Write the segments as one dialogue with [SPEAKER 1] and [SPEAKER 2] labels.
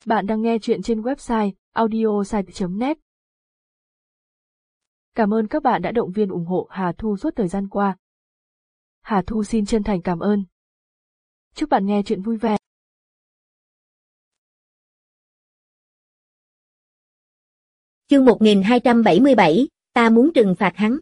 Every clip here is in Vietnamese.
[SPEAKER 1] Bạn đang nghe chuyện trên website audiosite.net. Cảm ơn các bạn đã động viên ủng hộ Hà Thu suốt thời gian qua. Hà Thu xin chân thành cảm ơn. Chúc bạn nghe chuyện vui vẻ.
[SPEAKER 2] Chương 1277, ta muốn trừng phạt hắn.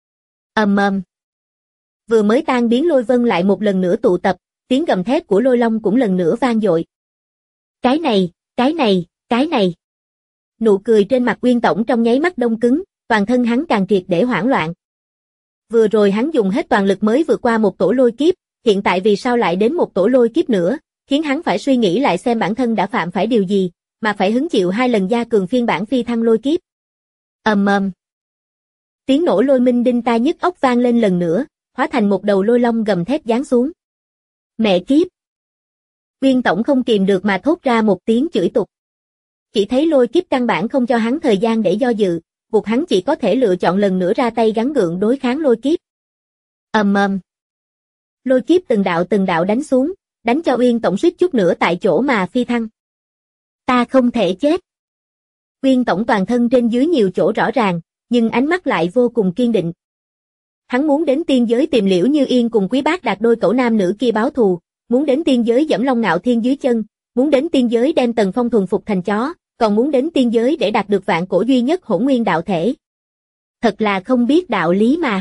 [SPEAKER 2] Vừa mới tan biến lôi vân lại một lần nữa tụ tập, tiếng gầm thét của lôi long cũng lần nữa vang dội. Cái này. Nụ cười trên mặt Uyên Tổng trong nháy mắt đông cứng, toàn thân hắn càng triệt để hoảng loạn. Vừa rồi hắn dùng hết toàn lực mới vượt qua một tổ lôi kiếp, hiện tại vì sao lại đến một tổ lôi kiếp nữa, khiến hắn phải suy nghĩ lại xem bản thân đã phạm phải điều gì, mà phải hứng chịu 2 lần gia cường phiên bản phi thăng lôi kiếp. Tiếng nổ lôi minh đinh tai nhức óc vang lên lần nữa, hóa thành một đầu lôi long gầm thét giáng xuống. Mẹ kiếp! Uyên Tổng không kìm được mà thốt ra một tiếng chửi tục. Chỉ thấy lôi kiếp căn bản không cho hắn thời gian để do dự, buộc hắn chỉ có thể lựa chọn lần nữa ra tay gắng gượng đối kháng lôi kiếp. Lôi kiếp từng đạo đánh xuống, đánh cho Uyên Tổng suýt chút nữa tại chỗ mà phi thăng. Ta không thể chết. Uyên Tổng toàn thân trên dưới nhiều chỗ rõ ràng, nhưng ánh mắt lại vô cùng kiên định. Hắn muốn đến tiên giới tìm Liễu Như Yên cùng Quý Bác Đạt đôi cẩu nam nữ kia báo thù, muốn đến tiên giới dẫm Long Ngạo Thiên dưới chân, muốn đến tiên giới đem Tần Phong thuần phục thành chó, còn muốn đến tiên giới để đạt được vạn cổ duy nhất hỗn nguyên đạo thể. Thật là không biết đạo lý mà.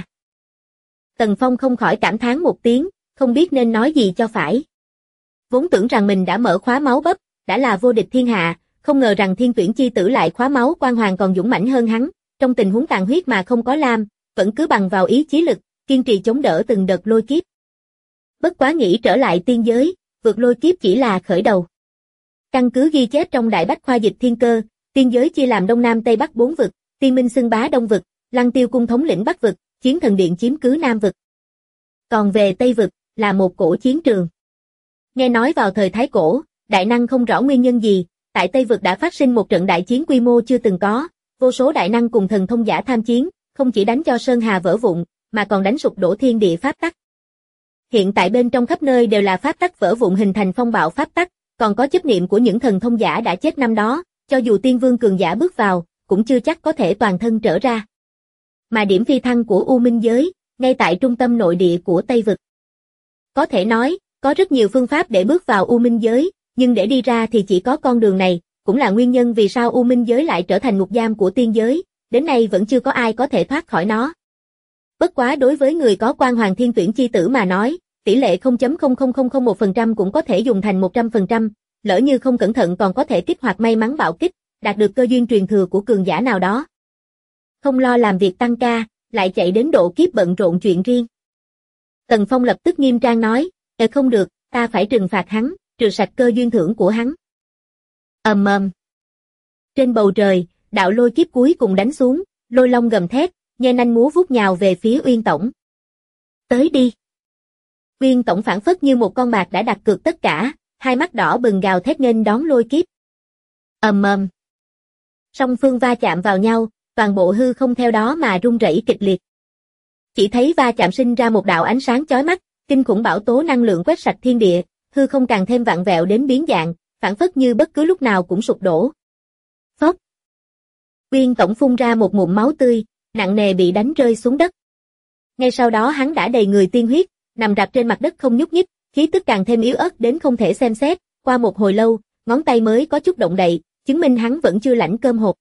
[SPEAKER 2] Tần Phong không khỏi cảm thán một tiếng, không biết nên nói gì cho phải. Vốn tưởng rằng mình đã mở khóa máu bắp, đã là vô địch thiên hạ, không ngờ rằng Thiên Tuyển chi tử lại khóa máu quan hoàng còn dũng mãnh hơn hắn, trong tình huống tàn huyết mà không có lam, vẫn cứ bằng vào ý chí lực, kiên trì chống đỡ từng đợt lôi kiếp. Bất quá nghĩ trở lại tiên giới, vượt lôi kiếp chỉ là khởi đầu. Căn cứ ghi chép trong Đại Bách Khoa Dịch Thiên Cơ, tiên giới chia làm Đông Nam Tây Bắc 4 vực, Tiên Minh xưng bá Đông vực, Lăng Tiêu cung thống lĩnh Bắc vực, Chiến Thần Điện chiếm cứ Nam vực. Còn về Tây vực, là một cổ chiến trường. Nghe nói vào thời Thái Cổ, đại năng không rõ nguyên nhân gì, tại Tây vực đã phát sinh một trận đại chiến quy mô chưa từng có, vô số đại năng cùng thần thông giả tham chiến, không chỉ đánh cho sơn hà vỡ vụn, mà còn đánh sụp đổ thiên địa pháp tắc. Hiện tại bên trong khắp nơi đều là pháp tắc vỡ vụn hình thành phong bạo pháp tắc, còn có chấp niệm của những thần thông giả đã chết năm đó, cho dù tiên vương cường giả bước vào, cũng chưa chắc có thể toàn thân trở ra. Mà điểm phi thăng của U Minh giới, ngay tại trung tâm nội địa của Tây vực. Có thể nói, có rất nhiều phương pháp để bước vào U Minh giới, nhưng để đi ra thì chỉ có con đường này, cũng là nguyên nhân vì sao U Minh giới lại trở thành ngục giam của tiên giới, đến nay vẫn chưa có ai có thể thoát khỏi nó. Bất quá đối với người có quan hoàng Thiên Tuyển chi tử mà nói, tỷ lệ 0.00001% cũng có thể dùng thành 100%, lỡ như không cẩn thận còn có thể kích hoạt may mắn bạo kích, đạt được cơ duyên truyền thừa của cường giả nào đó. Không lo làm việc tăng ca, lại chạy đến độ kiếp bận rộn chuyện riêng. Tần Phong lập tức nghiêm trang nói, không được, ta phải trừng phạt hắn, trừ sạch cơ duyên thưởng của hắn. Trên bầu trời, đạo lôi kiếp cuối cùng đánh xuống, lôi long gầm thét, nhe nanh múa vuốt nhào về phía Uyên Tổng. Tới đi. Uyên Tổng phảng phất như một con bạc đã đặt cược tất cả, hai mắt đỏ bừng gào thét nghênh đón lôi kiếp. Song phương va chạm vào nhau, toàn bộ hư không theo đó mà rung rẩy kịch liệt. Chỉ thấy va chạm sinh ra một đạo ánh sáng chói mắt, kinh khủng bão tố năng lượng quét sạch thiên địa, hư không càng thêm vặn vẹo đến biến dạng, phảng phất như bất cứ lúc nào cũng sụp đổ. Phốc. Uyên Tổng phun ra một ngụm máu tươi, nặng nề bị đánh rơi xuống đất. Ngay sau đó hắn đã đầy người tiên huyết, nằm rạp trên mặt đất không nhúc nhích, khí tức càng thêm yếu ớt đến không thể xem xét, qua một hồi lâu, ngón tay mới có chút động đậy, chứng minh hắn vẫn chưa lãnh cơm hộp.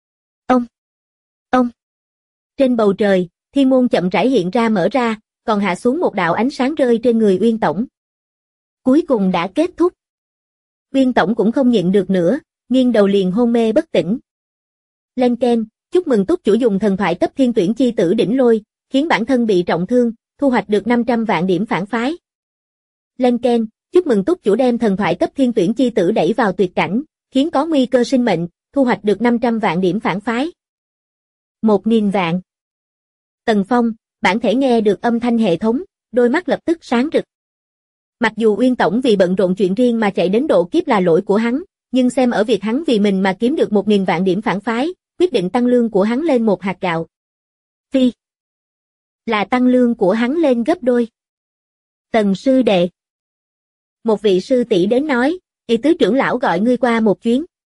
[SPEAKER 2] Ông. Trên bầu trời, thiên môn chậm rãi hiện ra mở ra, còn hạ xuống một đạo ánh sáng rơi trên người Uyên Tổng. Cuối cùng đã kết thúc. Uyên Tổng cũng không nhịn được nữa, nghiêng đầu liền hôn mê bất tỉnh. Lên keng, chúc mừng túc chủ dùng thần thoại cấp Thiên Tuyển chi tử đỉnh lôi, khiến bản thân bị trọng thương, thu hoạch được 500 vạn điểm phản phái. Lên keng, chúc mừng túc chủ đem thần thoại cấp Thiên Tuyển chi tử đẩy vào tuyệt cảnh, khiến có nguy cơ sinh mệnh, thu hoạch được 500 vạn điểm phản phái. 1.000 vạn. Tần Phong, bản thể nghe được âm thanh hệ thống, đôi mắt lập tức sáng rực. Mặc dù Uyên Tổng vì bận rộn chuyện riêng mà chạy đến độ kiếp là lỗi của hắn, nhưng xem ở việc hắn vì mình mà kiếm được 1.000 vạn điểm phản phái, quyết định tăng lương của hắn lên một hạt gạo. Phi. Là tăng lương của hắn lên gấp đôi. Tần sư đệ. Một vị sư tỷ đến nói, tứ trưởng lão gọi ngươi qua một chuyến,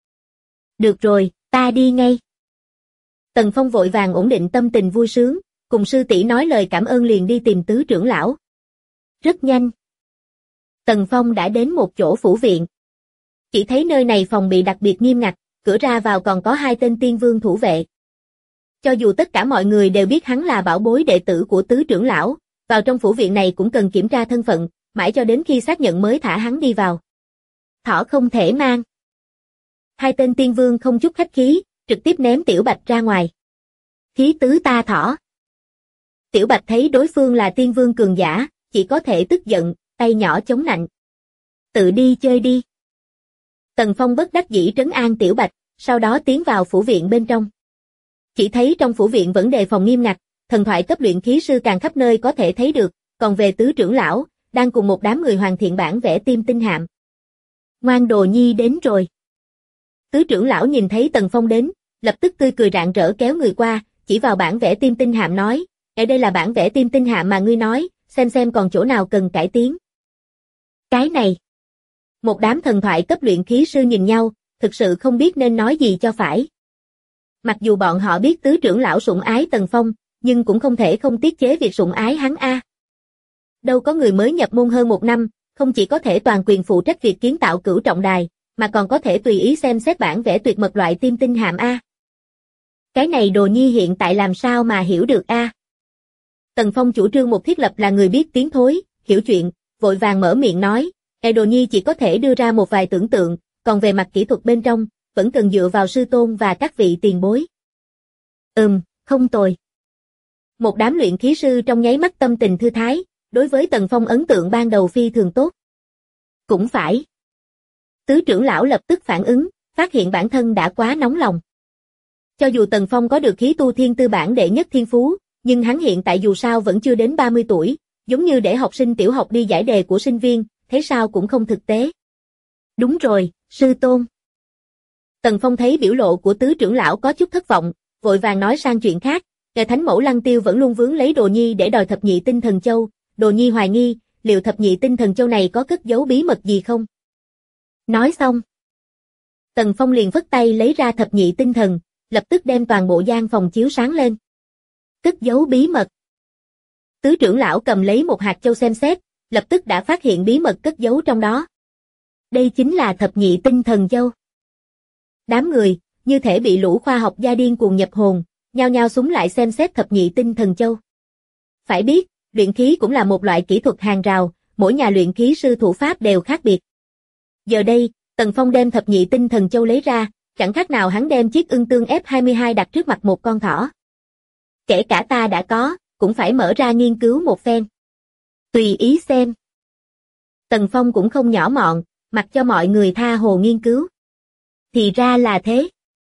[SPEAKER 2] Được rồi, ta đi ngay. Tần Phong vội vàng ổn định tâm tình vui sướng, cùng sư tỷ nói lời cảm ơn liền đi tìm tứ trưởng lão. Rất nhanh. Tần Phong đã đến một chỗ phủ viện. Chỉ thấy nơi này phòng bị đặc biệt nghiêm ngặt, cửa ra vào còn có 2 tên tiên vương thủ vệ. Cho dù tất cả mọi người đều biết hắn là bảo bối đệ tử của tứ trưởng lão, vào trong phủ viện này cũng cần kiểm tra thân phận, mãi cho đến khi xác nhận mới thả hắn đi vào. Thỏ không thể mang. 2 tên tiên vương không chút khách khí, trực tiếp ném Tiểu Bạch ra ngoài. Khí tứ ta thỏ. Tiểu Bạch thấy đối phương là tiên vương cường giả, chỉ có thể tức giận, tay nhỏ chống nạnh. Tự đi chơi đi. Tần Phong bất đắc dĩ trấn an Tiểu Bạch, sau đó tiến vào phủ viện bên trong. Chỉ thấy trong phủ viện vẫn đề phòng nghiêm ngặt, thần thoại cấp luyện khí sư càng khắp nơi có thể thấy được, còn về tứ trưởng lão, đang cùng một đám người hoàn thiện bản vẽ tim tinh hạm. Ngoan đồ nhi đến rồi. Tứ trưởng lão nhìn thấy Tần Phong đến, lập tức tươi cười rạng rỡ kéo người qua, chỉ vào bản vẽ tim tinh hạm nói, ở đây là bản vẽ tim tinh hạm mà ngươi nói, xem còn chỗ nào cần cải tiến. Cái này. Một đám thần thoại cấp luyện khí sư nhìn nhau, thực sự không biết nên nói gì cho phải. Mặc dù bọn họ biết tứ trưởng lão sủng ái Tần Phong, nhưng cũng không thể không tiết chế việc sủng ái hắn a. Đâu có người mới nhập môn hơn 1 năm, không chỉ có thể toàn quyền phụ trách việc kiến tạo cửu trọng đài, mà còn có thể tùy ý xem xét bản vẽ tuyệt mật loại tim tinh hạm a. Cái này đồ nhi hiện tại làm sao mà hiểu được a? Tần Phong chủ trương một thiết lập là người biết tiếng thối, hiểu chuyện, vội vàng mở miệng nói, đồ nhi chỉ có thể đưa ra một vài tưởng tượng, còn về mặt kỹ thuật bên trong, vẫn cần dựa vào sư tôn và các vị tiền bối. Không tồi. Một đám luyện khí sư trong nháy mắt tâm tình thư thái, đối với Tần Phong ấn tượng ban đầu phi thường tốt. Cũng phải. Tứ trưởng lão lập tức phản ứng, phát hiện bản thân đã quá nóng lòng. Cho dù Tần Phong có được khí tu thiên tư bản đệ nhất thiên phú, nhưng hắn hiện tại dù sao vẫn chưa đến 30 tuổi, giống như để học sinh tiểu học đi giải đề của sinh viên, thế sao cũng không thực tế. Đúng rồi, sư tôn. Tần Phong thấy biểu lộ của tứ trưởng lão có chút thất vọng, vội vàng nói sang chuyện khác, Ngài Thánh Mẫu Lăng Tiêu vẫn luôn vướng lấy Đồ Nhi để đòi thập nhị tinh thần châu, Đồ Nhi hoài nghi, liệu thập nhị tinh thần châu này có cất giấu bí mật gì không? Nói xong, Tần Phong liền phất tay lấy ra thập nhị tinh thần, lập tức đem toàn bộ gian phòng chiếu sáng lên. Cất giấu bí mật. Tứ trưởng lão cầm lấy một hạt châu xem xét, lập tức đã phát hiện bí mật cất giấu trong đó. Đây chính là thập nhị tinh thần châu. Đám người, như thể bị lũ khoa học gia điên cuồng nhập hồn, nhao nhao súng lại xem xét thập nhị tinh thần châu. Phải biết, luyện khí cũng là một loại kỹ thuật hàng rào, mỗi nhà luyện khí sư thủ pháp đều khác biệt. Giờ đây, Tần Phong đem thập nhị tinh thần châu lấy ra, chẳng khác nào hắn đem chiếc ưng tương F22 đặt trước mặt một con thỏ. Kể cả ta đã có, cũng phải mở ra nghiên cứu một phen. Tùy ý xem. Tần Phong cũng không nhỏ mọn, mặc cho mọi người tha hồ nghiên cứu. Thì ra là thế.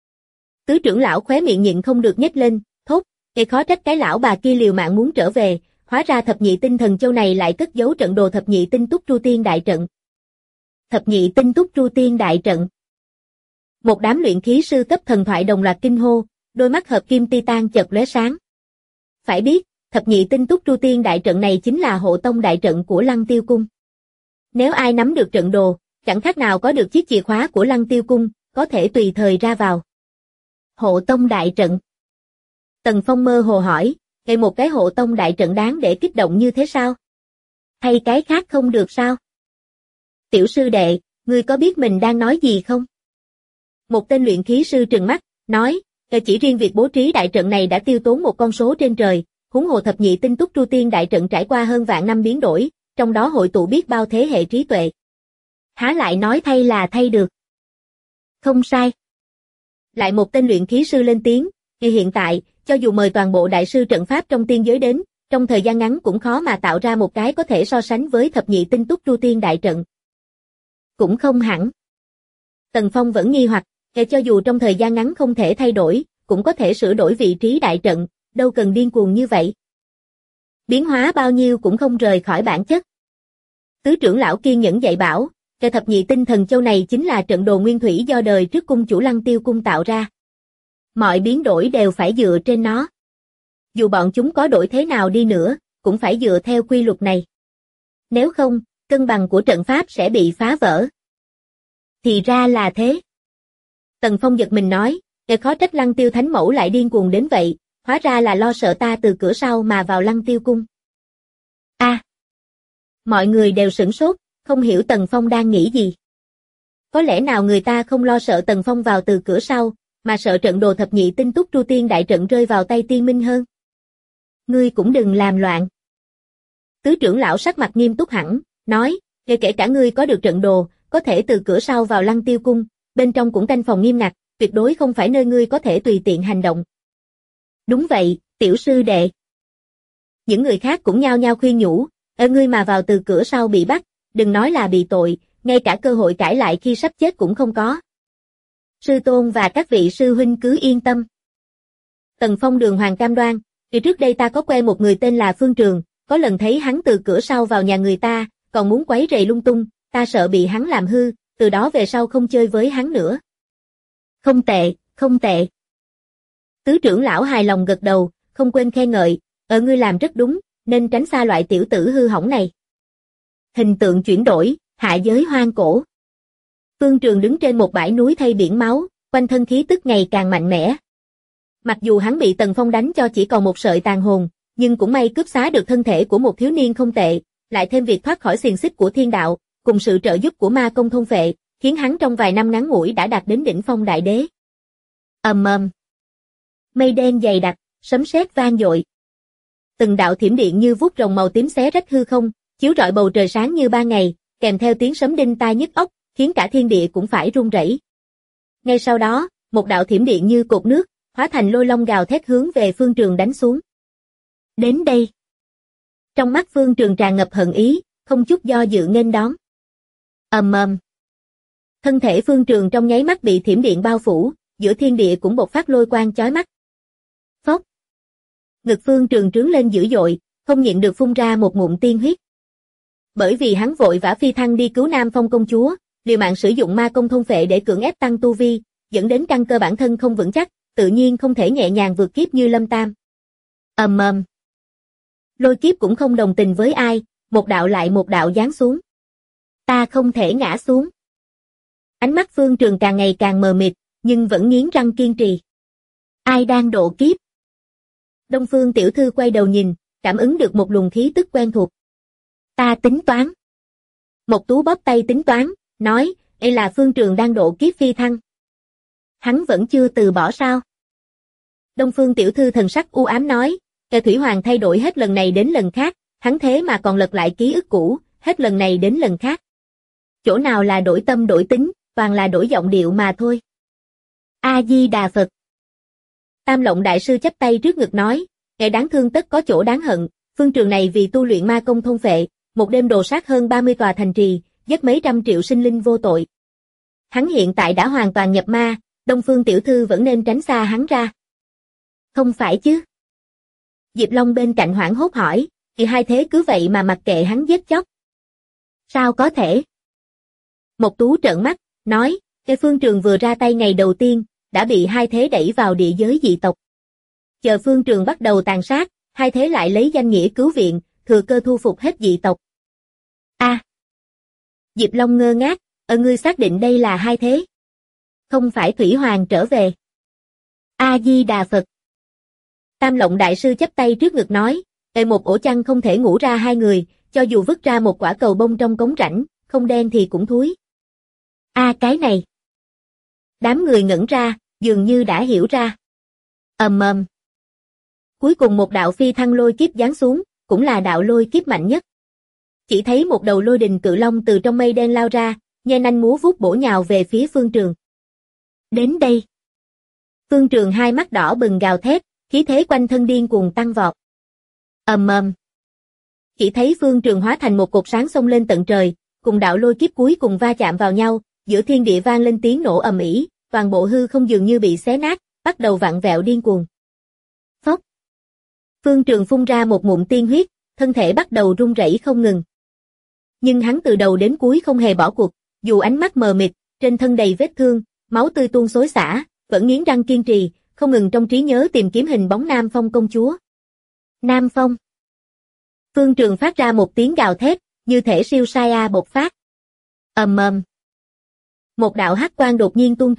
[SPEAKER 2] Tứ trưởng lão khóe miệng nhịn không được nhếch lên, thốt, khó trách cái lão bà kia liều mạng muốn trở về, hóa ra thập nhị tinh thần châu này lại cất giấu trận đồ thập nhị tinh túc tru tiên đại trận. Thập nhị tinh túc tru tiên đại trận. Một đám luyện khí sư cấp thần thoại đồng loạt kinh hô, đôi mắt hợp kim titan chợt lóe sáng. Phải biết, thập nhị tinh túc tru tiên đại trận này chính là hộ tông đại trận của Lăng Tiêu Cung. Nếu ai nắm được trận đồ, chẳng khác nào có được chiếc chìa khóa của Lăng Tiêu Cung, có thể tùy thời ra vào. Hộ tông đại trận. Tần Phong mơ hồ hỏi, ngay một cái hộ tông đại trận đáng để kích động như thế sao? Hay cái khác không được sao? Tiểu sư đệ, ngươi có biết mình đang nói gì không? Một tên luyện khí sư trừng mắt, nói, chỉ riêng việc bố trí đại trận này đã tiêu tốn một con số trên trời, huống hồ thập nhị tinh túc tru tiên đại trận trải qua hơn vạn năm biến đổi, trong đó hội tụ biết bao thế hệ trí tuệ. Há lại nói thay là thay được. Không sai. Lại một tên luyện khí sư lên tiếng, hiện tại, cho dù mời toàn bộ đại sư trận pháp trong tiên giới đến, trong thời gian ngắn cũng khó mà tạo ra một cái có thể so sánh với thập nhị tinh túc tru tiên đại trận. Cũng không hẳn. Tần Phong vẫn nghi hoặc, cho dù trong thời gian ngắn không thể thay đổi, cũng có thể sửa đổi vị trí đại trận, đâu cần điên cuồng như vậy. Biến hóa bao nhiêu cũng không rời khỏi bản chất. Tứ trưởng lão kiên nhẫn dạy bảo, cái thập nhị tinh thần châu này chính là trận đồ nguyên thủy do đời trước cung chủ Lăng Tiêu Cung tạo ra. Mọi biến đổi đều phải dựa trên nó. Dù bọn chúng có đổi thế nào đi nữa, cũng phải dựa theo quy luật này. Nếu không, cân bằng của trận pháp sẽ bị phá vỡ. Thì ra là thế. Tần Phong giật mình nói, khó trách Lăng Tiêu Thánh Mẫu lại điên cuồng đến vậy, hóa ra là lo sợ ta từ cửa sau mà vào Lăng Tiêu cung. Mọi người đều sửng sốt, không hiểu Tần Phong đang nghĩ gì. Có lẽ nào người ta không lo sợ Tần Phong vào từ cửa sau, mà sợ trận đồ thập nhị tinh túc Tru Tiên đại trận rơi vào tay Tiên Minh hơn. Ngươi cũng đừng làm loạn. Tứ trưởng lão sắc mặt nghiêm túc hẳn, nói, kể cả ngươi có được trận đồ, có thể từ cửa sau vào Lăng Tiêu cung, bên trong cũng canh phòng nghiêm ngặt, tuyệt đối không phải nơi ngươi có thể tùy tiện hành động. Đúng vậy, tiểu sư đệ. Những người khác cũng nhao nhao khuyên nhủ, ngươi mà vào từ cửa sau bị bắt, đừng nói là bị tội, ngay cả cơ hội cãi lại khi sắp chết cũng không có. Sư tôn và các vị sư huynh cứ yên tâm. Tần Phong đường hoàng cam đoan, vì trước đây ta có quen một người tên là Phương Trường, có lần thấy hắn từ cửa sau vào nhà người ta, còn muốn quấy rầy lung tung, ta sợ bị hắn làm hư, từ đó về sau không chơi với hắn nữa. Không tệ, không tệ. Tứ trưởng lão hài lòng gật đầu, không quên khen ngợi, ngươi làm rất đúng, nên tránh xa loại tiểu tử hư hỏng này. Hình tượng chuyển đổi, hạ giới hoang cổ. Phương Trường đứng trên một bãi núi thay biển máu, quanh thân khí tức ngày càng mạnh mẽ. Mặc dù hắn bị Tần Phong đánh cho chỉ còn một sợi tàn hồn, nhưng cũng may cướp xá được thân thể của một thiếu niên không tệ, lại thêm việc thoát khỏi xiềng xích của thiên đạo, cùng sự trợ giúp của ma công thôn phệ, khiến hắn trong vài năm ngắn ngủi đã đạt đến đỉnh phong đại đế. Ầm ầm. Mây đen dày đặc, sấm sét vang dội. Từng đạo thiểm điện như vuốt rồng màu tím xé rách hư không, chiếu rọi bầu trời sáng như ban ngày, kèm theo tiếng sấm đinh tai nhức óc, khiến cả thiên địa cũng phải rung rẩy. Ngay sau đó, một đạo thiểm điện như cột nước, hóa thành lôi long gào thét hướng về Phương Trường đánh xuống. Đến đây. Trong mắt Phương Trường tràn ngập hận ý, không chút do dự nghênh đón. Ầm ầm. Thân thể Phương Trường trong nháy mắt bị thiểm điện bao phủ, giữa thiên địa cũng bộc phát lôi quang chói mắt. Phốc. Ngực Phương Trường trướng lên dữ dội, không nhịn được phun ra một ngụm tiên huyết. Bởi vì hắn vội vã phi thăng đi cứu Nam Phong công chúa, liều mạng sử dụng ma công thôn phệ để cưỡng ép tăng tu vi, dẫn đến căn cơ bản thân không vững chắc, tự nhiên không thể nhẹ nhàng vượt kiếp như Lâm Tam. Ầm ầm. Lôi kiếp cũng không đồng tình với ai, một đạo lại một đạo giáng xuống. Ta không thể ngã xuống. Ánh mắt Phương Trường càng ngày càng mờ mịt, nhưng vẫn nghiến răng kiên trì. Ai đang độ kiếp? Đông Phương tiểu thư quay đầu nhìn, cảm ứng được một luồng khí tức quen thuộc. Ta tính toán. Mộc Tú bóp tay tính toán, nói, đây là Phương Trường đang độ kiếp phi thăng. Hắn vẫn chưa từ bỏ sao? Đông Phương tiểu thư thần sắc u ám nói, Thủy Hoàng thay đổi hết lần này đến lần khác, hắn thế mà còn lật lại ký ức cũ, hết lần này đến lần khác. Chỗ nào là đổi tâm đổi tính, toàn là đổi giọng điệu mà thôi. A Di Đà Phật. Tam Lộng đại sư chắp tay trước ngực nói, kẻ đáng thương tất có chỗ đáng hận, Phương Trường này vì tu luyện ma công thôn phệ, một đêm đồ sát hơn 30 tòa thành trì, giết mấy trăm triệu sinh linh vô tội. Hắn hiện tại đã hoàn toàn nhập ma, Đông Phương tiểu thư vẫn nên tránh xa hắn ra. Không phải chứ? Diệp Long bên cạnh hoảng hốt hỏi, thì hai thế cứ vậy mà mặc kệ hắn giết chóc. Sao có thể? Mộc Tú trợn mắt, nói, cái Phương Trường vừa ra tay ngày đầu tiên, đã bị hai thế đẩy vào địa giới dị tộc. Chờ Phương Trường bắt đầu tàn sát, hai thế lại lấy danh nghĩa cứu viện, thừa cơ thu phục hết dị tộc. Diệp Long ngơ ngác, ngươi xác định đây là hai thế? Không phải Thủy Hoàng trở về. A Di Đà Phật. Tam Lộng đại sư chắp tay trước ngực nói, một ổ chăn không thể ngủ ra hai người, cho dù vứt ra một quả cầu bông trong cống rãnh, không đen thì cũng thúi. Cái này. Đám người ngẩn ra, dường như đã hiểu ra. Ầm ầm. Cuối cùng một đạo phi thăng lôi kiếp giáng xuống, cũng là đạo lôi kiếp mạnh nhất. Chỉ thấy một đầu lôi đình cự long từ trong mây đen lao ra, nhe nanh múa vuốt bổ nhào về phía Phương Trường. Đến đây. Phương Trường hai mắt đỏ bừng gào thét, khí thế quanh thân điên cuồng tăng vọt. Ầm ầm. Chỉ thấy Phương Trường hóa thành một cột sáng xông lên tận trời, cùng đạo lôi kiếp cuối cùng va chạm vào nhau, giữa thiên địa vang lên tiếng nổ ầm ĩ, toàn bộ hư không dường như bị xé nát, bắt đầu vặn vẹo điên cuồng. Phốc. Phương Trường phun ra một ngụm tiên huyết, thân thể bắt đầu run rẩy không ngừng. Nhưng hắn từ đầu đến cuối không hề bỏ cuộc, dù ánh mắt mờ mịt, trên thân đầy vết thương, máu tươi tuôn xối xả, vẫn nghiến răng kiên trì, không ngừng trong trí nhớ tìm kiếm hình bóng Nam Phong công chúa. Nam Phong. Phương Trường phát ra một tiếng gào thét, như thể siêu sai bộc phát. Ầm ầm. Một đạo hắc quang đột nhiên tuôn trào,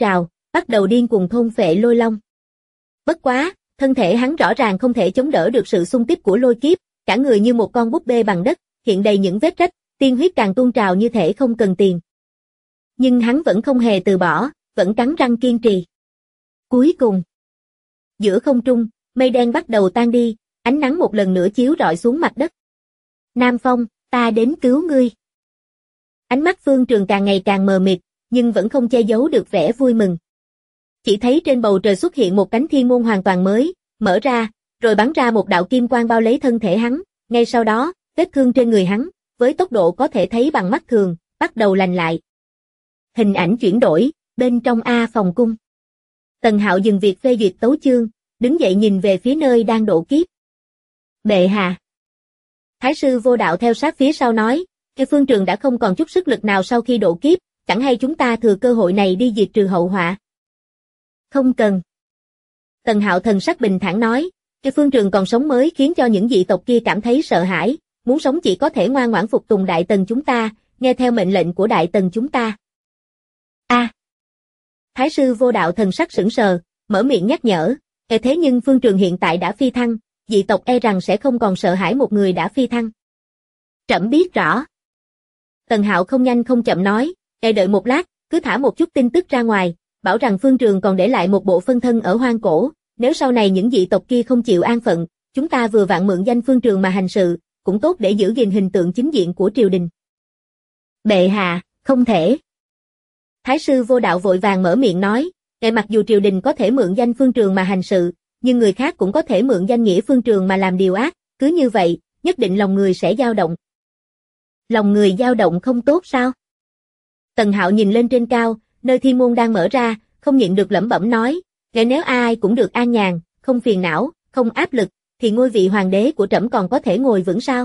[SPEAKER 2] bắt đầu điên cuồng thôn phệ lôi long. Bất quá, thân thể hắn rõ ràng không thể chống đỡ được sự xung kích của lôi kiếp, cả người như một con búp bê bằng đất, hiện đầy những vết rách, tiên huyết càng tuôn trào như thể không cần tiền. Nhưng hắn vẫn không hề từ bỏ, vẫn cắn răng kiên trì. Cuối cùng, giữa không trung, mây đen bắt đầu tan đi, ánh nắng một lần nữa chiếu rọi xuống mặt đất. Nam Phong, ta đến cứu ngươi. Ánh mắt Phương Trường càng ngày càng mờ mịt, nhưng vẫn không che giấu được vẻ vui mừng. Chỉ thấy trên bầu trời xuất hiện một cánh thiên môn hoàn toàn mới, mở ra, rồi bắn ra một đạo kim quang bao lấy thân thể hắn, ngay sau đó, vết thương trên người hắn, với tốc độ có thể thấy bằng mắt thường, bắt đầu lành lại. Hình ảnh chuyển đổi, bên trong A phòng cung. Tần Hạo dừng việc phê duyệt tấu chương, đứng dậy nhìn về phía nơi đang độ kiếp. Bệ hạ. Thái sư Vô Đạo theo sát phía sau nói, Phương Trường đã không còn chút sức lực nào sau khi độ kiếp, chẳng hay chúng ta thừa cơ hội này đi diệt trừ hậu họa. Không cần. Tần Hạo thần sắc bình thản nói, Phương Trường còn sống mới khiến cho những dị tộc kia cảm thấy sợ hãi, muốn sống chỉ có thể ngoan ngoãn phục tùng Đại Tần chúng ta, nghe theo mệnh lệnh của Đại Tần chúng ta. Thái sư Vô Đạo thần sắc sững sờ, mở miệng nhắc nhở, thế nhưng Phương Trường hiện tại đã phi thăng, dị tộc e rằng sẽ không còn sợ hãi một người đã phi thăng. Trẫm biết rõ. Tần Hạo không nhanh không chậm nói, đợi một lát, cứ thả một chút tin tức ra ngoài, bảo rằng Phương Trường còn để lại một bộ phân thân ở hoang cổ, nếu sau này những dị tộc kia không chịu an phận, chúng ta vừa vặn mượn danh Phương Trường mà hành sự, cũng tốt để giữ gìn hình tượng chính diện của triều đình. Bệ hạ, không thể. Thái sư Vô Đạo vội vàng mở miệng nói, mặc dù triều đình có thể mượn danh Phương Trường mà hành sự, nhưng người khác cũng có thể mượn danh nghĩa Phương Trường mà làm điều ác, cứ như vậy, nhất định lòng người sẽ dao động. Lòng người dao động không tốt sao? Tần Hạo nhìn lên trên cao, nơi thiên môn đang mở ra, không nhịn được lẩm bẩm nói, nếu ai cũng được an nhàn, không phiền não, không áp lực, thì ngôi vị hoàng đế của trẫm còn có thể ngồi vững sao?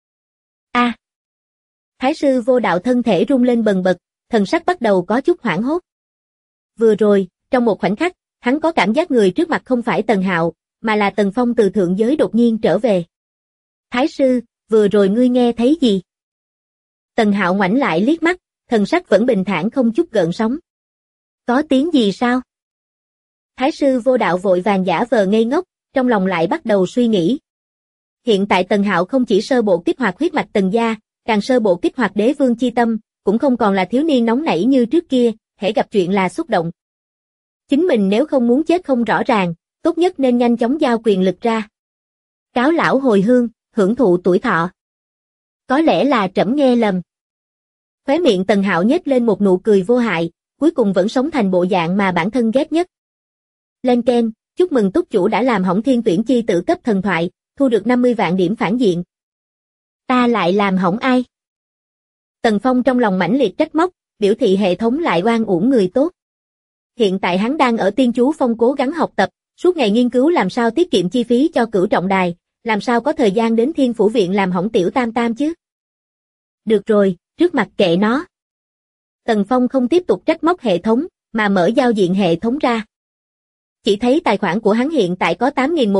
[SPEAKER 2] Thái sư Vô Đạo thân thể rung lên bần bật, thần sắc bắt đầu có chút hoảng hốt. Vừa rồi, trong một khoảnh khắc, hắn có cảm giác người trước mặt không phải Tần Hạo, mà là Tần Phong từ thượng giới đột nhiên trở về. Thái sư, vừa rồi ngươi nghe thấy gì? Tần Hạo ngoảnh lại liếc mắt, thần sắc vẫn bình thản không chút gợn sóng. Có tiếng gì sao? Thái sư Vô Đạo vội vàng giả vờ ngây ngốc, trong lòng lại bắt đầu suy nghĩ. Hiện tại Tần Hạo không chỉ sơ bộ kích hoạt huyết mạch Tần gia, càng sơ bộ kích hoạt đế vương chi tâm, cũng không còn là thiếu niên nóng nảy như trước kia, hễ gặp chuyện là xúc động. Chính mình nếu không muốn chết không rõ ràng, tốt nhất nên nhanh chóng giao quyền lực ra. Cáo lão hồi hương, hưởng thụ tuổi thọ. Có lẽ là trẫm nghe lầm. Khóe miệng Tần Hạo nhếch lên một nụ cười vô hại, cuối cùng vẫn sống thành bộ dạng mà bản thân ghét nhất. Lên Ken, chúc mừng túc chủ đã làm hỏng thiên tuyển chi tử cấp thần thoại, thu được 50 vạn điểm phản diện. Ta lại làm hỏng ai? Tần Phong trong lòng mãnh liệt trách móc, biểu thị hệ thống lại oan uổng người tốt. Hiện tại hắn đang ở Tiên Chú Phong cố gắng học tập, suốt ngày nghiên cứu làm sao tiết kiệm chi phí cho Cửu Trọng Đài, làm sao có thời gian đến Thiên Phủ Viện làm hỏng Tiểu Tam Tam chứ. Được rồi, trước mặt kệ nó. Tần Phong không tiếp tục trách móc hệ thống, mà mở giao diện hệ thống ra. Chỉ thấy tài khoản của hắn hiện tại có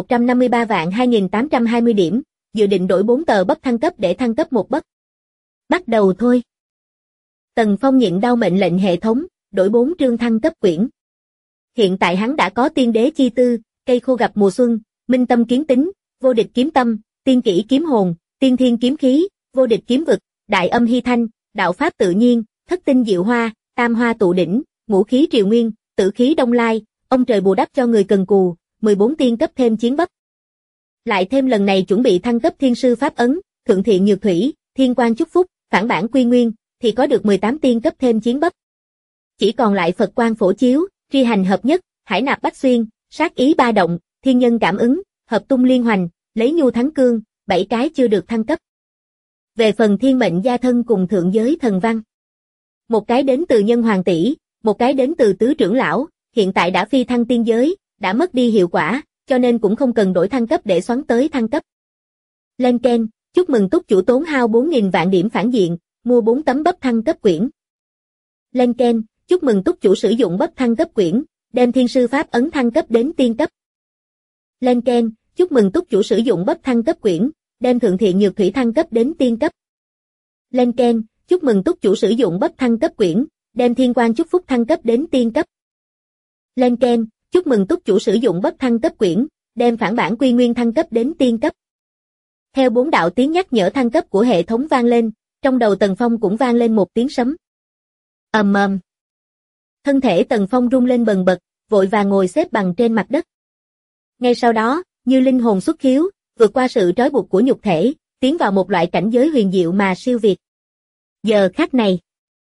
[SPEAKER 2] 8.153.2820 điểm, dự định đổi 4 tờ bắp thăng cấp để thăng cấp một bắp. Bắt đầu thôi. Tần Phong nhận đau mệnh lệnh hệ thống, đổi 4 trương thăng cấp quyển. Hiện tại hắn đã có tiên đế chi tư, cây khô gặp mùa xuân, minh tâm kiến tính, vô địch kiếm tâm, tiên kỷ kiếm hồn, tiên thiên kiếm khí, vô địch kiếm vực, đại âm hy thanh, đạo pháp tự nhiên, thất tinh diệu hoa, tam hoa tụ đỉnh, ngũ khí triều nguyên, tử khí đông lai, ông trời bù đắp cho người cần cù, 14 tiên cấp thêm chiến bắp. Lại thêm lần này chuẩn bị thăng cấp thiên sư pháp ấn, thượng thiện nhược thủy, thiên quan chúc phúc, phản bản quy nguyên, thì có được 18 tiên cấp thêm chiến bắp. Chỉ còn lại Phật quan phổ chiếu, tri hành hợp nhất, hải nạp bách xuyên, sát ý ba động, thiên nhân cảm ứng, hợp tung liên hoành, lấy nhu thắng cương, 7 cái chưa được thăng cấp. Về phần thiên mệnh gia thân cùng thượng giới thần văn. Một cái đến từ nhân hoàng tỷ, một cái đến từ tứ trưởng lão, hiện tại đã phi thăng tiên giới, đã mất đi hiệu quả, cho nên cũng không cần đổi thăng cấp để xoắn tới thăng cấp. Lên Ken, chúc mừng túc chủ tốn hao 4.000 vạn điểm phản diện, mua 4 tấm bắp thăng cấp quyển. Lên Ken, chúc mừng túc chủ sử dụng bắp thăng cấp quyển, đem thiên sư pháp ấn thăng cấp đến tiên cấp. Lên Ken, chúc mừng túc chủ sử dụng bắp thăng cấp quyển, đem thượng thiện nhược thủy thăng cấp đến tiên cấp. Lên Ken, chúc mừng túc chủ sử dụng bắp thăng cấp quyển, đem thiên quan chúc phúc thăng cấp đến tiên cấp. Lên keng, chúc mừng túc chủ sử dụng bắp thăng cấp quyển, đem phản bản quy nguyên thăng cấp đến tiên cấp. Theo 4 đạo tiếng nhắc nhở thăng cấp của hệ thống vang lên, trong đầu Tần Phong cũng vang lên một tiếng sấm. Ầm ầm. Thân thể Tần Phong rung lên bần bật, vội vàng ngồi xếp bằng trên mặt đất. Ngay sau đó, như linh hồn xuất khiếu, vượt qua sự trói buộc của nhục thể, tiến vào một loại cảnh giới huyền diệu mà siêu việt. Giờ khắc này,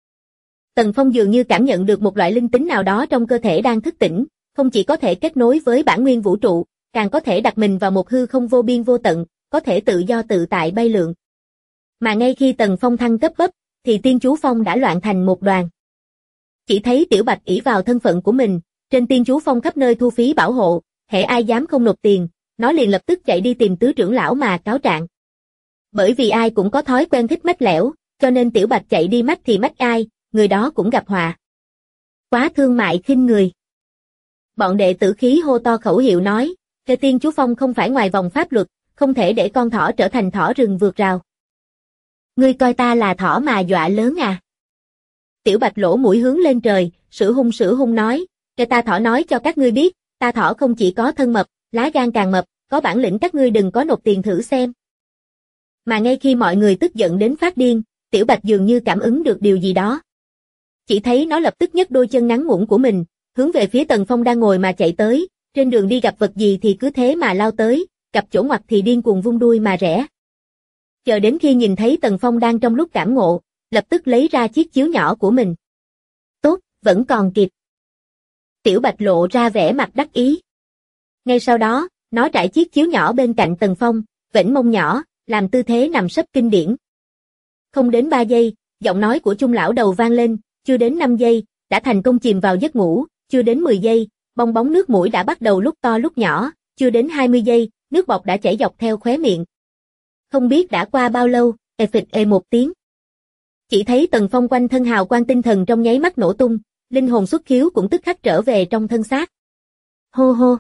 [SPEAKER 2] Tần Phong dường như cảm nhận được một loại linh tính nào đó trong cơ thể đang thức tỉnh, không chỉ có thể kết nối với bản nguyên vũ trụ, càng có thể đặt mình vào một hư không vô biên vô tận, có thể tự do tự tại bay lượn. Mà ngay khi Tần Phong thăng cấp bấp, thì tiên chú phong đã loạn thành một đoàn. Chỉ thấy Tiểu Bạch ỷ vào thân phận của mình, trên tiên chú phong khắp nơi thu phí bảo hộ, hễ ai dám không nộp tiền, nó liền lập tức chạy đi tìm tứ trưởng lão mà cáo trạng. Bởi vì ai cũng có thói quen thích mách lẻo, cho nên Tiểu Bạch chạy đi mách thì mách ai, người đó cũng gặp họa. Quá thương mại khinh người. Bọn đệ tử khí hô to khẩu hiệu nói, cái tiên chú phong không phải ngoài vòng pháp luật, không thể để con thỏ trở thành thỏ rừng vượt rào. Ngươi coi ta là thỏ mà dọa lớn à? Tiểu Bạch lỗ mũi hướng lên trời, sửa hung nói, cái ta thỏ nói cho các ngươi biết, ta thỏ không chỉ có thân mập, lá gan càng mập, có bản lĩnh các ngươi đừng có nộp tiền thử xem. Mà ngay khi mọi người tức giận đến phát điên, Tiểu Bạch dường như cảm ứng được điều gì đó. Chỉ thấy nó lập tức nhấc đôi chân ngắn ngủn của mình, hướng về phía Tần Phong đang ngồi mà chạy tới, trên đường đi gặp vật gì thì cứ thế mà lao tới, gặp chỗ ngoặt thì điên cuồng vung đuôi mà rẽ. Chờ đến khi nhìn thấy Tần Phong đang trong lúc cảm ngộ, lập tức lấy ra chiếc chiếu nhỏ của mình. Tốt, vẫn còn kịp. Tiểu Bạch lộ ra vẻ mặt đắc ý. Ngay sau đó, nó trải chiếc chiếu nhỏ bên cạnh Tần Phong, vểnh mông nhỏ, làm tư thế nằm sấp kinh điển. Không đến 3 giây, giọng nói của Chung lão đầu vang lên, chưa đến 5 giây, đã thành công chìm vào giấc ngủ, chưa đến 10 giây, bong bóng nước mũi đã bắt đầu lúc to lúc nhỏ, chưa đến 20 giây, nước bọt đã chảy dọc theo khóe miệng. Không biết đã qua bao lâu, phịch một tiếng. Chỉ thấy Tần Phong quanh thân hào quang tinh thần trong nháy mắt nổ tung, linh hồn xuất khiếu cũng tức khắc trở về trong thân xác. Hô hô.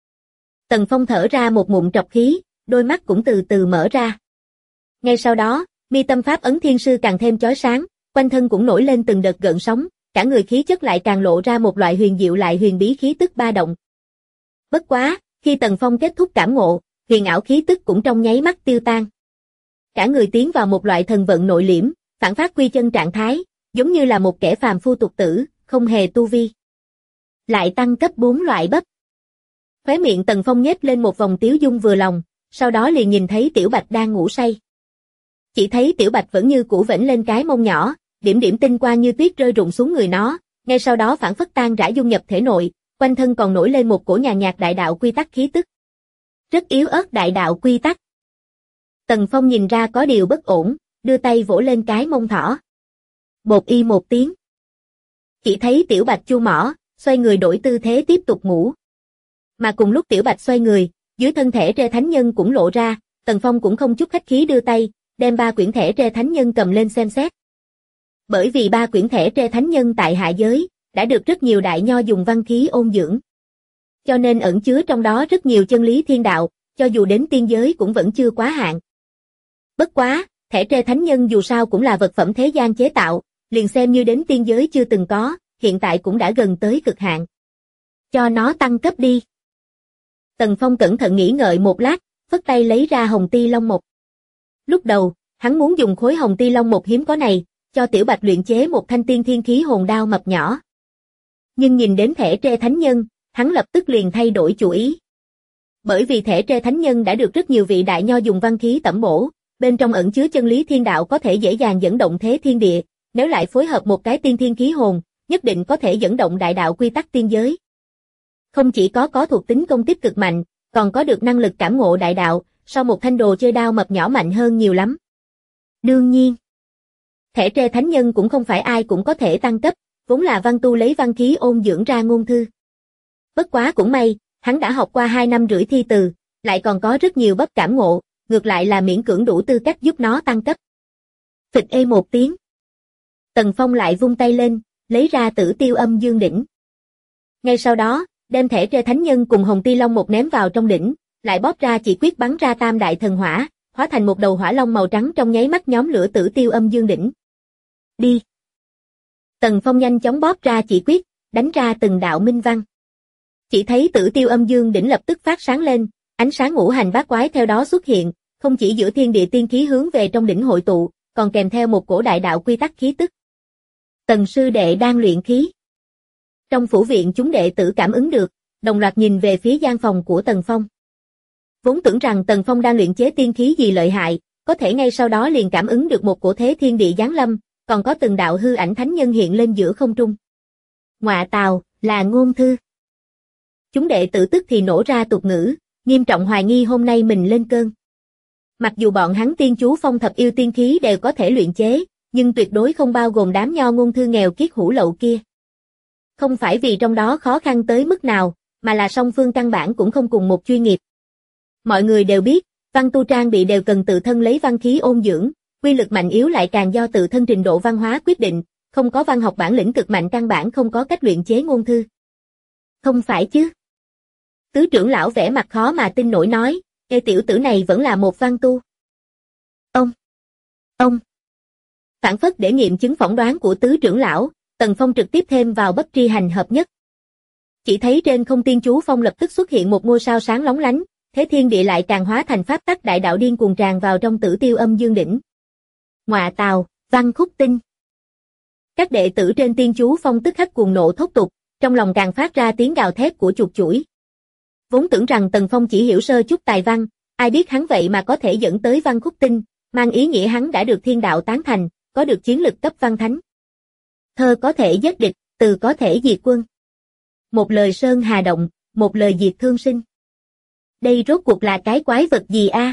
[SPEAKER 2] Tần Phong thở ra một ngụm trọc khí, đôi mắt cũng từ từ mở ra. Ngay sau đó, mi tâm pháp ấn thiên sư càng thêm chói sáng, quanh thân cũng nổi lên từng đợt gợn sóng, cả người khí chất lại càng lộ ra một loại huyền diệu lại huyền bí khí tức ba động. Bất quá, khi Tần Phong kết thúc cảm ngộ, huyền ảo khí tức cũng trong nháy mắt tiêu tan. Cả người tiến vào một loại thần vận nội liễm, phản phát quy chân trạng thái, giống như là một kẻ phàm phu tục tử, không hề tu vi. Lại tăng cấp 4 loại bắp. Khóe miệng Tần Phong nhếch lên một vòng tiếu dung vừa lòng, sau đó liền nhìn thấy Tiểu Bạch đang ngủ say. Chỉ thấy Tiểu Bạch vẫn như cũ vểnh lên cái mông nhỏ, điểm điểm tinh quang như tuyết rơi rụng xuống người nó, ngay sau đó phản phất tan rã dung nhập thể nội, quanh thân còn nổi lên một cổ nhàn nhạt đại đạo quy tắc khí tức. Rất yếu ớt đại đạo quy tắc. Tần Phong nhìn ra có điều bất ổn, đưa tay vỗ lên cái mông thỏ. Bột y một tiếng. Chỉ thấy Tiểu Bạch chu mỏ, xoay người đổi tư thế tiếp tục ngủ. Mà cùng lúc Tiểu Bạch xoay người, dưới thân thể Tre Thánh Nhân cũng lộ ra, Tần Phong cũng không chút khách khí đưa tay, đem 3 quyển thẻ Tre Thánh Nhân cầm lên xem xét. Bởi vì 3 quyển thẻ Tre Thánh Nhân tại hạ giới, đã được rất nhiều đại nho dùng văn khí ôn dưỡng. Cho nên ẩn chứa trong đó rất nhiều chân lý thiên đạo, cho dù đến tiên giới cũng vẫn chưa quá hạn. Bất quá, thẻ Tre Thánh Nhân dù sao cũng là vật phẩm thế gian chế tạo, liền xem như đến tiên giới chưa từng có, hiện tại cũng đã gần tới cực hạn. Cho nó tăng cấp đi. Tần Phong cẩn thận nghĩ ngợi một lát, phất tay lấy ra hồng ti long mục. Lúc đầu, hắn muốn dùng khối hồng ti long mục hiếm có này, cho Tiểu Bạch luyện chế một thanh tiên thiên khí hồn đao mập nhỏ. Nhưng nhìn đến thẻ Tre Thánh Nhân, hắn lập tức liền thay đổi chủ ý. Bởi vì thẻ Tre Thánh Nhân đã được rất nhiều vị đại nho dùng văn khí tẩm bổ, bên trong ẩn chứa chân lý thiên đạo có thể dễ dàng dẫn động thế thiên địa, nếu lại phối hợp một cái tiên thiên khí hồn, nhất định có thể dẫn động đại đạo quy tắc tiên giới. Không chỉ có thuộc tính công kích cực mạnh, còn có được năng lực cảm ngộ đại đạo, sau một thanh đồ chơi đao mập nhỏ mạnh hơn nhiều lắm. Đương nhiên, thẻ Tre Thánh Nhân cũng không phải ai cũng có thể tăng cấp, vốn là văn tu lấy văn khí ôn dưỡng ra ngôn thư. Bất quá cũng may, hắn đã học qua 2 năm rưỡi thi từ, lại còn có rất nhiều bắp cảm ngộ, ngược lại là miễn cưỡng đủ tư cách giúp nó tăng cấp. Phịch một tiếng. Tần Phong lại vung tay lên, lấy ra Tử Tiêu Âm Dương đỉnh. Ngay sau đó, đem thẻ Tre Thánh Nhân cùng Hồng Ti Long một ném vào trong đỉnh, lại bóp ra chỉ quyết bắn ra tam đại thần hỏa, hóa thành một đầu hỏa long màu trắng trong nháy mắt nhóm lửa Tử Tiêu Âm Dương đỉnh. Đi. Tần Phong nhanh chóng bóp ra chỉ quyết, đánh ra từng đạo minh văn. Chỉ thấy Tử Tiêu Âm Dương đỉnh lập tức phát sáng lên, ánh sáng ngũ hành bát quái theo đó xuất hiện, không chỉ giữa thiên địa tiên khí hướng về trong đỉnh hội tụ, còn kèm theo một cổ đại đạo quy tắc khí tức. Tần sư đệ đang luyện khí. Trong phủ viện chúng đệ tử cảm ứng được, đồng loạt nhìn về phía gian phòng của Tần Phong. Vốn tưởng rằng Tần Phong đang luyện chế tiên khí gì lợi hại, có thể ngay sau đó liền cảm ứng được một cổ thế thiên địa giáng lâm, còn có từng đạo hư ảnh thánh nhân hiện lên giữa không trung. Ngọa tào, là ngôn thư. Chúng đệ tử tức thì nổ ra tục ngữ, nghiêm trọng hoài nghi hôm nay mình lên cơn. Mặc dù bọn hắn tiên chú phong thập yêu tiên khí đều có thể luyện chế, nhưng tuyệt đối không bao gồm đám nho ngôn thư nghèo kiết hủ lậu kia. Không phải vì trong đó khó khăn tới mức nào, mà là song phương căn bản cũng không cùng một chuyên nghiệp. Mọi người đều biết, văn tu trang bị đều cần tự thân lấy văn khí ôn dưỡng, quy lực mạnh yếu lại càng do tự thân trình độ văn hóa quyết định, không có văn học bản lĩnh cực mạnh căn bản không có cách luyện chế ngôn thư. Không phải chứ? Tứ trưởng lão vẻ mặt khó mà tin nổi nói, "Ê tiểu tử này vẫn là một văn tu." Ông. Phản phất để nghiệm chứng phỏng đoán của tứ trưởng lão, Tần Phong trực tiếp thêm vào bất tri hành hợp nhất. Chỉ thấy trên không tiên chú phong lập tức xuất hiện một ngôi sao sáng lóng lánh, thế thiên địa lại càng hóa thành pháp tắc đại đạo điên cuồng tràn vào trong Tử Tiêu Âm Dương đỉnh. Ngọa tào, văn khúc tinh. Các đệ tử trên tiên chú phong tức khắc cuồng nộ thốt tục, trong lòng càng phát ra tiếng gào thét của chuột chủi. Vốn tưởng rằng Tần Phong chỉ hiểu sơ chút tài văn, ai biết hắn vậy mà có thể dẫn tới văn khúc tinh, mang ý nghĩa hắn đã được thiên đạo tán thành, có được chiến lực cấp văn thánh. Thơ có thể giết địch, từ có thể diệt quân. Một lời sơn hà động, một lời diệt thương sinh. Đây rốt cuộc là cái quái vật gì a?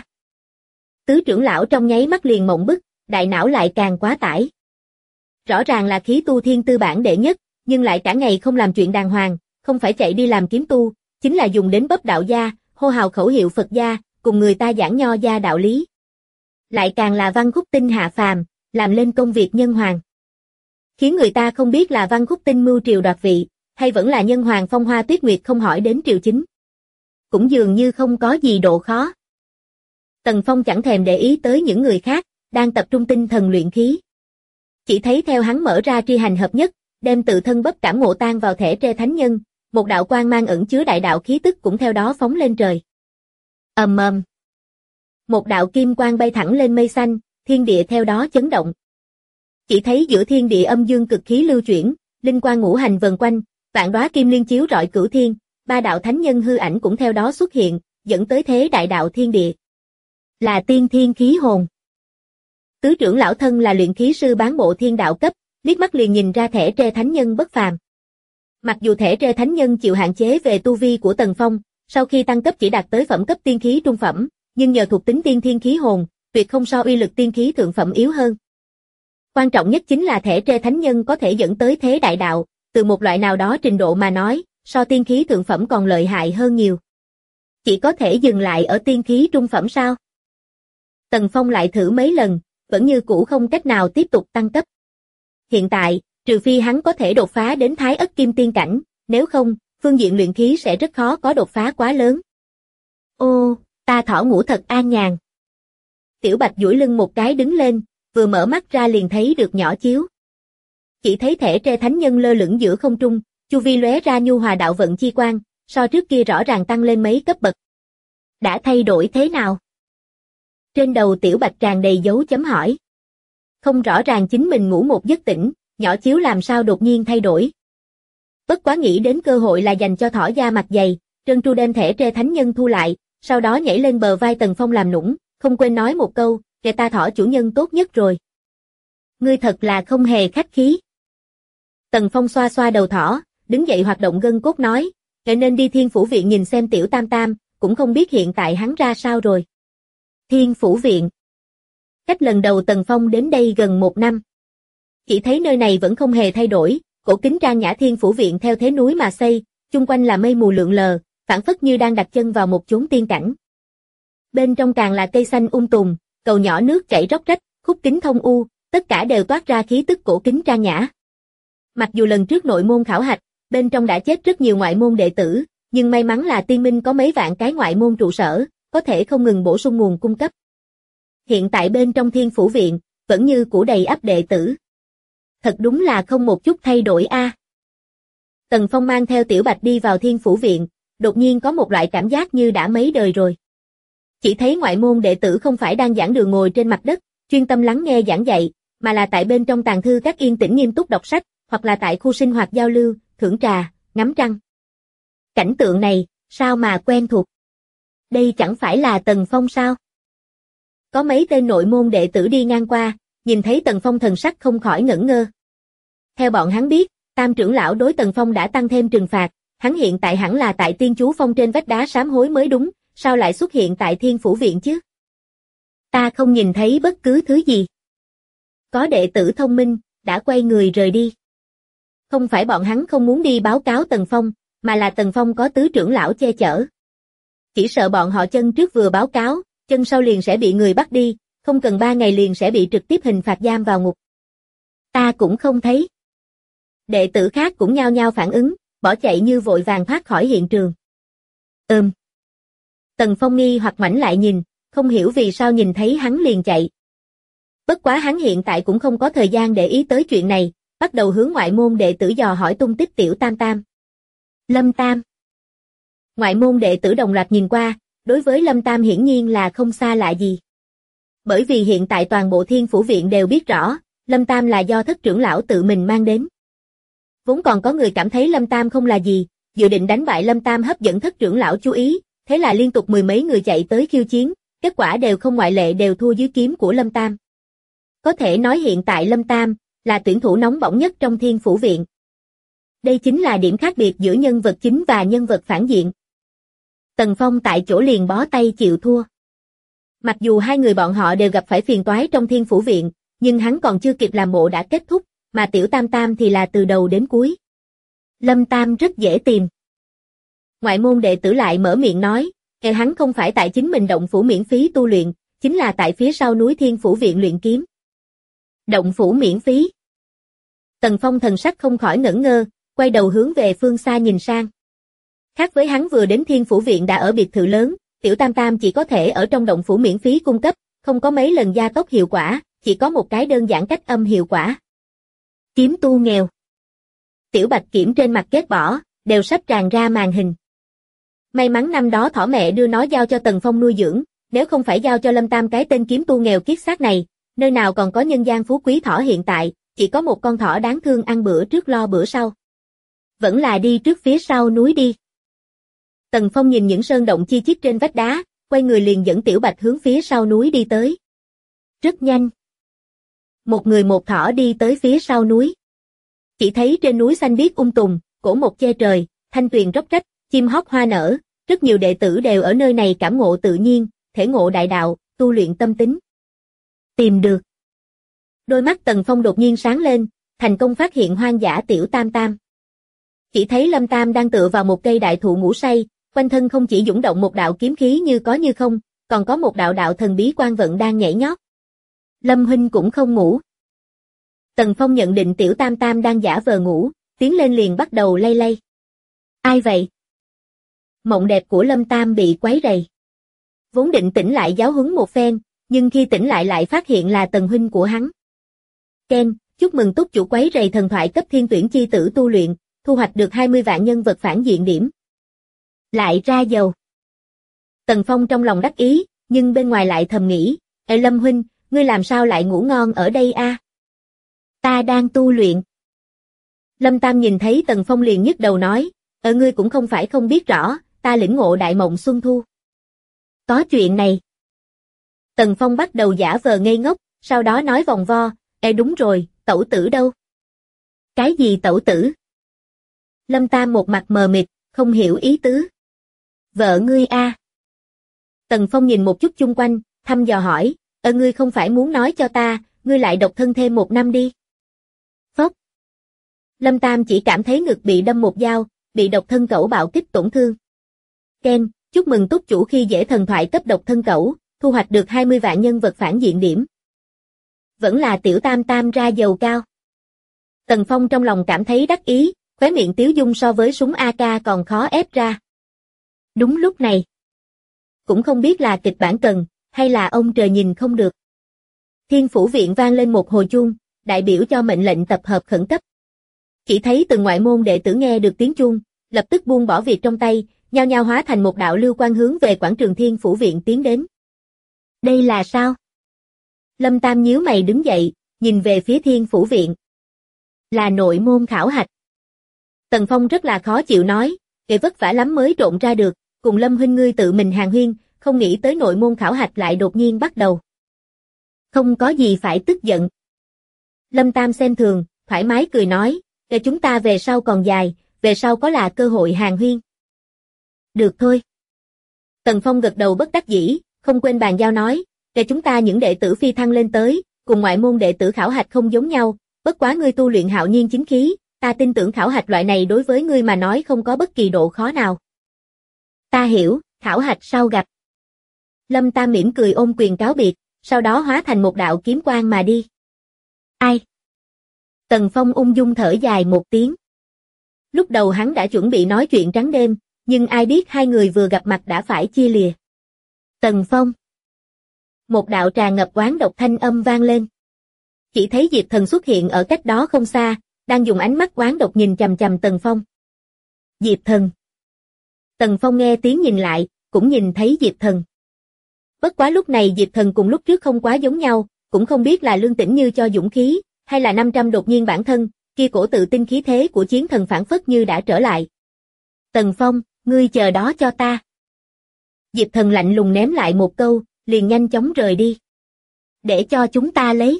[SPEAKER 2] Tứ trưởng lão trong nháy mắt liền mộng bức, đại não lại càng quá tải. Rõ ràng là khí tu thiên tư bản đệ nhất, nhưng lại cả ngày không làm chuyện đàng hoàng, không phải chạy đi làm kiếm tu, chính là dùng đến bấp đạo gia, hô hào khẩu hiệu Phật gia, cùng người ta giảng nho gia đạo lý. Lại càng là văn khúc tinh hạ phàm, làm lên công việc nhân hoàng. Khiến người ta không biết là văn khúc tinh mưu triều đoạt vị, hay vẫn là nhân hoàng phong hoa tuyết nguyệt không hỏi đến triều chính. Cũng dường như không có gì độ khó. Tần Phong chẳng thèm để ý tới những người khác, đang tập trung tinh thần luyện khí. Chỉ thấy theo hắn mở ra tri hành hợp nhất, đem tự thân bất cảm ngộ tan vào thể tre thánh nhân, một đạo quang mang ẩn chứa đại đạo khí tức cũng theo đó phóng lên trời. Ầm ầm. Một đạo kim quang bay thẳng lên mây xanh, thiên địa theo đó chấn động. Chỉ thấy giữa thiên địa âm dương cực khí lưu chuyển, linh quang ngũ hành vần quanh, vạn đóa kim liên chiếu rọi cửu thiên, ba đạo thánh nhân hư ảnh cũng theo đó xuất hiện, dẫn tới thế đại đạo thiên địa. Là tiên thiên khí hồn. Tứ trưởng lão thân là luyện khí sư bán bộ thiên đạo cấp, liếc mắt liền nhìn ra thể tre thánh nhân bất phàm. Mặc dù thể tre thánh nhân chịu hạn chế về tu vi của Tần Phong, sau khi tăng cấp chỉ đạt tới phẩm cấp tiên khí trung phẩm, nhưng nhờ thuộc tính tiên thiên khí hồn, tuyệt không so uy lực tiên khí thượng phẩm yếu hơn. Quan trọng nhất chính là thể tre thánh nhân có thể dẫn tới thế đại đạo, từ một loại nào đó trình độ mà nói, so tiên khí thượng phẩm còn lợi hại hơn nhiều. Chỉ có thể dừng lại ở tiên khí trung phẩm sao? Tần Phong lại thử mấy lần, vẫn như cũ không cách nào tiếp tục tăng cấp. Hiện tại, trừ phi hắn có thể đột phá đến Thái Ất Kim Tiên cảnh, nếu không, phương diện luyện khí sẽ rất khó có đột phá quá lớn. Ô, ta thỏ ngủ thật an nhàn. Tiểu Bạch duỗi lưng một cái đứng lên, vừa mở mắt ra liền thấy được nhỏ chiếu. Chỉ thấy thể tre thánh nhân lơ lửng giữa không trung, chu vi lóe ra nhu hòa đạo vận chi quang, so trước kia rõ ràng tăng lên mấy cấp bậc. Đã thay đổi thế nào? Trên đầu Tiểu Bạch tràn đầy dấu chấm hỏi. Không rõ ràng chính mình ngủ một giấc tỉnh, nhỏ chiếu làm sao đột nhiên thay đổi. Bất quá nghĩ đến cơ hội là dành cho thỏ da mặt dày, Trân Tru đem thể tre thánh nhân thu lại, sau đó nhảy lên bờ vai Tần Phong làm nũng, không quên nói một câu, kẻ ta thỏ chủ nhân tốt nhất rồi. Ngươi thật là không hề khách khí. Tần Phong xoa xoa đầu thỏ, đứng dậy hoạt động gân cốt nói, nên đi Thiên Phủ Viện nhìn xem Tiểu Tam Tam, cũng không biết hiện tại hắn ra sao rồi. Thiên Phủ Viện. Cách lần đầu Tần Phong đến đây gần 1 năm. Chỉ thấy nơi này vẫn không hề thay đổi, cổ kính trang nhã Thiên Phủ Viện theo thế núi mà xây, chung quanh là mây mù lượn lờ, phảng phất như đang đặt chân vào một chốn tiên cảnh. Bên trong càng là cây xanh tùng, cầu nhỏ nước chảy róc rách, khúc kính thông u, tất cả đều toát ra khí tức cổ kính trang nhã. Mặc dù lần trước nội môn khảo hạch, bên trong đã chết rất nhiều ngoại môn đệ tử, nhưng may mắn là Tiên Minh có mấy vạn cái ngoại môn trụ sở, có thể không ngừng bổ sung nguồn cung cấp. Hiện tại bên trong Thiên Phủ Viện, vẫn như cũ đầy ắp đệ tử. Thật đúng là không một chút thay đổi a. Tần Phong mang theo Tiểu Bạch đi vào Thiên Phủ Viện, đột nhiên có một loại cảm giác như đã mấy đời rồi. Chỉ thấy ngoại môn đệ tử không phải đang giảng đường ngồi trên mặt đất, chuyên tâm lắng nghe giảng dạy, mà là tại bên trong tàng thư các yên tĩnh nghiêm túc đọc sách, hoặc là tại khu sinh hoạt giao lưu, thưởng trà, ngắm trăng. Cảnh tượng này, sao mà quen thuộc? Đây chẳng phải là Tần Phong sao? Có mấy tên nội môn đệ tử đi ngang qua, nhìn thấy Tần Phong thần sắc không khỏi ngẩn ngơ. Theo bọn hắn biết, Tam trưởng lão đối Tần Phong đã tăng thêm trừng phạt, hắn hiện tại hẳn là tại Tiên Chú Phong trên vách đá sám hối mới đúng, sao lại xuất hiện tại Thiên Phủ Viện chứ? Ta không nhìn thấy bất cứ thứ gì. Có đệ tử thông minh, đã quay người rời đi. Không phải bọn hắn không muốn đi báo cáo Tần Phong, mà là Tần Phong có tứ trưởng lão che chở. Chỉ sợ bọn họ chân trước vừa báo cáo, chân sau liền sẽ bị người bắt đi, không cần 3 ngày liền sẽ bị trực tiếp hình phạt giam vào ngục. Ta cũng không thấy. Đệ tử khác cũng nhao nhao phản ứng, bỏ chạy như vội vàng thoát khỏi hiện trường. Tần Phong nghi hoặc ngoảnh lại nhìn, không hiểu vì sao nhìn thấy hắn liền chạy. Bất quá hắn hiện tại cũng không có thời gian để ý tới chuyện này, bắt đầu hướng ngoại môn đệ tử dò hỏi tung tích Tiểu Tam Tam. Lâm Tam. Ngoại môn đệ tử đồng loạt nhìn qua, đối với Lâm Tam hiển nhiên là không xa lạ gì. Bởi vì hiện tại toàn bộ Thiên Phủ Viện đều biết rõ, Lâm Tam là do thất trưởng lão tự mình mang đến. Vốn còn có người cảm thấy Lâm Tam không là gì, dự định đánh bại Lâm Tam hấp dẫn thất trưởng lão chú ý, thế là liên tục 10 mấy người chạy tới khiêu chiến, kết quả đều không ngoại lệ đều thua dưới kiếm của Lâm Tam. Có thể nói hiện tại Lâm Tam là tuyển thủ nóng bỏng nhất trong Thiên Phủ Viện. Đây chính là điểm khác biệt giữa nhân vật chính và nhân vật phản diện. Tần Phong tại chỗ liền bó tay chịu thua. Mặc dù hai người bọn họ đều gặp phải phiền toái trong Thiên Phủ Viện, nhưng hắn còn chưa kịp làm bộ đã kết thúc, mà Tiểu Tam Tam thì là từ đầu đến cuối. Lâm Tam rất dễ tìm. Ngoại môn đệ tử lại mở miệng nói, hắn không phải tại chính mình động phủ miễn phí tu luyện, chính là tại phía sau núi Thiên Phủ Viện luyện kiếm. Động phủ miễn phí. Tần Phong thần sắc không khỏi ngẩn ngơ, quay đầu hướng về phương xa nhìn sang. Khác với hắn vừa đến Thiên Phủ Viện đã ở biệt thự lớn, Tiểu Tam Tam chỉ có thể ở trong động phủ miễn phí cung cấp, không có mấy lần gia tốc hiệu quả, chỉ có một cái đơn giản cách âm hiệu quả. Kiếm tu nghèo. Tiểu Bạch Kiểm trên mặt ghét bỏ, đều sắp tràn ra màn hình. May mắn năm đó thỏ mẹ đưa nó giao cho Tần Phong nuôi dưỡng, nếu không phải giao cho Lâm Tam cái tên kiếm tu nghèo kiết xác này, nơi nào còn có nhân gian phú quý thỏ hiện tại, chỉ có một con thỏ đáng thương ăn bữa trước lo bữa sau. Vẫn là đi trước phía sau núi đi. Tần Phong nhìn những sơn động chi chít trên vách đá, quay người liền dẫn Tiểu Bạch hướng phía sau núi đi tới. Rất nhanh. Một người một thỏ đi tới phía sau núi. Chỉ thấy trên núi xanh biếc tùng, cổ một che trời, thanh tuyền róc rách, chim hót hoa nở, rất nhiều đệ tử đều ở nơi này cảm ngộ tự nhiên, thể ngộ đại đạo, tu luyện tâm tính. Tìm được. Đôi mắt Tần Phong đột nhiên sáng lên, thành công phát hiện hoang dã Tiểu Tam Tam. Chỉ thấy Lâm Tam đang tựa vào một cây đại thụ ngủ say, quanh thân không chỉ dũng động một đạo kiếm khí như có như không, còn có một đạo đạo thần bí quan vận đang nhảy nhót. Lâm huynh cũng không ngủ. Tần Phong nhận định Tiểu Tam Tam đang giả vờ ngủ, tiến lên liền bắt đầu lay lay. Ai vậy? Mộng đẹp của Lâm Tam bị quấy rầy. Vốn định tỉnh lại giáo huấn một phen, nhưng khi tỉnh lại lại phát hiện là Tần huynh của hắn. Ken, chúc mừng túc chủ quấy rầy thần thoại cấp thiên tuyển chi tử tu luyện, thu hoạch được 20 vạn nhân vật phản diện điểm. Lại ra dầu. Tần Phong trong lòng đắc ý, nhưng bên ngoài lại thầm nghĩ, Ê Lâm huynh, ngươi làm sao lại ngủ ngon ở đây a? Ta đang tu luyện. Lâm Tam nhìn thấy Tần Phong liền nhức đầu nói, ngươi cũng không phải không biết rõ, ta lĩnh ngộ đại mộng xuân thu. Có chuyện này. Tần Phong bắt đầu giả vờ ngây ngốc, sau đó nói vòng vo, đúng rồi, tẩu tử đâu? Cái gì tẩu tử? Lâm Tam một mặt mờ mịt, không hiểu ý tứ. Vợ ngươi a. Tần Phong nhìn một chút chung quanh, thăm dò hỏi, ngươi không phải muốn nói cho ta, ngươi lại độc thân thêm 1 năm đi. Phốc. Lâm Tam chỉ cảm thấy ngực bị đâm một dao, bị độc thân cẩu bạo kích tổn thương. Ken, chúc mừng túc chủ khi dễ thần thoại cấp độc thân cẩu, thu hoạch được 20 vạn nhân vật phản diện điểm. Vẫn là Tiểu Tam Tam ra dầu cao. Tần Phong trong lòng cảm thấy đắc ý, khóe miệng tiếu dung so với súng AK còn khó ép ra. Đúng lúc này. Cũng không biết là kịch bản cần, hay là ông trời nhìn không được. Thiên Phủ Viện vang lên một hồi chuông, đại biểu cho mệnh lệnh tập hợp khẩn cấp. Chỉ thấy từng ngoại môn đệ tử nghe được tiếng chuông, lập tức buông bỏ việc trong tay, nhao nhao hóa thành một đạo lưu quang hướng về quảng trường Thiên Phủ Viện tiến đến. Đây là sao? Lâm Tam nhíu mày đứng dậy, nhìn về phía Thiên Phủ Viện. Là nội môn khảo hạch. Tần Phong rất là khó chịu nói, kệ vất vả lắm mới trộn ra được, cùng Lâm huynh ngươi tự mình hàn huyên, không nghĩ tới nội môn khảo hạch lại đột nhiên bắt đầu. Không có gì phải tức giận. Lâm Tam xem thường, thoải mái cười nói, để chúng ta về sau còn dài, về sau có là cơ hội hàn huyên. Được thôi. Tần Phong gật đầu bất đắc dĩ, không quên bàn giao nói, để chúng ta những đệ tử phi thăng lên tới, cùng ngoại môn đệ tử khảo hạch không giống nhau, bất quá ngươi tu luyện hạo nhiên chính khí, ta tin tưởng khảo hạch loại này đối với ngươi mà nói không có bất kỳ độ khó nào. Ta hiểu, khảo hạch sau gặp. Lâm Tam mỉm cười ôm quyền cáo biệt, sau đó hóa thành một đạo kiếm quang mà đi. Ai? Tần Phong ung dung thở dài một tiếng. Lúc đầu hắn đã chuẩn bị nói chuyện trắng đêm, nhưng ai biết hai người vừa gặp mặt đã phải chia lìa. Tần Phong. Một đạo tràn ngập oán độc thanh âm vang lên. Chỉ thấy Diệp Thần xuất hiện ở cách đó không xa, đang dùng ánh mắt oán độc nhìn chằm chằm Tần Phong. Diệp Thần. Tần Phong nghe tiếng nhìn lại, cũng nhìn thấy Diệp Thần. Bất quá lúc này Diệp Thần cùng lúc trước không quá giống nhau, cũng không biết là lương tĩnh như cho dũng khí, hay là 500 đột nhiên bản thân, kia cổ tự tin khí thế của chiến thần phản phất như đã trở lại. Tần Phong, ngươi chờ đó cho ta. Diệp Thần lạnh lùng ném lại một câu, liền nhanh chóng rời đi. Để cho chúng ta lấy.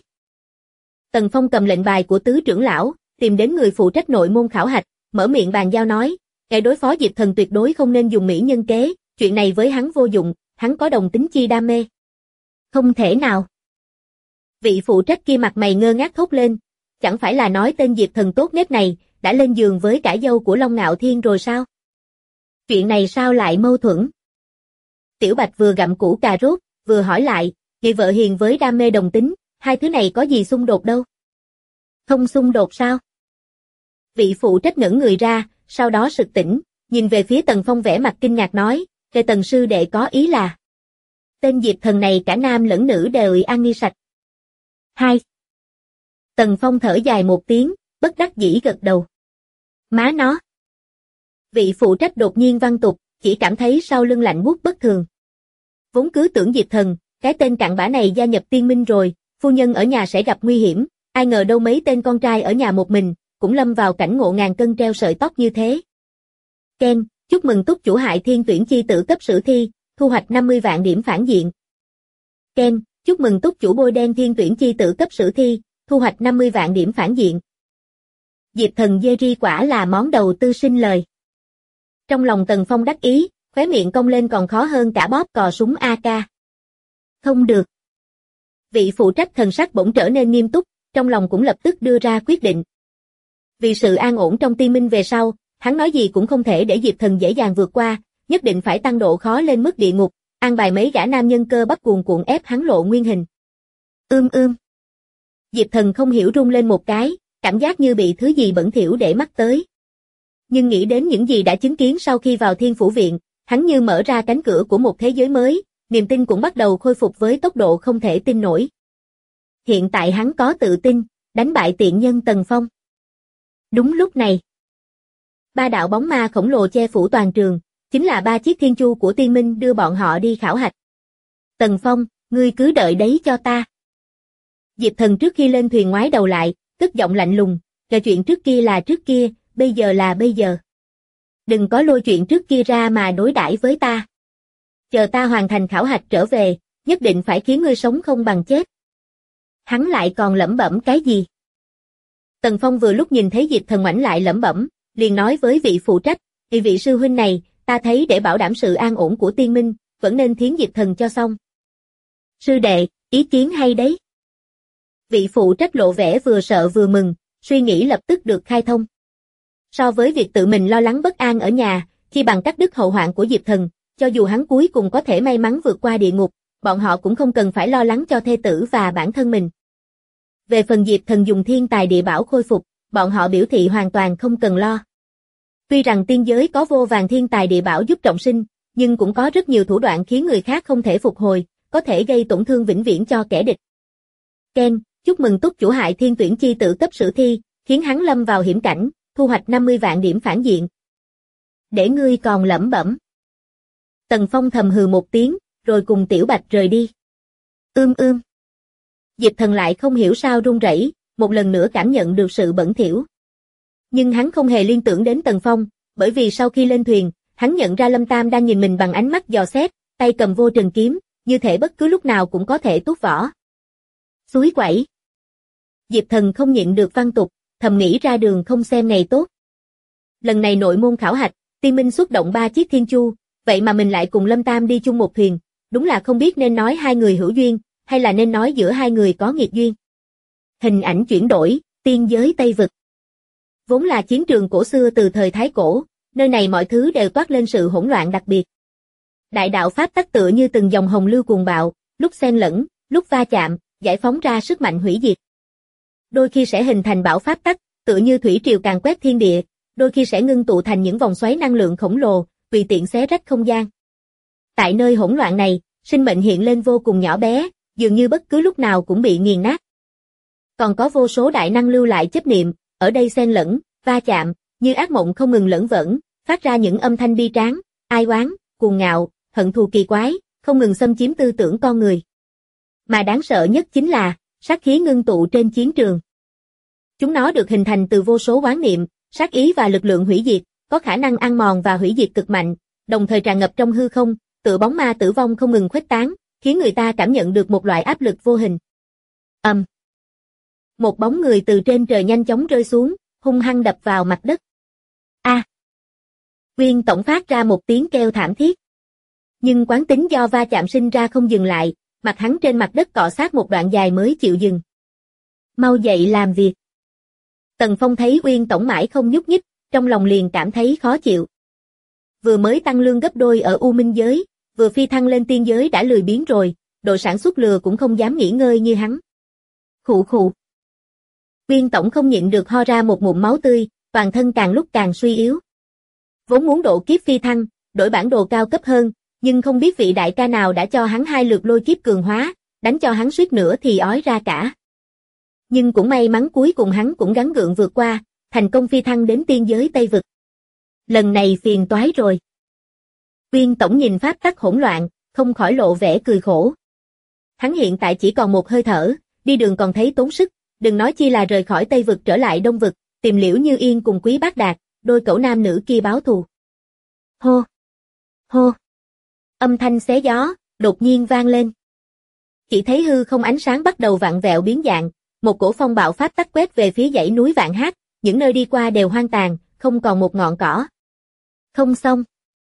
[SPEAKER 2] Tần Phong cầm lệnh bài của tứ trưởng lão, tìm đến người phụ trách nội môn khảo hạch, mở miệng bàn giao nói, kẻ đối phó Diệp Thần tuyệt đối không nên dùng mỹ nhân kế, chuyện này với hắn vô dụng, hắn có đồng tính chi đam mê. Không thể nào. Vị phụ trách kia mặt mày ngơ ngác thốt lên, chẳng phải là nói tên Diệp Thần tốt nết này, đã lên giường với cả dâu của Long Ngạo Thiên rồi sao? Chuyện này sao lại mâu thuẫn? Tiểu Bạch vừa gặm củ cà rốt, vừa hỏi lại, người vợ hiền với đam mê đồng tính, hai thứ này có gì xung đột đâu? Không xung đột sao? Vị phụ trách ngẩn người ra, sau đó sực tỉnh, nhìn về phía Tần Phong vẻ mặt kinh ngạc nói, về Tần sư đệ có ý là. Tên Diệp Thần này cả nam lẫn nữ đều ăn nghi sạch. Hai. Tần Phong thở dài một tiếng, bất đắc dĩ gật đầu. Má nó. Vị phụ trách đột nhiên văng tục, chỉ cảm thấy sau lưng lạnh buốt bất thường. Vốn cứ tưởng Diệp Thần, cái tên cặn bã này gia nhập tiên minh rồi, phu nhân ở nhà sẽ gặp nguy hiểm, ai ngờ đâu mấy tên con trai ở nhà một mình, cũng lâm vào cảnh ngộ ngàn cân treo sợi tóc như thế. Ken, chúc mừng túc chủ Hại Thiên tuyển chi tử cấp sử thi, thu hoạch 50 vạn điểm phản diện. Ken, chúc mừng túc chủ Bôi Đen Thiên tuyển chi tử cấp sử thi, thu hoạch 50 vạn điểm phản diện. Diệp Thần Jerry quả là món đầu tư sinh lời. Trong lòng Tần Phong đắc ý, khóe miệng cong lên còn khó hơn cả bóp cò súng AK. Không được. Vị phụ trách thần sắc bỗng trở nên nghiêm túc, trong lòng cũng lập tức đưa ra quyết định. Vì sự an ổn trong tiên minh về sau, hắn nói gì cũng không thể để Diệp Thần dễ dàng vượt qua, nhất định phải tăng độ khó lên mức địa ngục, an bài mấy gã nam nhân cơ bắp cuồn cuộn ép hắn lộ nguyên hình. Diệp Thần không hiểu rung lên một cái, cảm giác như bị thứ gì bẩn thỉu để mắt tới. Nhưng nghĩ đến những gì đã chứng kiến sau khi vào Thiên Phủ Viện, hắn như mở ra cánh cửa của một thế giới mới, niềm tin cũng bắt đầu khôi phục với tốc độ không thể tin nổi. Hiện tại hắn có tự tin, đánh bại tiện nhân Tần Phong. Đúng lúc này, ba đạo bóng ma khổng lồ che phủ toàn trường, chính là ba chiếc thiên chu của tiên minh đưa bọn họ đi khảo hạch. Tần Phong, ngươi cứ đợi đấy cho ta. Diệp Thần trước khi lên thuyền ngoái đầu lại, cất giọng lạnh lùng, kể chuyện trước kia là trước kia, bây giờ là bây giờ. Đừng có lôi chuyện trước kia ra mà đối đãi với ta. Chờ ta hoàn thành khảo hạch trở về, nhất định phải khiến ngươi sống không bằng chết. Hắn lại còn lẩm bẩm cái gì? Tần Phong vừa lúc nhìn thấy Diệp Thần ngoảnh lại lẩm bẩm, liền nói với vị phụ trách, vị sư huynh này, ta thấy để bảo đảm sự an ổn của tiên minh, vẫn nên thiến Diệp Thần cho xong. Sư đệ, ý kiến hay đấy. Vị phụ trách lộ vẻ vừa sợ vừa mừng, suy nghĩ lập tức được khai thông. So với việc tự mình lo lắng bất an ở nhà, khi bằng cắt đứt hậu hoạn của Diệp Thần, cho dù hắn cuối cùng có thể may mắn vượt qua địa ngục, bọn họ cũng không cần phải lo lắng cho thê tử và bản thân mình. Về phần Diệp Thần dùng thiên tài địa bảo khôi phục, bọn họ biểu thị hoàn toàn không cần lo. Tuy rằng tiên giới có vô vàn thiên tài địa bảo giúp trọng sinh, nhưng cũng có rất nhiều thủ đoạn khiến người khác không thể phục hồi, có thể gây tổn thương vĩnh viễn cho kẻ địch. Ken, chúc mừng túc chủ Hại Thiên tuyển chi tử cấp sử thi, khiến hắn lâm vào hiểm cảnh, thu hoạch 50 vạn điểm phản diện. Để ngươi còn lẩm bẩm. Tần Phong thầm hừ một tiếng, rồi cùng Tiểu Bạch rời đi. Ưm. Diệp Thần lại không hiểu sao run rẩy, một lần nữa cảm nhận được sự bẩn thỉu. Nhưng hắn không hề liên tưởng đến Tần Phong, bởi vì sau khi lên thuyền, hắn nhận ra Lâm Tam đang nhìn mình bằng ánh mắt dò xét, tay cầm vô trần kiếm, như thể bất cứ lúc nào cũng có thể tuốt vỏ. Suối quẩy. Diệp Thần không nhịn được văn tục, thầm nghĩ ra đường không xem ngày tốt. Lần này nội môn khảo hạch, Tiên Minh xuất động 3 chiếc thiên chu, vậy mà mình lại cùng Lâm Tam đi chung một thuyền, đúng là không biết nên nói hai người hữu duyên, hay là nên nói giữa hai người có nghiệt duyên. Hình ảnh chuyển đổi, tiên giới Tây Vực. Vốn là chiến trường cổ xưa từ thời Thái Cổ, nơi này mọi thứ đều toát lên sự hỗn loạn đặc biệt. Đại đạo pháp tắc tựa như từng dòng hồng lưu cuồng bạo, lúc xen lẫn, lúc va chạm, giải phóng ra sức mạnh hủy diệt. Đôi khi sẽ hình thành bão pháp tắc, tựa như thủy triều càn quét thiên địa, đôi khi sẽ ngưng tụ thành những vòng xoáy năng lượng khổng lồ, tùy tiện xé rách không gian. Tại nơi hỗn loạn này, sinh mệnh hiện lên vô cùng nhỏ bé, dường như bất cứ lúc nào cũng bị nghiền nát. Còn có vô số đại năng lưu lại chấp niệm, ở đây xen lẫn, va chạm, như ác mộng không ngừng lẫn vẩn, phát ra những âm thanh bi tráng, ai oán, cuồng ngạo, hận thù kỳ quái, không ngừng xâm chiếm tư tưởng con người. Mà đáng sợ nhất chính là, sát khí ngưng tụ trên chiến trường. Chúng nó được hình thành từ vô số oán niệm, sát ý và lực lượng hủy diệt, có khả năng ăn mòn và hủy diệt cực mạnh, đồng thời tràn ngập trong hư không, tựa bóng ma tử vong không ngừng khuếch tán, khiến người ta cảm nhận được một loại áp lực vô hình. Một bóng người từ trên trời nhanh chóng rơi xuống, hung hăng đập vào mặt đất. A! Uyên Tổng phát ra một tiếng kêu thảm thiết. Nhưng quán tính do va chạm sinh ra không dừng lại, mặt hắn trên mặt đất cọ sát một đoạn dài mới chịu dừng. Mau dậy làm việc. Tần Phong thấy Uyên Tổng mãi không nhúc nhích, trong lòng liền cảm thấy khó chịu. Vừa mới tăng lương gấp đôi ở U Minh giới, vừa phi thăng lên tiên giới đã lười biếng rồi, độ sản xuất lừa cũng không dám nghỉ ngơi như hắn. Khụ khụ. Uyên Tổng không nhịn được ho ra một ngụm máu tươi, toàn thân càng lúc càng suy yếu. Vốn muốn độ kiếp phi thăng, đổi bản đồ cao cấp hơn, nhưng không biết vị đại ca nào đã cho hắn 2 lượt lôi kiếp cường hóa, đánh cho hắn suýt nữa thì ói ra cả. Nhưng cũng may mắn cuối cùng hắn cũng gắng gượng vượt qua, thành công phi thăng đến tiên giới Tây Vực. Lần này phiền toái rồi. Uyên Tổng nhìn pháp tắc hỗn loạn, không khỏi lộ vẻ cười khổ. Hắn hiện tại chỉ còn một hơi thở, đi đường còn thấy tốn sức, đừng nói chi là rời khỏi Tây Vực trở lại Đông Vực, tìm Liễu Như Yên cùng Quý Bác Đạt, đôi cẩu nam nữ kia báo thù. Hô! Hô! Âm thanh xé gió, đột nhiên vang lên. Chỉ thấy hư không ánh sáng bắt đầu vặn vẹo biến dạng, một cổ phong bạo pháp tắc quét về phía dãy núi Vạn Hát, những nơi đi qua đều hoang tàn, không còn một ngọn cỏ. Không xong.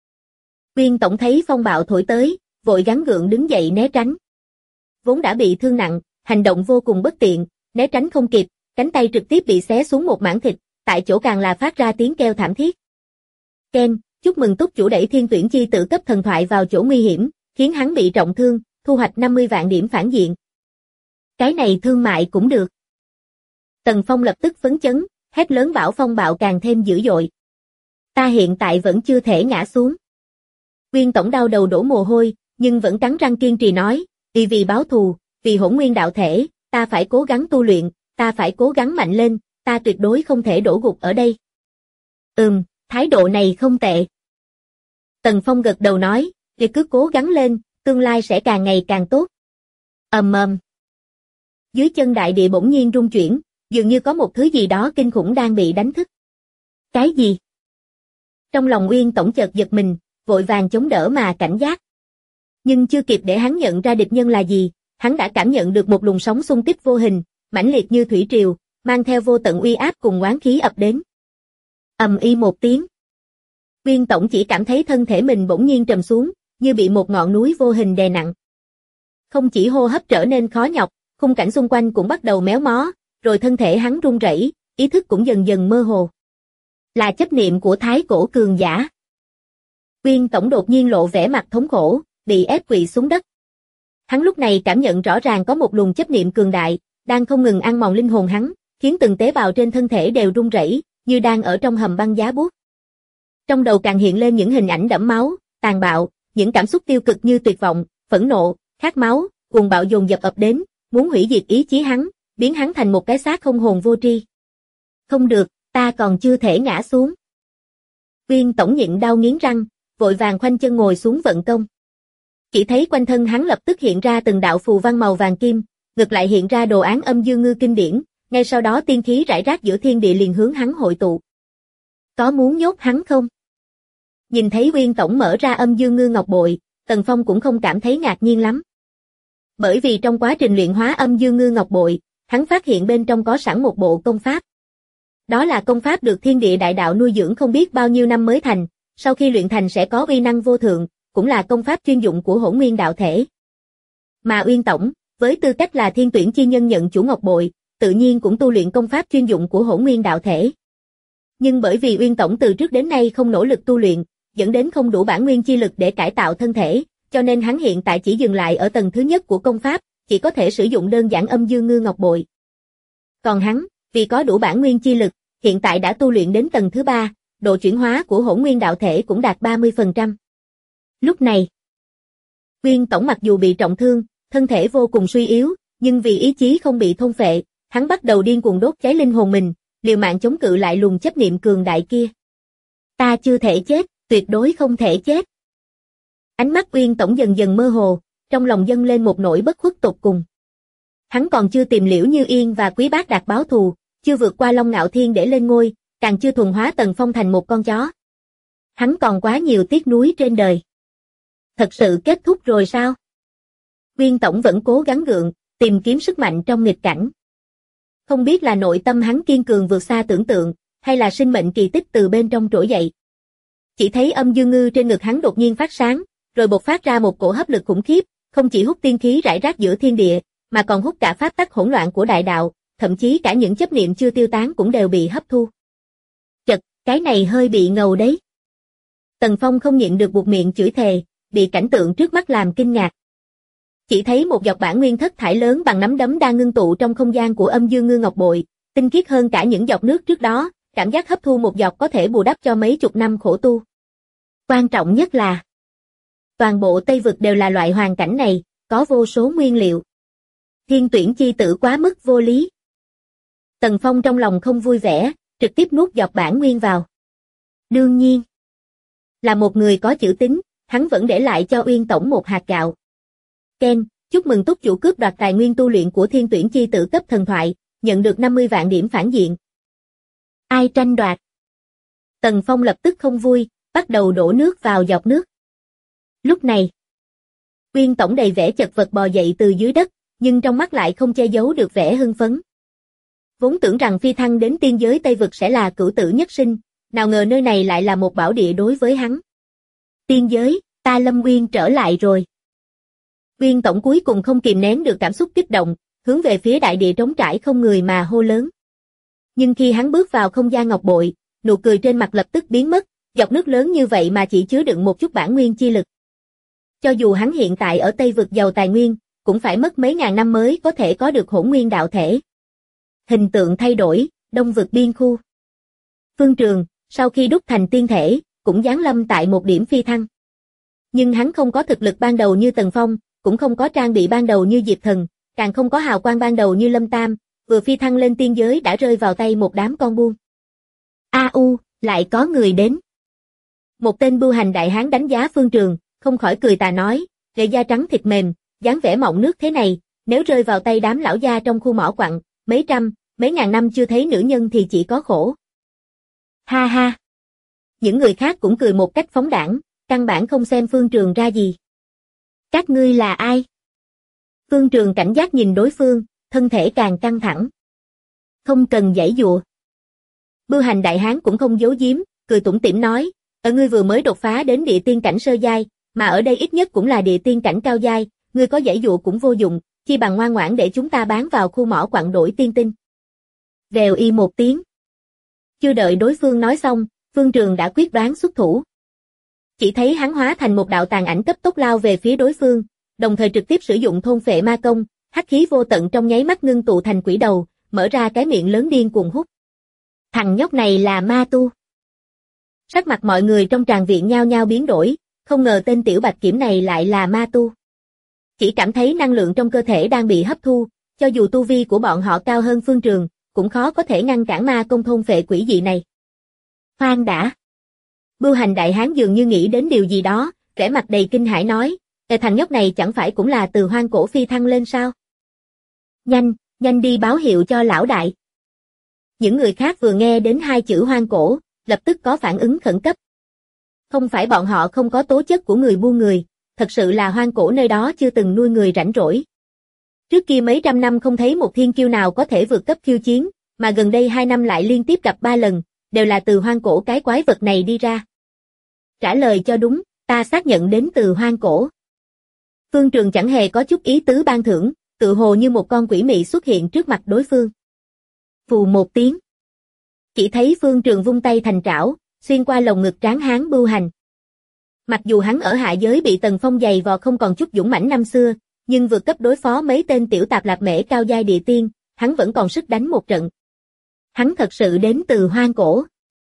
[SPEAKER 2] Uyên Tổng thấy phong bạo thổi tới, vội gắng gượng đứng dậy né tránh. Vốn đã bị thương nặng, hành động vô cùng bất tiện, né tránh không kịp, cánh tay trực tiếp bị xé xuống một mảng thịt, tại chỗ càng là phát ra tiếng kêu thảm thiết. Ken, chúc mừng túc chủ đẩy Thiên Tuyển Chi tử cấp thần thoại vào chỗ nguy hiểm, khiến hắn bị trọng thương, thu hoạch 50 vạn điểm phản diện. Cái này thương mại cũng được. Tần Phong lập tức phấn chấn, hét lớn bảo phong bạo càng thêm dữ dội. Ta hiện tại vẫn chưa thể ngã xuống. Uyên Tổng đau đầu đổ mồ hôi, nhưng vẫn cắn răng kiên trì nói, vì báo thù, vì hỗn nguyên đạo thể, ta phải cố gắng tu luyện, ta phải cố gắng mạnh lên, ta tuyệt đối không thể đổ gục ở đây. Thái độ này không tệ. Tần Phong gật đầu nói, thì cứ cố gắng lên, tương lai sẽ càng ngày càng tốt. Dưới chân đại địa bỗng nhiên rung chuyển, dường như có một thứ gì đó kinh khủng đang bị đánh thức. Cái gì? Trong lòng Uyên Tổng chợt giật mình, vội vàng chống đỡ mà cảnh giác. Nhưng chưa kịp để hắn nhận ra địch nhân là gì, hắn đã cảm nhận được một luồng sóng xung kích vô hình, mãnh liệt như thủy triều, mang theo vô tận uy áp cùng oán khí ập đến. Ầm ĩ một tiếng. Uyên Tổng chỉ cảm thấy thân thể mình bỗng nhiên trầm xuống, như bị một ngọn núi vô hình đè nặng. Không chỉ hô hấp trở nên khó nhọc, khung cảnh xung quanh cũng bắt đầu méo mó, rồi thân thể hắn run rẩy, ý thức cũng dần dần mơ hồ. Là chấp niệm của thái cổ cường giả. Uyên Tổng đột nhiên lộ vẻ mặt thống khổ, bị ép quỵ xuống đất. Hắn lúc này cảm nhận rõ ràng có một luồng chấp niệm cường đại, đang không ngừng ăn mòn linh hồn hắn, khiến từng tế bào trên thân thể đều run rẩy, như đang ở trong hầm băng giá buốt. Trong đầu càng hiện lên những hình ảnh đẫm máu, tàn bạo, những cảm xúc tiêu cực như tuyệt vọng, phẫn nộ, khát máu, cuồng bạo dồn dập ập đến, muốn hủy diệt ý chí hắn, biến hắn thành một cái xác không hồn vô tri. Không được, ta còn chưa thể ngã xuống. Viên tổng nhịn đau nghiến răng, vội vàng khoanh chân ngồi xuống vận công. Chỉ thấy quanh thân hắn lập tức hiện ra từng đạo phù văn màu vàng kim, ngược lại hiện ra đồ án âm dương ngư kinh điển, ngay sau đó tiên khí rải rác giữa thiên địa liền hướng hắn hội tụ. Có muốn nhốt hắn không? Nhìn thấy Viên tổng mở ra âm dương ngư ngọc bội, Tần Phong cũng không cảm thấy ngạc nhiên lắm. Bởi vì trong quá trình luyện hóa âm dương ngư ngọc bội, hắn phát hiện bên trong có sẵn một bộ công pháp. Đó là công pháp được thiên địa đại đạo nuôi dưỡng không biết bao nhiêu năm mới thành, sau khi luyện thành sẽ có uy năng vô thượng, cũng là công pháp chuyên dụng của Hỗn Nguyên đạo thể. Mà Uyên tổng, với tư cách là thiên tuyển chi nhân nhận chủ ngọc bội, tự nhiên cũng tu luyện công pháp chuyên dụng của Hỗn Nguyên đạo thể. Nhưng bởi vì Uyên tổng từ trước đến nay không nỗ lực tu luyện, dẫn đến không đủ bản nguyên chi lực để cải tạo thân thể, cho nên hắn hiện tại chỉ dừng lại ở tầng thứ nhất của công pháp, chỉ có thể sử dụng đơn giản âm dương ngư ngọc bội. Còn hắn, vì có đủ bản nguyên chi lực, hiện tại đã tu luyện đến tầng thứ 3, độ chuyển hóa của Hỗn Nguyên đạo thể cũng đạt 30%. Lúc này, Uyên tổng mặc dù bị trọng thương, thân thể vô cùng suy yếu, nhưng vì ý chí không bị thôn phệ, hắn bắt đầu điên cuồng đốt cháy linh hồn mình, liều mạng chống cự lại luồng chấp niệm cường đại kia. Ta chưa thể chết, tuyệt đối không thể chết. Ánh mắt Uyên tổng dần dần mơ hồ, trong lòng dâng lên một nỗi bất khuất tột cùng. Hắn còn chưa tìm Liễu Như Yên và Quý Bác Đạt báo thù, chưa vượt qua Long Ngạo Thiên để lên ngôi, càng chưa thuần hóa Tần Phong thành một con chó. Hắn còn quá nhiều tiếc nuối trên đời. Thật sự kết thúc rồi sao? Uyên tổng vẫn cố gắng gượng, tìm kiếm sức mạnh trong nghịch cảnh. Không biết là nội tâm hắn kiên cường vượt xa tưởng tượng, hay là sinh mệnh kỳ tích từ bên trong trỗi dậy. Chỉ thấy âm dương ngư trên ngực hắn đột nhiên phát sáng, rồi bộc phát ra một cổ hấp lực khủng khiếp, không chỉ hút tiên khí rải rác giữa thiên địa, mà còn hút cả pháp tắc hỗn loạn của đại đạo, thậm chí cả những chấp niệm chưa tiêu tán cũng đều bị hấp thu. Chật, cái này hơi bị ngầu đấy. Tần Phong không nhịn được buột miệng chửi thề, bị cảnh tượng trước mắt làm kinh ngạc. Chỉ thấy một giọt bản nguyên thất thải lớn bằng nắm đấm đang ngưng tụ trong không gian của âm dương ngư ngọc bội, tinh khiết hơn cả những giọt nước trước đó, cảm giác hấp thu một giọt có thể bù đắp cho mấy chục năm khổ tu. Quan trọng nhất là, toàn bộ Tây Vực đều là loại hoàn cảnh này, có vô số nguyên liệu. Thiên tuyển chi tử quá mức vô lý. Tần Phong trong lòng không vui vẻ, trực tiếp nuốt giọt bản nguyên vào. Đương nhiên, là một người có chữ tín, hắn vẫn để lại cho Uyên tổng một hạt gạo. Ken, chúc mừng túc chủ cướp đoạt tài nguyên tu luyện của thiên tuyển chi tử cấp thần thoại, nhận được 50 vạn điểm phản diện. Ai tranh đoạt? Tần Phong lập tức không vui, bắt đầu đổ nước vào giọt nước. Lúc này, Uyên tổng đầy vẻ chật vật bò dậy từ dưới đất, nhưng trong mắt lại không che giấu được vẻ hưng phấn. Vốn tưởng rằng phi thăng đến tiên giới Tây Vực sẽ là cửu tử nhất sinh, nào ngờ nơi này lại là một bảo địa đối với hắn. Tiên giới, ta Lâm Uyên trở lại rồi. Uyên tổng cuối cùng không kìm nén được cảm xúc kích động, hướng về phía đại địa trống trải không người mà hô lớn. Nhưng khi hắn bước vào không gian ngọc bội, nụ cười trên mặt lập tức biến mất, giọt nước lớn như vậy mà chỉ chứa đựng một chút bản nguyên chi lực. Cho dù hắn hiện tại ở Tây Vực giàu tài nguyên, cũng phải mất mấy ngàn năm mới có thể có được Hỗn Nguyên đạo thể. Hình tượng thay đổi, Đông Vực biên khu. Phương Trường, sau khi đúc thành tiên thể, cũng giáng lâm tại một điểm phi thăng. Nhưng hắn không có thực lực ban đầu như Tần Phong, cũng không có trang bị ban đầu như Diệp Thần, càng không có hào quang ban đầu như Lâm Tam, vừa phi thăng lên tiên giới đã rơi vào tay một đám con buôn. Lại có người đến. Một tên bưu hành đại hán đánh giá Phương Trường, không khỏi cười tà nói, gầy da trắng thịt mềm, dáng vẻ mọng nước thế này, nếu rơi vào tay đám lão gia trong khu mỏ quặng, mấy trăm, mấy ngàn năm chưa thấy nữ nhân thì chỉ có khổ. Ha ha. Những người khác cũng cười một cách phóng đãng, căn bản không xem Phương Trường ra gì. Các ngươi là ai? Phương Trường cảnh giác nhìn đối phương, thân thể càng căng thẳng. Không cần giãy giụa. Bưu hành đại hán cũng không giấu giếm, cười tủm tỉm nói, ở ngươi vừa mới đột phá đến địa tiên cảnh sơ giai, mà ở đây ít nhất cũng là địa tiên cảnh cao giai, ngươi có giãy giụa cũng vô dụng, chi bằng ngoan ngoãn để chúng ta bán vào khu mỏ quặng đổi tiên tinh. Vèo y một tiếng. Chưa đợi đối phương nói xong, Phương Trường đã quyết đoán xuất thủ. Chỉ thấy hắn hóa thành một đạo tàn ảnh cấp tốc lao về phía đối phương, đồng thời trực tiếp sử dụng thôn phệ ma công, hắc khí vô tận trong nháy mắt ngưng tụ thành quỷ đầu, mở ra cái miệng lớn điên cuồng hút. Thằng nhóc này là ma tu. Sắc mặt mọi người trong tràng viện nhao nhao biến đổi, không ngờ tên tiểu bạch kiểm này lại là ma tu. Chỉ cảm thấy năng lượng trong cơ thể đang bị hấp thu, cho dù tu vi của bọn họ cao hơn Phương Trường, cũng khó có thể ngăn cản ma công thôn phệ quỷ dị này. Khoan đã. Bưu Hành đại hán dường như nghĩ đến điều gì đó, vẻ mặt đầy kinh hãi nói, thằng nhóc này chẳng phải cũng là từ hoang cổ phi thăng lên sao? Nhanh đi báo hiệu cho lão đại. Những người khác vừa nghe đến hai chữ hoang cổ, lập tức có phản ứng khẩn cấp. Không phải bọn họ không có tố chất của người buôn người, thật sự là hoang cổ nơi đó chưa từng nuôi người rảnh rỗi. Trước kia mấy trăm năm không thấy một thiên kiêu nào có thể vượt cấp khiêu chiến, mà gần đây 2 năm lại liên tiếp gặp 3 lần, đều là từ hoang cổ cái quái vật này đi ra. Trả lời cho đúng, ta xác nhận đến từ hoang cổ. Phương Trường chẳng hề có chút ý tứ ban thưởng, tự hồ như một con quỷ mị xuất hiện trước mặt đối phương. Phù một tiếng. Chỉ thấy Phương Trường vung tay thành trảo, xuyên qua lồng ngực tráng hán Bưu Hành. Mặc dù hắn ở hạ giới bị Tần Phong giày vò không còn chút dũng mãnh năm xưa, nhưng vượt cấp đối phó mấy tên tiểu tạp lạp mễ cao giai địa tiên, hắn vẫn còn sức đánh một trận. Hắn thật sự đến từ hoang cổ.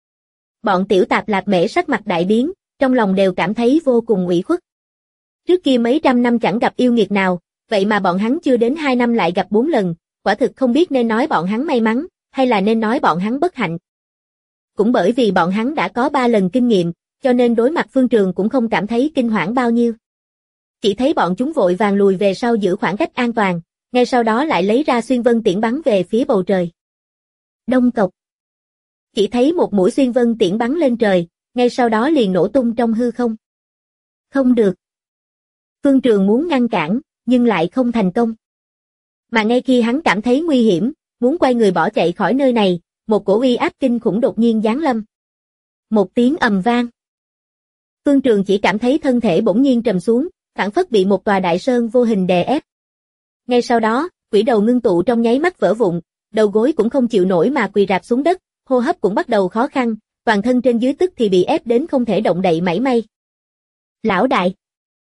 [SPEAKER 2] Bọn tiểu tạp lạp mễ sắc mặt đại biến, trong lòng đều cảm thấy vô cùng ủy khuất. Trước kia mấy trăm năm chẳng gặp yêu nghiệt nào, vậy mà bọn hắn chưa đến 2 năm lại gặp 4 lần, quả thực không biết nên nói bọn hắn may mắn, hay là nên nói bọn hắn bất hạnh. Cũng bởi vì bọn hắn đã có 3 lần kinh nghiệm, cho nên đối mặt Phương Trường cũng không cảm thấy kinh hoảng bao nhiêu. Chỉ thấy bọn chúng vội vàng lùi về sau giữ khoảng cách an toàn, ngay sau đó lại lấy ra xuyên vân tiễn bắn về phía bầu trời. Đông cộc. Chỉ thấy một mũi xuyên vân tiễn bắn lên trời, ngay sau đó liền nổ tung trong hư không. Không được. Phương Trường muốn ngăn cản, nhưng lại không thành công. Mà ngay khi hắn cảm thấy nguy hiểm, muốn quay người bỏ chạy khỏi nơi này, một cổ uy áp kinh khủng đột nhiên giáng lâm. Một tiếng ầm vang. Phương Trường chỉ cảm thấy thân thể bỗng nhiên trầm xuống, phảng phất bị một tòa đại sơn vô hình đè ép. Ngay sau đó, quỷ đầu ngưng tụ trong nháy mắt vỡ vụn, đầu gối cũng không chịu nổi mà quỳ rạp xuống đất, hô hấp cũng bắt đầu khó khăn, toàn thân trên dưới tức thì bị ép đến không thể động đậy mảy may. Lão đại.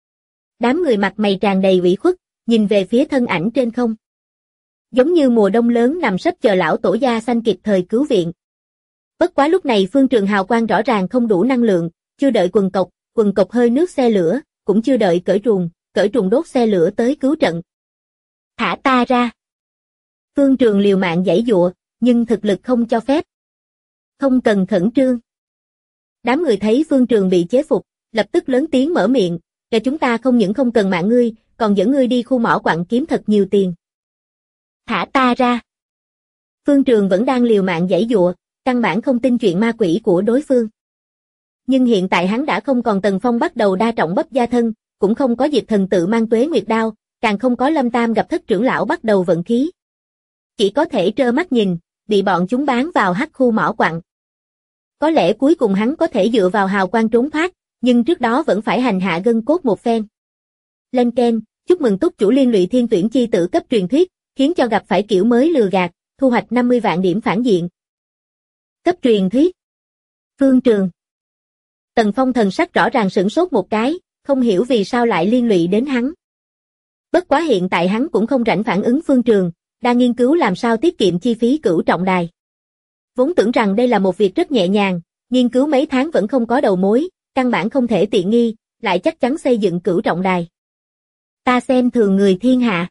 [SPEAKER 2] Đám người mặt mày tràn đầy ủy khuất, nhìn về phía thân ảnh trên không. Giống như mùa đông lớn nằm sấp chờ lão tổ gia xanh kịp thời cứu viện. Bất quá lúc này Phương Trường hào quang rõ ràng không đủ năng lượng, chưa đợi quần cộc hơi nước xe lửa, cũng chưa đợi cởi trùng đốt xe lửa tới cứu trận. Thả ta ra. Phương Trường liều mạng giãy giụa, nhưng thực lực không cho phép. Không cần khẩn trương. Đám người thấy Phương Trường bị chế phục, lập tức lớn tiếng mở miệng, kẻ chúng ta không những không cần mạng ngươi, còn dẫn ngươi đi khu mỏ quặng kiếm thật nhiều tiền. Thả ta ra. Phương Trường vẫn đang liều mạng giãy giụa, căn bản không tin chuyện ma quỷ của đối phương. Nhưng hiện tại hắn đã không còn Tần Phong bắt đầu đa trọng bắp gia thân, cũng không có Diệp Thần tự mang tuế nguyệt đao, càng không có Lâm Tam gặp thất trưởng lão bắt đầu vận khí. Chỉ có thể trơ mắt nhìn, bị bọn chúng bán vào hắc khu mỏ quặng. Có lẽ cuối cùng hắn có thể dựa vào hào quang trốn thoát, nhưng trước đó vẫn phải hành hạ gân cốt một phen. Lên Ken, chúc mừng túc chủ liên lụy thiên tuyển chi tử cấp truyền thuyết, khiến cho gặp phải kiểu mới lừa gạt, thu hoạch 50 vạn điểm phản diện. Cấp truyền thuyết. Phương Trường. Tần Phong thần sắc rõ ràng sửng sốt một cái, không hiểu vì sao lại liên lụy đến hắn. Bất quá hiện tại hắn cũng không rảnh phản ứng Phương Trường, đang nghiên cứu làm sao tiết kiệm chi phí cửu trọng đài. Vốn tưởng rằng đây là một việc rất nhẹ nhàng, nghiên cứu mấy tháng vẫn không có đầu mối, căn bản không thể tiện nghi, lại chắc chắn xây dựng cửu trọng đài. Ta xem thường người thiên hạ.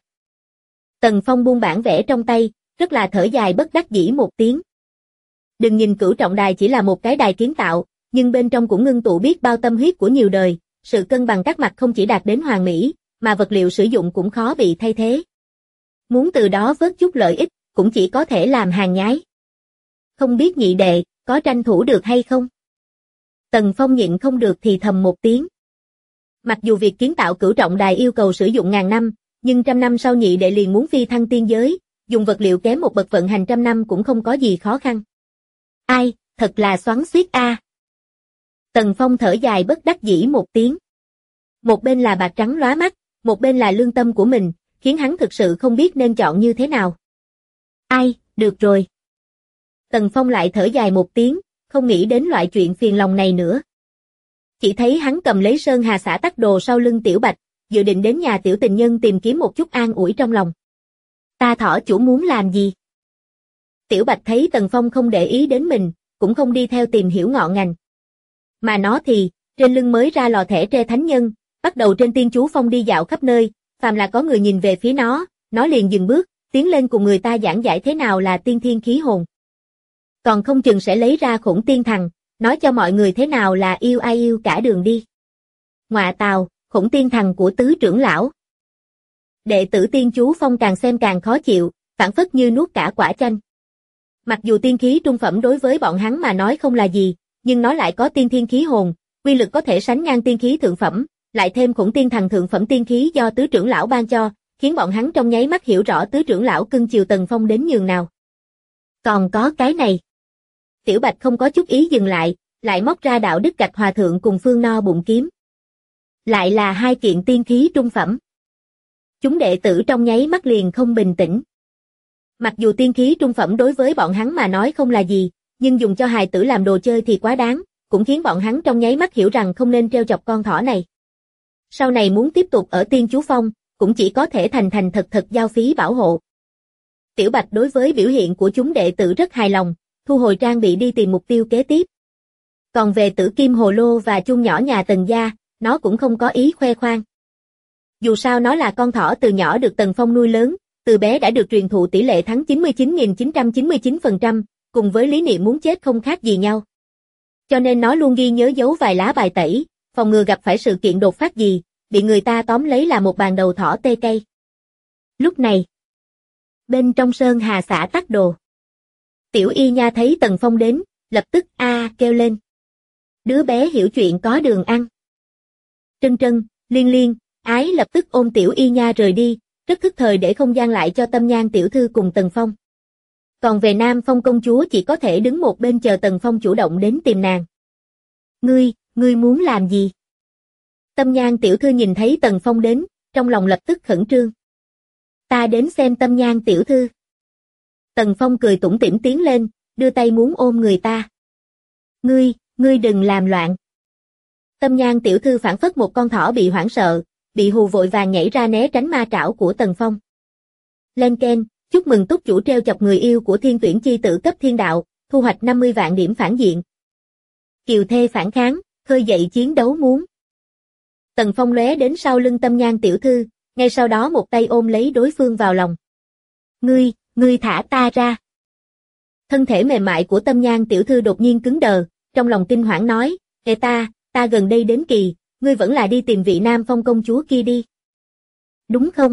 [SPEAKER 2] Tần Phong buông bản vẽ trong tay, rất là thở dài bất đắc dĩ một tiếng. Đừng nhìn cửu trọng đài chỉ là một cái đài kiến tạo, nhưng bên trong cũng ngưng tụ biết bao tâm huyết của nhiều đời, sự cân bằng các mặt không chỉ đạt đến hoàn mỹ, mà vật liệu sử dụng cũng khó bị thay thế. Muốn từ đó vớt chút lợi ích, cũng chỉ có thể làm hàng nhái. Không biết nhị đệ, có tranh thủ được hay không? Tần Phong nhịn không được thì thầm một tiếng. Mặc dù việc kiến tạo cửu trọng đài yêu cầu sử dụng ngàn năm, nhưng 100 năm sau nhị đệ liền muốn phi thăng tiên giới, dùng vật liệu kém một bậc vận hành 100 năm cũng không có gì khó khăn. Ai, thật là xoắn xuýt a. Tần Phong thở dài bất đắc dĩ một tiếng. Một bên là bạc trắng lóa mắt, một bên là lương tâm của mình, khiến hắn thực sự không biết nên chọn như thế nào. Ai, được rồi. Tần Phong lại thở dài một tiếng, không nghĩ đến loại chuyện phiền lòng này nữa. Chỉ thấy hắn cầm lấy sơn hà xả tắc đồ sau lưng Tiểu Bạch, dự định đến nhà tiểu tình nhân tìm kiếm một chút an ủi trong lòng. Ta thỏ chủ muốn làm gì? Tiểu Bạch thấy Tần Phong không để ý đến mình, cũng không đi theo tìm hiểu ngọn ngành. Mà nó thì, trên lưng mới ra lò thẻ tre thánh nhân, bắt đầu trên tiên chú phong đi dạo khắp nơi, phàm là có người nhìn về phía nó liền dừng bước, tiến lên cùng người ta giảng giải thế nào là tiên thiên khí hồn. Còn không chừng sẽ lấy ra Khủng Tiên Thằng, nói cho mọi người thế nào là yêu ai yêu cả đường đi. Ngọa tào, Khủng Tiên Thằng của tứ trưởng lão. Đệ tử Tiên Chú Phong càng xem càng khó chịu, phảng phất như nuốt cả quả chanh. Mặc dù tiên khí trung phẩm đối với bọn hắn mà nói không là gì, nhưng nó lại có tiên thiên khí hồn, uy lực có thể sánh ngang tiên khí thượng phẩm, lại thêm Khủng Tiên Thằng thượng phẩm tiên khí do tứ trưởng lão ban cho, khiến bọn hắn trong nháy mắt hiểu rõ tứ trưởng lão cưng chiều Tần Phong đến nhường nào. Còn có cái này. Tiểu Bạch không có chút ý dừng lại móc ra đạo đức gạch hòa thượng cùng phương no bụng kiếm. Lại là hai kiện tiên khí trung phẩm. Chúng đệ tử trong nháy mắt liền không bình tĩnh. Mặc dù tiên khí trung phẩm đối với bọn hắn mà nói không là gì, nhưng dùng cho hài tử làm đồ chơi thì quá đáng, cũng khiến bọn hắn trong nháy mắt hiểu rằng không nên trêu chọc con thỏ này. Sau này muốn tiếp tục ở Tiên Chú Phong, cũng chỉ có thể thành thật giao phí bảo hộ. Tiểu Bạch đối với biểu hiện của chúng đệ tử rất hài lòng, thu hồi trang bị đi tìm mục tiêu kế tiếp. Còn về Tử Kim Hồ Lô và chung nhỏ nhà Tần gia, nó cũng không có ý khoe khoang. Dù sao nó là con thỏ từ nhỏ được Tần Phong nuôi lớn, từ bé đã được truyền thụ tỷ lệ thắng 99.999%, cùng với lý niệm muốn chết không khác gì nhau. Cho nên nó luôn ghi nhớ giấu vài lá bài tẩy, phòng ngừa gặp phải sự kiện đột phát gì, bị người ta tóm lấy là một bàn đầu thỏ tê cây. Lúc này, bên trong Sơn Hà xã Tắc Đồ, Tiểu Y Nha thấy Tần Phong đến, lập tức kêu lên. Đứa bé hiểu chuyện có đường ăn. Trân Trân, Liên Liên, Ái lập tức ôm Tiểu Y Nha rời đi, rất thức thời để không gian lại cho Tâm Nhan tiểu thư cùng Tần Phong. Còn về Nam Phong công chúa chỉ có thể đứng một bên chờ Tần Phong chủ động đến tìm nàng. Ngươi muốn làm gì? Tâm Nhan tiểu thư nhìn thấy Tần Phong đến, trong lòng lập tức khẩn trương. Ta đến xem Tâm Nhan tiểu thư. Tần Phong cười tủm tỉm tiến lên, đưa tay muốn ôm người ta. Ngươi đừng làm loạn. Tâm Nhan tiểu thư phảng phất một con thỏ bị hoảng sợ, bị hù vội vàng nhảy ra né tránh ma trảo của Tần Phong. Lên keng, chúc mừng túc chủ treo chọc người yêu của Thiên Tuyển chi tử cấp thiên đạo, thu hoạch 50 vạn điểm phản diện. Kiều thê phản kháng, khơi dậy chiến đấu muốn. Tần Phong lóe đến sau lưng Tâm Nhan tiểu thư, ngay sau đó một tay ôm lấy đối phương vào lòng. Ngươi thả ta ra. Thân thể mềm mại của Tâm Nhan tiểu thư đột nhiên cứng đờ, trong lòng kinh hoảng nói, ta gần đây đến kỳ, ngươi vẫn là đi tìm vị Nam Phong công chúa kia đi. Đúng không?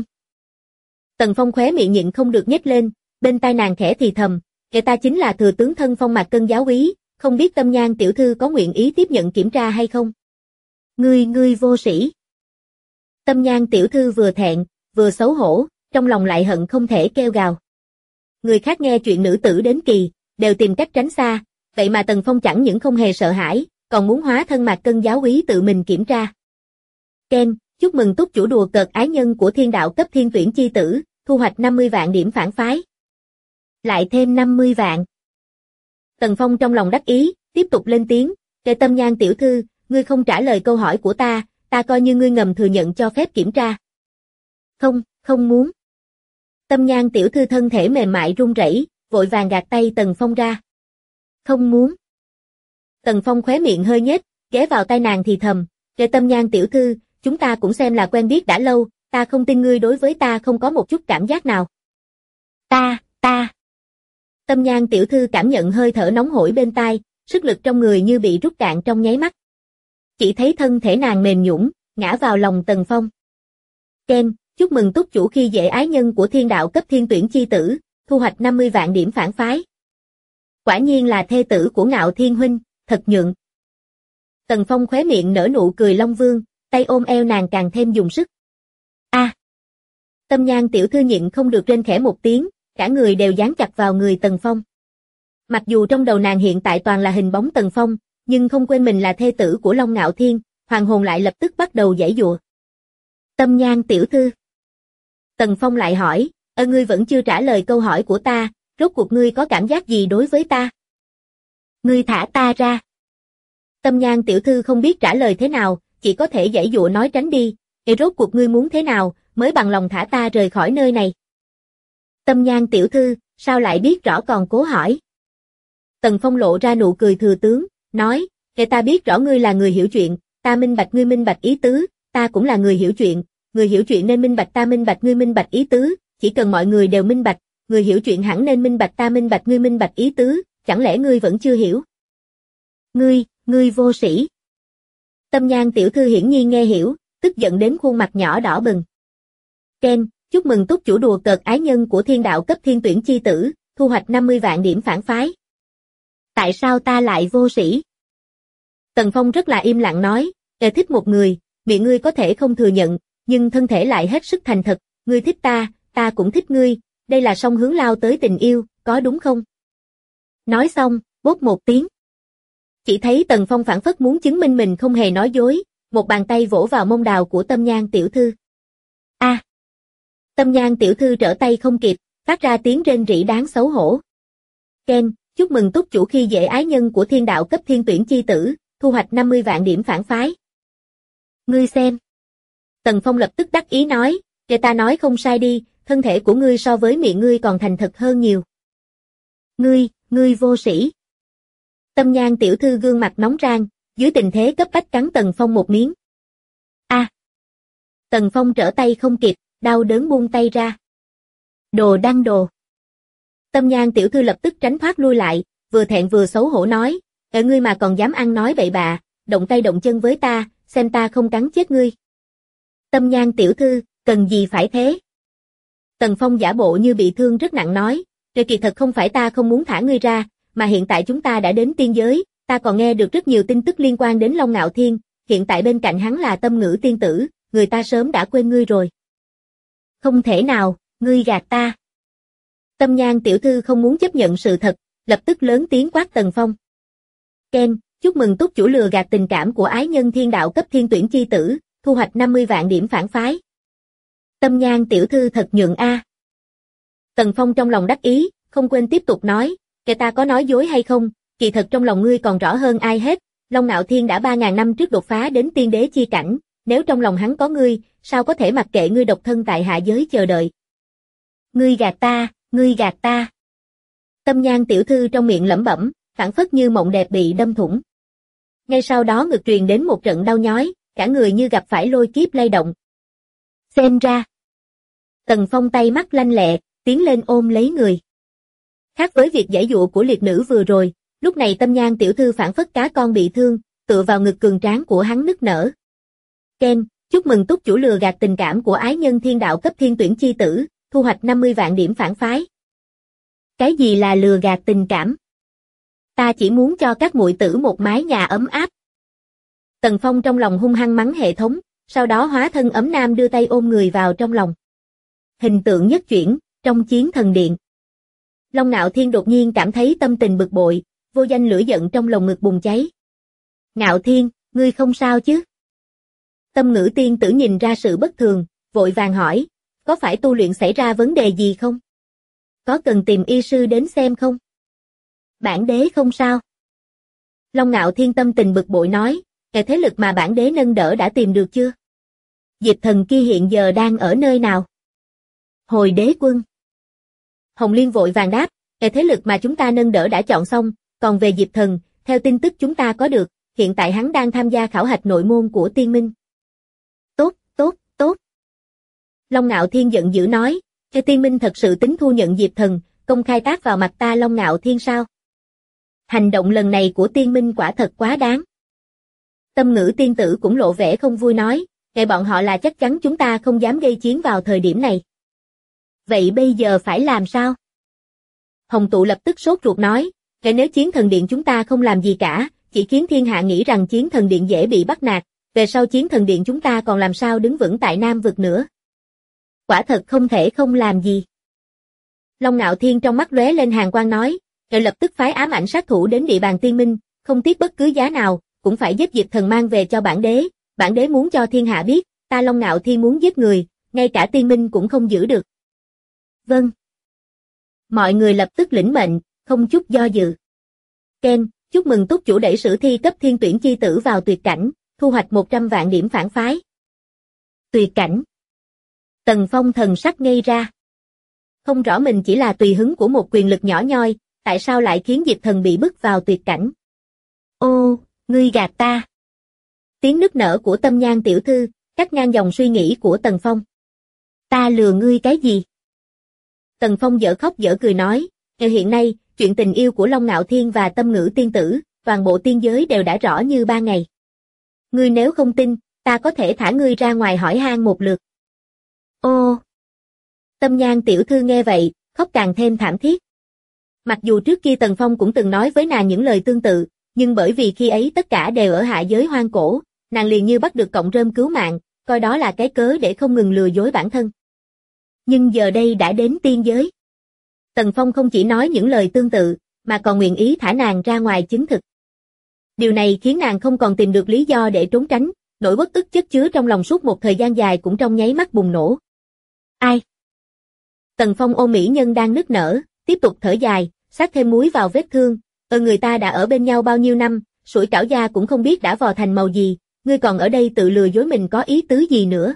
[SPEAKER 2] Tần Phong khóe miệng nhịn không được nhếch lên, bên tai nàng khẽ thì thầm, ta chính là thừa tướng thân Phong Mạc Cân giáo úy, không biết Tâm Nhan tiểu thư có nguyện ý tiếp nhận kiểm tra hay không? Ngươi vô sĩ. Tâm Nhan tiểu thư vừa thẹn, vừa xấu hổ, trong lòng lại hận không thể kêu gào. Người khác nghe chuyện nữ tử đến kỳ, đều tìm cách tránh xa, vậy mà Tần Phong chẳng những không hề sợ hãi, còn muốn hóa thân Mạc Cân giáo úy tự mình kiểm tra. Ken, chúc mừng túc chủ đùa cợt ái nhân của thiên đạo cấp Thiên Tuyển chi tử, thu hoạch 50 vạn điểm phản phái. Lại thêm 50 vạn. Tần Phong trong lòng đắc ý, tiếp tục lên tiếng, Tâm Nhan tiểu thư, ngươi không trả lời câu hỏi của ta coi như ngươi ngầm thừa nhận cho phép kiểm tra. Không muốn. Tâm Nhan tiểu thư thân thể mềm mại run rẩy, vội vàng gạt tay Tần Phong ra. Không muốn. Tần Phong khóe miệng hơi nhếch, ghé vào tai nàng thì thầm, Tâm Nhan tiểu thư, chúng ta cũng xem là quen biết đã lâu, ta không tin ngươi đối với ta không có một chút cảm giác nào. Ta. Tâm Nhan tiểu thư cảm nhận hơi thở nóng hổi bên tai, sức lực trong người như bị rút cạn trong nháy mắt. Chỉ thấy thân thể nàng mềm nhũn, ngã vào lòng Tần Phong. Ken, chúc mừng túc chủ khi dễ ái nhân của thiên đạo cấp Thiên Tuyển chi tử, thu hoạch 50 vạn điểm phản phái. Quả nhiên là thê tử của Ngạo Thiên huynh, thật nhượng. Tần Phong khóe miệng nở nụ cười Long Vương, tay ôm eo nàng càng thêm dùng sức. Tâm Nhan tiểu thư nhịn không được rên khẽ một tiếng, cả người đều dán chặt vào người Tần Phong. Mặc dù trong đầu nàng hiện tại toàn là hình bóng Tần Phong, nhưng không quên mình là thê tử của Long Ngạo Thiên, hoàng hồn lại lập tức bắt đầu giãy giụa. Tâm Nhan tiểu thư. Tần Phong lại hỏi, ngươi vẫn chưa trả lời câu hỏi của ta, rốt cuộc ngươi có cảm giác gì đối với ta? Ngươi thả ta ra. Tâm Nhan tiểu thư không biết trả lời thế nào, chỉ có thể giãy giụa nói tránh đi, rốt cuộc ngươi muốn thế nào, mới bằng lòng thả ta rời khỏi nơi này. Tâm Nhan tiểu thư, sao lại biết rõ còn cố hỏi? Tần Phong lộ ra nụ cười thừa tướng, nói, ta biết rõ ngươi là người hiểu chuyện, ta minh bạch ngươi minh bạch ý tứ, ta cũng là người hiểu chuyện nên minh bạch ta minh bạch ngươi minh bạch ý tứ, chỉ cần mọi người đều minh bạch, người hiểu chuyện hẳn nên minh bạch, ta minh bạch, ngươi minh bạch ý tứ, chẳng lẽ ngươi vẫn chưa hiểu? Ngươi vô sĩ. Tâm Nhan tiểu thư hiển nhiên nghe hiểu, tức giận đến khuôn mặt nhỏ đỏ bừng. Ken, chúc mừng túc chủ đùa cợt ái nhân của thiên đạo cấp thiên tuyển chi tử, thu hoạch 50 vạn điểm phản phái. Tại sao ta lại vô sĩ? Tần Phong rất là im lặng nói, thích một người, miệng ngươi có thể không thừa nhận, nhưng thân thể lại hết sức thành thật, ngươi thích ta, ta cũng thích ngươi, đây là song hướng lao tới tình yêu, có đúng không? Nói xong, bốp một tiếng. Chỉ thấy Tần Phong phảng phất muốn chứng minh mình không hề nói dối, một bàn tay vỗ vào mông đào của Tâm Nhan tiểu thư. A! Tâm Nhan tiểu thư trở tay không kịp, phát ra tiếng rên rỉ đáng xấu hổ. Ken, chúc mừng túc chủ khi dễ ái nhân của thiên đạo cấp thiên tuyển chi tử, thu hoạch 50 vạn điểm phản phái. Ngươi xem. Tần Phong lập tức đắc ý nói, kể ta nói không sai đi, thân thể của ngươi so với miệng ngươi còn thành thật hơn nhiều. Ngươi vô sĩ. Tâm Nhan tiểu thư gương mặt nóng rang, dưới tình thế cấp bách cắn Tần Phong một miếng. A! Tần Phong trở tay không kịp, đau đớn buông tay ra. Đồ đăng đồ. Tâm Nhan tiểu thư lập tức tránh thoát lui lại, vừa thẹn vừa xấu hổ nói, ngươi mà còn dám ăn nói bậy bạ, động tay động chân với ta, xem ta không cắn chết ngươi. Tâm Nhan tiểu thư, cần gì phải thế? Tần Phong giả bộ như bị thương rất nặng nói, kỳ thật không phải ta không muốn thả ngươi ra, mà hiện tại chúng ta đã đến tiên giới, ta còn nghe được rất nhiều tin tức liên quan đến Long Ngạo Thiên, hiện tại bên cạnh hắn là Tâm Ngữ tiên tử, người ta sớm đã quên ngươi rồi. Không thể nào, ngươi gạt ta. Tâm Nhan tiểu thư không muốn chấp nhận sự thật, lập tức lớn tiếng quát Tần Phong. Ken, chúc mừng túc chủ lừa gạt tình cảm của ái nhân thiên đạo cấp thiên tuyển chi tử, thu hoạch 50 vạn điểm phản phái. Tâm Nhan tiểu thư thật nhượng a. Tần Phong trong lòng đắc ý, không quên tiếp tục nói, kể ta có nói dối hay không, kỳ thật trong lòng ngươi còn rõ hơn ai hết, Long Ngạo Thiên đã 3.000 năm trước đột phá đến tiên đế chi cảnh, nếu trong lòng hắn có ngươi, sao có thể mặc kệ ngươi độc thân tại hạ giới chờ đợi. Ngươi gạt ta. Tâm Nhan tiểu thư trong miệng lẩm bẩm, phảng phất như mộng đẹp bị đâm thủng. Ngay sau đó ngực truyền đến một trận đau nhói, cả người như gặp phải lôi kiếp lay động. Xem ra. Tần Phong tay mắt lanh lẹ, tiến lên ôm lấy người. Khác với việc giãy dụa của liệt nữ vừa rồi, lúc này Tâm Nhan tiểu thư phảng phất cá con bị thương, tựa vào ngực cường tráng của hắn nức nở. Ken, chúc mừng túc chủ lừa gạt tình cảm của ái nhân thiên đạo cấp thiên tuyển chi tử, thu hoạch 50 vạn điểm phản phái. Cái gì là lừa gạt tình cảm? Ta chỉ muốn cho các muội tử một mái nhà ấm áp. Tần Phong trong lòng hung hăng mắng hệ thống, sau đó hóa thân ấm nam đưa tay ôm người vào trong lòng. Hình tượng nhất chuyển, trong chiến thần điện. Long Ngạo Thiên đột nhiên cảm thấy tâm tình bực bội, vô danh lửa giận trong lồng ngực bùng cháy. Ngạo Thiên, ngươi không sao chứ? Tâm Ngữ tiên tử nhìn ra sự bất thường, vội vàng hỏi, có phải tu luyện xảy ra vấn đề gì không? Có cần tìm y sư đến xem không? Bản đế không sao. Long Ngạo Thiên tâm tình bực bội nói, cái thế lực mà bản đế nâng đỡ đã tìm được chưa? Diệp thần kia hiện giờ đang ở nơi nào? Hồi đế quân. Hồng Liên vội vàng đáp, cái thế lực mà chúng ta nâng đỡ đã chọn xong, còn về Diệp thần, theo tin tức chúng ta có được, hiện tại hắn đang tham gia khảo hạch nội môn của Tiên Minh. Tốt. Long Ngạo Thiên giận dữ nói, cái Tiên Minh thật sự tính thu nhận Diệp thần, công khai tát vào mặt ta Long Ngạo Thiên sao? Hành động lần này của Tiên Minh quả thật quá đáng. Tâm Ngữ tiên tử cũng lộ vẻ không vui nói, kệ bọn họ là chắc chắn chúng ta không dám gây chiến vào thời điểm này. Vậy bây giờ phải làm sao? Hồng Tụ lập tức sốt ruột nói, kệ nếu chiến thần điện chúng ta không làm gì cả, chỉ khiến thiên hạ nghĩ rằng chiến thần điện dễ bị bắt nạt, về sau chiến thần điện chúng ta còn làm sao đứng vững tại Nam vực nữa. Quả thật không thể không làm gì. Long Ngạo Thiên trong mắt lóe lên hàn quang nói, rồi lập tức phái ám ảnh sát thủ đến địa bàn Tiên Minh, không tiếc bất cứ giá nào, cũng phải giết Diệp thần mang về cho bản đế muốn cho thiên hạ biết, ta Long Ngạo Thiên muốn giết người, ngay cả Tiên Minh cũng không giữ được. Vâng. Mọi người lập tức lĩnh mệnh, không chút do dự. Ken, chúc mừng túc chủ đẩy sử thi cấp thiên tuyển chi tử vào tuyệt cảnh, thu hoạch 100 vạn điểm phản phái. Tuyệt cảnh. Tần Phong thần sắc ngây ra. Không rõ mình chỉ là tùy hứng của một quyền lực nhỏ nhoi, tại sao lại khiến Diệp thần bị bức vào tuyệt cảnh? Ô, ngươi gạt ta. Tiếng nức nở của Tâm Nhan tiểu thư, cắt ngang dòng suy nghĩ của Tần Phong. Ta lừa ngươi cái gì? Tần Phong dở khóc dở cười nói, hiện nay, chuyện tình yêu của Long Ngạo Thiên và Tâm Ngữ tiên tử, toàn bộ tiên giới đều đã rõ như ban ngày. Ngươi nếu không tin, ta có thể thả ngươi ra ngoài hỏi han một lượt. Ô! Tâm Nhan tiểu thư nghe vậy, khóc càng thêm thảm thiết. Mặc dù trước kia Tần Phong cũng từng nói với nàng những lời tương tự, nhưng bởi vì khi ấy tất cả đều ở hạ giới hoang cổ, nàng liền như bắt được cọng rơm cứu mạng, coi đó là cái cớ để không ngừng lừa dối bản thân. Nhưng giờ đây đã đến tiên giới. Tần Phong không chỉ nói những lời tương tự, mà còn nguyện ý thả nàng ra ngoài chứng thực. Điều này khiến nàng không còn tìm được lý do để trốn tránh, nỗi uất ức chất chứa trong lòng suốt một thời gian dài cũng trong nháy mắt bùng nổ. Ai? Tần Phong ôm mỹ nhân đang nức nở, tiếp tục thở dài, xát thêm muối vào vết thương. Người ta đã ở bên nhau bao nhiêu năm, sủi cảo da cũng không biết đã vò thành màu gì, ngươi còn ở đây tự lừa dối mình có ý tứ gì nữa.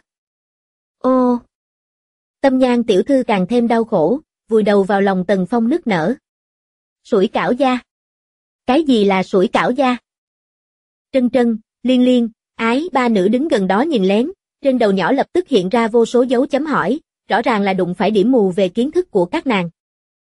[SPEAKER 2] Ô! Tâm Nhan tiểu thư càng thêm đau khổ, vùi đầu vào lòng Tần Phong nức nở. Sủi cảo da? Cái gì là sủi cảo da? Trân Trân, Liên Liên, Ái ba nữ đứng gần đó nhìn lén, trên đầu nhỏ lập tức hiện ra vô số dấu chấm hỏi, rõ ràng là đụng phải điểm mù về kiến thức của các nàng.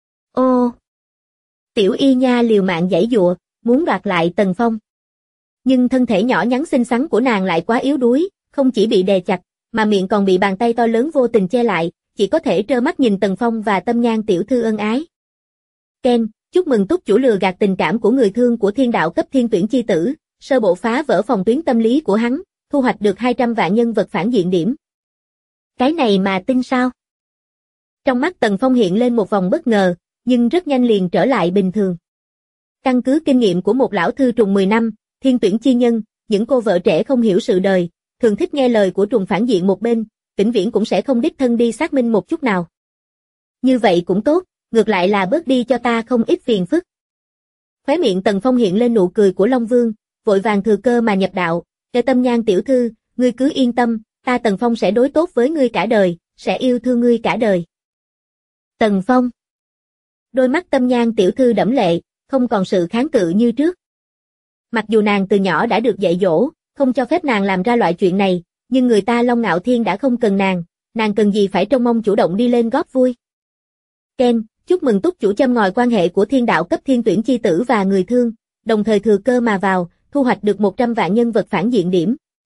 [SPEAKER 2] Ô! Tiểu Y Nha liều mạng giãy giụa, muốn đoạt lại Tần Phong. Nhưng thân thể nhỏ nhắn xinh xắn của nàng lại quá yếu đuối, không chỉ bị đè chặt, mà miệng còn bị bàn tay to lớn vô tình che lại, chỉ có thể trơ mắt nhìn Tần Phong và Tâm Nhan tiểu thư ân ái. Ken, chúc mừng túc chủ lừa gạt tình cảm của người thương của thiên đạo cấp thiên tuyển chi tử, sơ bộ phá vỡ phòng tuyến tâm lý của hắn, thu hoạch được 200 vạn nhân vật phản diện điểm. Cái này mà tin sao? Trong mắt Tần Phong hiện lên một vòng bất ngờ, nhưng rất nhanh liền trở lại bình thường. Căn cứ kinh nghiệm của một lão thư trùng 10 năm, thiên tuyển chi nhân, những cô vợ trẻ không hiểu sự đời, thường thích nghe lời của trùng phản diện một bên, vĩnh viễn cũng sẽ không đích thân đi xác minh một chút nào. Như vậy cũng tốt, ngược lại là bớt đi cho ta không ít phiền phức. Khóe miệng Tần Phong hiện lên nụ cười của Long Vương, vội vàng thừa cơ mà nhập đạo, "Kệ Tâm Nhan tiểu thư, ngươi cứ yên tâm, ta Tần Phong sẽ đối tốt với ngươi cả đời, sẽ yêu thương ngươi cả đời." Tần Phong. Đôi mắt Tâm Nhan tiểu thư đẫm lệ, không còn sự kháng cự như trước. Mặc dù nàng từ nhỏ đã được dạy dỗ, không cho phép nàng làm ra loại chuyện này, nhưng người ta Long Ngạo Thiên đã không cần nàng cần gì phải trông mong chủ động đi lên góp vui. Ken, chúc mừng túc chủ châm ngòi quan hệ của thiên đạo cấp thiên tuyển chi tử và người thương, đồng thời thừa cơ mà vào, thu hoạch được 100 vạn nhân vật phản diện điểm.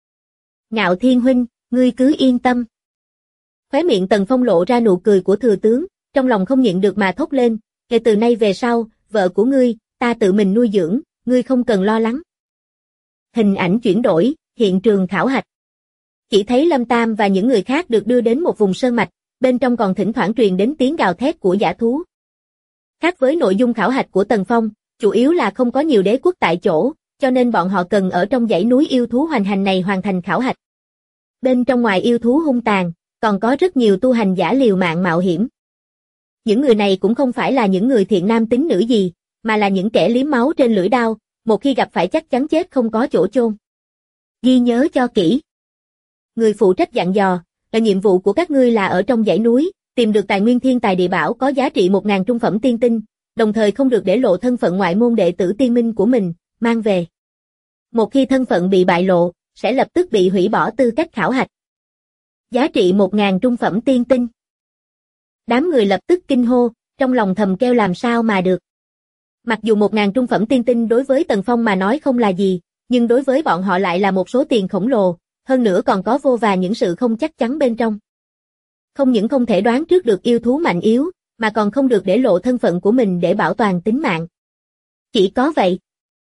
[SPEAKER 2] Ngạo Thiên huynh, ngươi cứ yên tâm. Khóe miệng Tần Phong lộ ra nụ cười của thừa tướng, trong lòng không nhịn được mà thốt lên, kể từ nay về sau, vợ của ngươi, ta tự mình nuôi dưỡng, ngươi không cần lo lắng. Hình ảnh chuyển đổi, hiện trường khảo hạch. Chỉ thấy Lâm Tam và những người khác được đưa đến một vùng sơn mạch, bên trong còn thỉnh thoảng truyền đến tiếng gào thét của dã thú. Khác với nội dung khảo hạch của Tần Phong, chủ yếu là không có nhiều đế quốc tại chỗ, cho nên bọn họ cần ở trong dãy núi yêu thú hoành hành này hoàn thành khảo hạch. Bên trong ngoài yêu thú hung tàn, còn có rất nhiều tu hành giả liều mạng mạo hiểm. Những người này cũng không phải là những người thiện nam tín nữ gì, mà là những kẻ liếm máu trên lưỡi đao, một khi gặp phải chắc chắn chết không có chỗ chôn. Ghi nhớ cho kỹ. Người phụ trách dặn dò, nhiệm vụ của các ngươi là ở trong dãy núi, tìm được tài nguyên thiên tài địa bảo có giá trị 1000 trung phẩm tiên tinh, đồng thời không được để lộ thân phận ngoại môn đệ tử tiên minh của mình, mang về. Một khi thân phận bị bại lộ, sẽ lập tức bị hủy bỏ tư cách khảo hạch. Giá trị 1000 trung phẩm tiên tinh. Đám người lập tức kinh hô, trong lòng thầm kêu làm sao mà được. Mặc dù 1000 trung phẩm tiên tinh đối với Tần Phong mà nói không là gì, nhưng đối với bọn họ lại là một số tiền khổng lồ, hơn nữa còn có vô vàn những sự không chắc chắn bên trong. Không những không thể đoán trước được yêu thú mạnh yếu, mà còn không được để lộ thân phận của mình để bảo toàn tính mạng. Chỉ có vậy.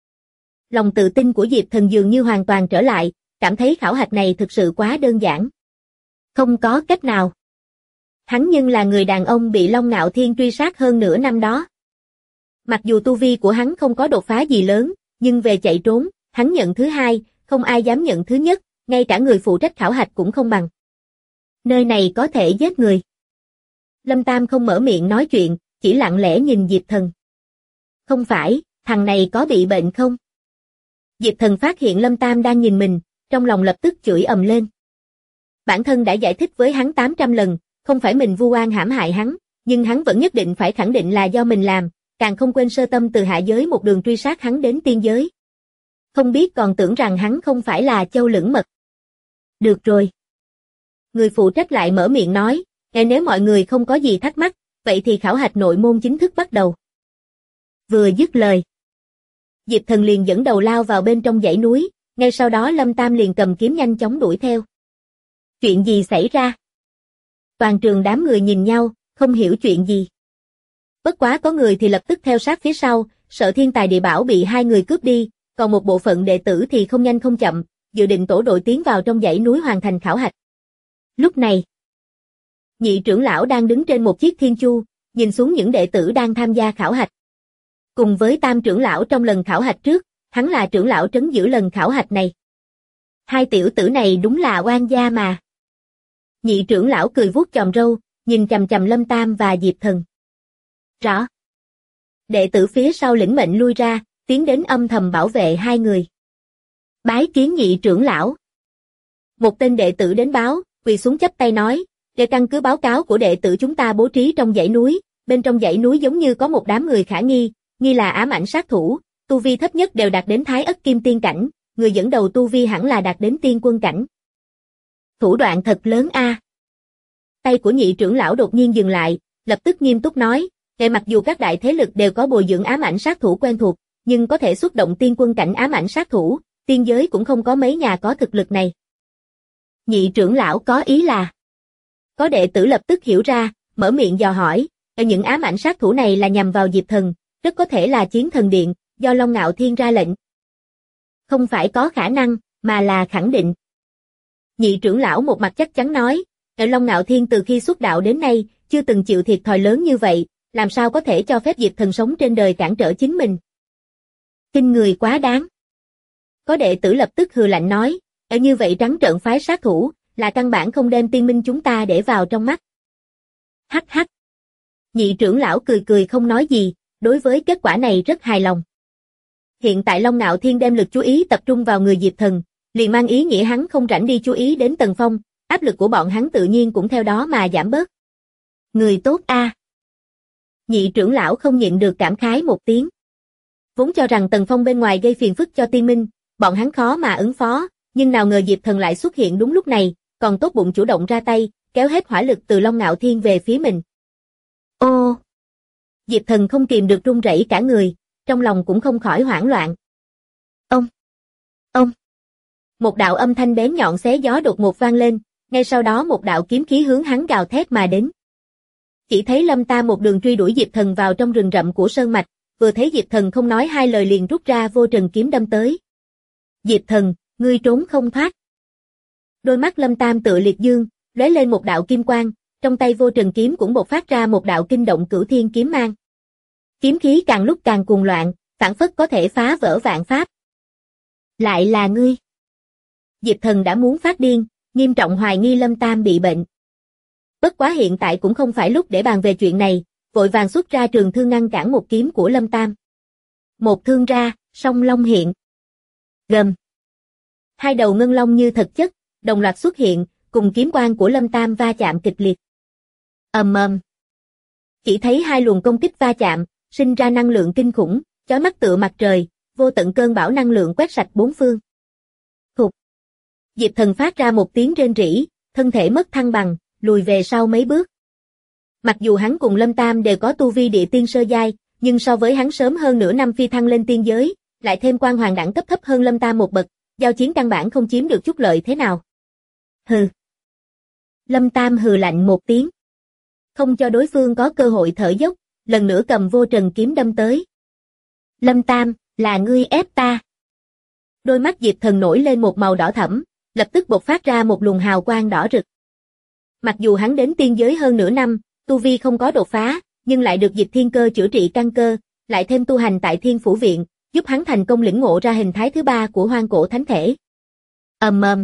[SPEAKER 2] Lòng tự tin của Diệp Thần dường như hoàn toàn trở lại, cảm thấy khảo hạch này thực sự quá đơn giản. Không có cách nào. Hắn nhưng là người đàn ông bị Long Ngạo Thiên truy sát hơn nửa năm đó. Mặc dù tu vi của hắn không có đột phá gì lớn, nhưng về chạy trốn, hắn nhận thứ hai, không ai dám nhận thứ nhất, ngay cả người phụ trách khảo hạch cũng không bằng. Nơi này có thể giết người. Lâm Tam không mở miệng nói chuyện, chỉ lặng lẽ nhìn Diệp Thần. Không phải, thằng này có bị bệnh không? Diệp Thần phát hiện Lâm Tam đang nhìn mình, trong lòng lập tức chửi ầm lên. Bản thân đã giải thích với hắn 800 lần, không phải mình vu oan hãm hại hắn, nhưng hắn vẫn nhất định phải khẳng định là do mình làm, càng không quên sơ tâm từ hạ giới một đường truy sát hắn đến tiên giới. Không biết còn tưởng rằng hắn không phải là châu lưỡng mật. Được rồi. Người phụ trách lại mở miệng nói, nếu mọi người không có gì thắc mắc, vậy thì khảo hạch nội môn chính thức bắt đầu. Vừa dứt lời, Diệp Thần liền dẫn đầu lao vào bên trong dãy núi, ngay sau đó Lâm Tam liền cầm kiếm nhanh chóng đuổi theo. Chuyện gì xảy ra? Toàn trường đám người nhìn nhau, không hiểu chuyện gì. Bất quá có người thì lập tức theo sát phía sau, sợ thiên tài địa bảo bị hai người cướp đi, còn một bộ phận đệ tử thì không nhanh không chậm, dự định tổ đội tiến vào trong dãy núi hoàn thành khảo hạch. Lúc này, nhị trưởng lão đang đứng trên một chiếc thiên chu, nhìn xuống những đệ tử đang tham gia khảo hạch. Cùng với tam trưởng lão trong lần khảo hạch trước, hắn là trưởng lão trấn giữ lần khảo hạch này. Hai tiểu tử này đúng là oan gia mà. Nhị trưởng lão cười vuốt chòm râu, nhìn chằm chằm Lâm Tam và Diệp Thần. Rõ. Đệ tử phía sau lĩnh mệnh lui ra, tiến đến âm thầm bảo vệ hai người. Bái kiến nhị trưởng lão. Một tên đệ tử đến báo, quỳ xuống chắp tay nói, để căn cứ báo cáo của đệ tử chúng ta bố trí trong dãy núi, bên trong dãy núi giống như có một đám người khả nghi, nghi là ám ảnh sát thủ, tu vi thấp nhất đều đạt đến Thái Ất Kim Tiên cảnh, người dẫn đầu tu vi hẳn là đạt đến tiên quân cảnh. Thủ đoạn thật lớn a. Tay của nhị trưởng lão đột nhiên dừng lại, lập tức nghiêm túc nói, mặc dù các đại thế lực đều có bồi dưỡng ám ảnh sát thủ quen thuộc, nhưng có thể xuất động tiên quân cảnh ám ảnh sát thủ, tiên giới cũng không có mấy nhà có thực lực này. Nhị trưởng lão có ý là. Có đệ tử lập tức hiểu ra, mở miệng dò hỏi, những ám ảnh sát thủ này là nhằm vào Diệp Thần, rất có thể là Chiến Thần Điện, do Long Ngạo Thiên ra lệnh. Không phải có khả năng, mà là khẳng định. Nhị trưởng lão một mặt chắc chắn nói, Long Ngạo Thiên từ khi xuất đạo đến nay, chưa từng chịu thiệt thòi lớn như vậy, làm sao có thể cho phép Diệp Thần sống trên đời cản trở chính mình. Kinh người quá đáng. Có đệ tử lập tức hừ lạnh nói, như vậy trắng trợn phái sát thủ, là căn bản không đem tiên minh chúng ta để vào trong mắt. Hắc hắc. Nhị trưởng lão cười cười không nói gì, đối với kết quả này rất hài lòng. Hiện tại Long Ngạo Thiên đem lực chú ý tập trung vào người Diệp Thần, liền mang ý nghĩa hắn không rảnh đi chú ý đến Tần Phong, áp lực của bọn hắn tự nhiên cũng theo đó mà giảm bớt. Người tốt a. Nhị trưởng lão không nhịn được cảm khái một tiếng. Vốn cho rằng Tần Phong bên ngoài gây phiền phức cho tiên minh, bọn hắn khó mà ứng phó, nhưng nào ngờ Diệp Thần lại xuất hiện đúng lúc này, còn tốt bụng chủ động ra tay, kéo hết hỏa lực từ Long Ngạo Thiên về phía mình. Ô! Diệp Thần không kìm được run rẩy cả người, trong lòng cũng không khỏi hoảng loạn. Ông! Một đạo âm thanh bén nhọn xé gió đột ngột vang lên, ngay sau đó một đạo kiếm khí hướng hắn gào thét mà đến. Chỉ thấy Lâm Tam một đường truy đuổi Diệp Thần vào trong rừng rậm của sơn mạch, vừa thấy Diệp Thần không nói hai lời liền rút ra vô trần kiếm đâm tới. Diệp Thần, ngươi trốn không thoát. Đôi mắt Lâm Tam tựa liệt dương, lóe lên một đạo kim quang, trong tay vô trần kiếm cũng bộc phát ra một đạo kinh động cửu thiên kiếm mang. Kiếm khí càng lúc càng cuồng loạn, phảng phất có thể phá vỡ vạn pháp. Lại là ngươi. Diệp Thần đã muốn phát điên, nghiêm trọng hoài nghi Lâm Tam bị bệnh. Bất quá hiện tại cũng không phải lúc để bàn về chuyện này, vội vàng xuất ra trường thương ngăn cản một kiếm của Lâm Tam. Một thương ra, song long hiện. Gầm. Hai đầu ngân long như thật chất, đồng loạt xuất hiện, cùng kiếm quang của Lâm Tam va chạm kịch liệt. Ầm ầm. Chỉ thấy hai luồng công kích va chạm, sinh ra năng lượng kinh khủng, chói mắt tựa mặt trời, vô tận cơn bão năng lượng quét sạch bốn phương. Thục. Diệp Thần phát ra một tiếng rên rỉ, thân thể mất thăng bằng, lùi về sau mấy bước. Mặc dù hắn cùng Lâm Tam đều có tu vi địa tiên sơ giai, nhưng so với hắn sớm hơn nửa năm phi thăng lên tiên giới, lại thêm quan hoàng đẳng cấp thấp hơn Lâm Tam một bậc, giao chiến căn bản không chiếm được chút lợi thế nào. Hừ. Lâm Tam hừ lạnh một tiếng. Không cho đối phương có cơ hội thở dốc, lần nữa cầm vô trần kiếm đâm tới. Lâm Tam, là ngươi ép ta. Đôi mắt Diệp Thần nổi lên một màu đỏ thẫm, lập tức bộc phát ra một luồng hào quang đỏ rực. Mặc dù hắn đến tiên giới hơn nửa năm, tu vi không có đột phá, nhưng lại được Dịch Thiên Cơ chữa trị căn cơ, lại thêm tu hành tại Thiên Phủ Viện, giúp hắn thành công lĩnh ngộ ra hình thái thứ ba của hoang cổ thánh thể. Ầm ầm.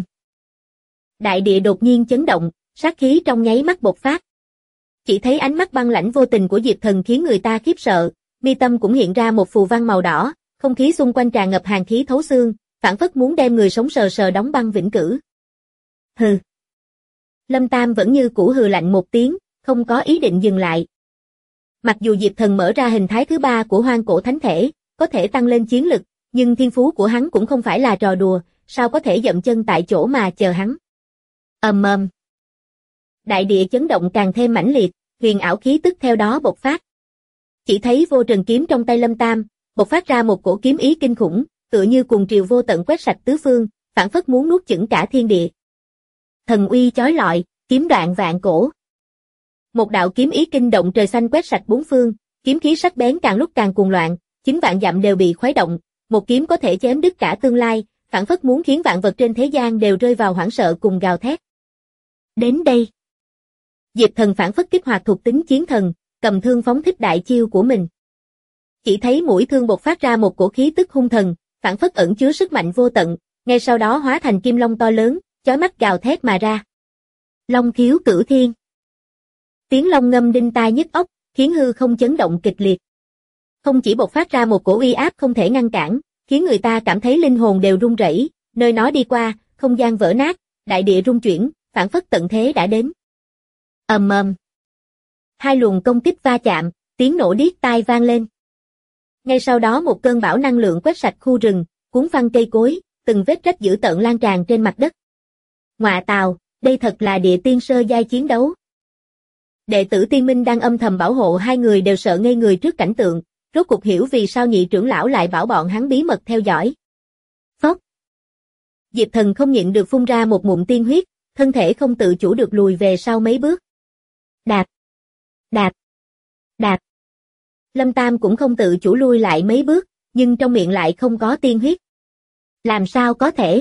[SPEAKER 2] Đại địa đột nhiên chấn động, sát khí trong nháy mắt bộc phát. Chỉ thấy ánh mắt băng lãnh vô tình của Diệp Thần khiến người ta khiếp sợ, mi tâm cũng hiện ra một phù văn màu đỏ, không khí xung quanh tràn ngập hàn khí thấu xương, phảng phất muốn đem người sống sờ sờ đóng băng vĩnh cửu. Hừ. Lâm Tam vẫn như cũ hừ lạnh một tiếng, không có ý định dừng lại. Mặc dù Diệp Thần mở ra hình thái thứ ba của hoang cổ thánh thể, có thể tăng lên chiến lực, nhưng thiên phú của hắn cũng không phải là trò đùa, sao có thể dậm chân tại chỗ mà chờ hắn. Ầm ầm. Đại địa chấn động càng thêm mãnh liệt, huyền ảo khí tức theo đó bộc phát. Chỉ thấy vô trần kiếm trong tay Lâm Tam, bộc phát ra một cổ kiếm ý kinh khủng, tựa như cuồng triều vô tận quét sạch tứ phương, phảng phất muốn nuốt chửng cả thiên địa. Thần uy chói lọi, kiếm đoạn vạn cổ. Một đạo kiếm ý kinh động trời xanh quét sạch bốn phương, kiếm khí sắc bén càng lúc càng cuồng loạn, 9 vạn dặm đều bị khuấy động, một kiếm có thể chém đứt cả tương lai, phảng phất muốn khiến vạn vật trên thế gian đều rơi vào hoảng sợ cùng gào thét. Đến đây. Diệp Thần phảng phất kích hoạt thuộc tính chiến thần, cầm thương phóng thích đại chiêu của mình. Chỉ thấy mũi thương bộc phát ra một cổ khí tức hung thần, phảng phất ẩn chứa sức mạnh vô tận, ngay sau đó hóa thành kim long to lớn, chói mắt gào thét mà ra. Long khiếu cửu thiên. Tiếng long ngâm đinh tai nhức óc, khiến hư không chấn động kịch liệt. Không chỉ bộc phát ra một cổ uy áp không thể ngăn cản, khiến người ta cảm thấy linh hồn đều run rẩy, nơi nó đi qua, không gian vỡ nát, đại địa rung chuyển, phảng phất tận thế đã đến. Ầm ầm. Hai luồng công kích va chạm, tiếng nổ điếc tai vang lên. Ngay sau đó một cơn bão năng lượng quét sạch khu rừng, cuốn phăng cây cối, từng vết rách dữ tợn lan tràn trên mặt đất. Ngọa tào, đây thật là địa tiên sơ giai chiến đấu. Đệ tử Tiên Minh đang âm thầm bảo hộ hai người đều sợ ngây người trước cảnh tượng, rốt cuộc hiểu vì sao nhị trưởng lão lại bảo bọn hắn bí mật theo dõi. Phốc. Diệp Thần không nhịn được phun ra một ngụm tiên huyết, thân thể không tự chủ được lùi về sau mấy bước. Đạp. Đạp. Đạp. Lâm Tam cũng không tự chủ lui lại mấy bước, nhưng trong miệng lại không có tiên huyết. Làm sao có thể?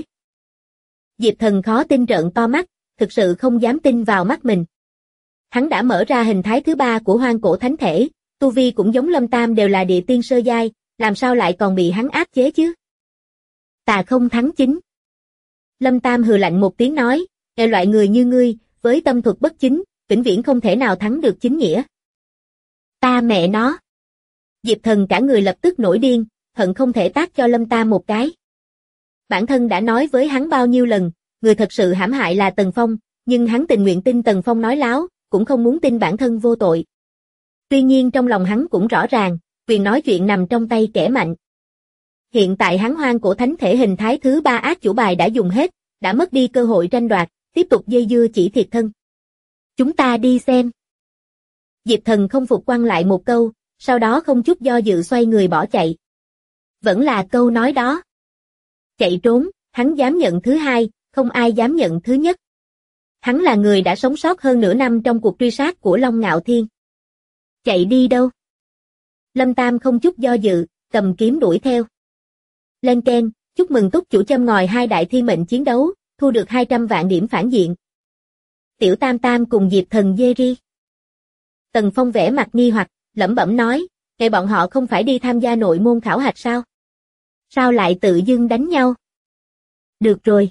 [SPEAKER 2] Diệp Thần khó tin trợn to mắt, thực sự không dám tin vào mắt mình. Hắn đã mở ra hình thái thứ 3 của hoang cổ thánh thể, tu vi cũng giống Lâm Tam đều là địa tiên sơ giai, làm sao lại còn bị hắn áp chế chứ? Tà không thắng chính. Lâm Tam hừ lạnh một tiếng nói, "Kẻ loại người như ngươi, với tâm thuật bất chính, vĩnh viễn không thể nào thắng được chính nghĩa." Ta mẹ nó. Diệp Thần cả người lập tức nổi điên, hận không thể tát cho Lâm Tam một cái. Bản thân đã nói với hắn bao nhiêu lần, người thật sự hãm hại là Tần Phong, nhưng hắn tình nguyện tin Tần Phong nói láo, cũng không muốn tin bản thân vô tội. Tuy nhiên trong lòng hắn cũng rõ ràng, quyền nói chuyện nằm trong tay kẻ mạnh. Hiện tại hắn hoang cổ thánh thể hình thái thứ 3 ác chủ bài đã dùng hết, đã mất đi cơ hội tranh đoạt, tiếp tục dây dưa chỉ thiệt thân. Chúng ta đi xem. Diệp Thần không phục quăng lại một câu, sau đó không chút do dự xoay người bỏ chạy. Vẫn là câu nói đó. Chạy trốn, hắn dám nhận thứ hai, không ai dám nhận thứ nhất. Hắn là người đã sống sót hơn nửa năm trong cuộc truy sát của Long Ngạo Thiên. Chạy đi đâu? Lâm Tam không chút do dự, cầm kiếm đuổi theo. Lên keng, chúc mừng túc chủ châm ngòi 2 đại thiên mệnh chiến đấu, thu được 200 vạn điểm phản diện. Tiểu Tam Tam cùng Diệp Thần dê ri. Tần Phong vẻ mặt nghi hoặc, lẩm bẩm nói, "Ngày bọn họ không phải đi tham gia nội môn khảo hạch sao? Sao lại tự dưng đánh nhau?" Được rồi.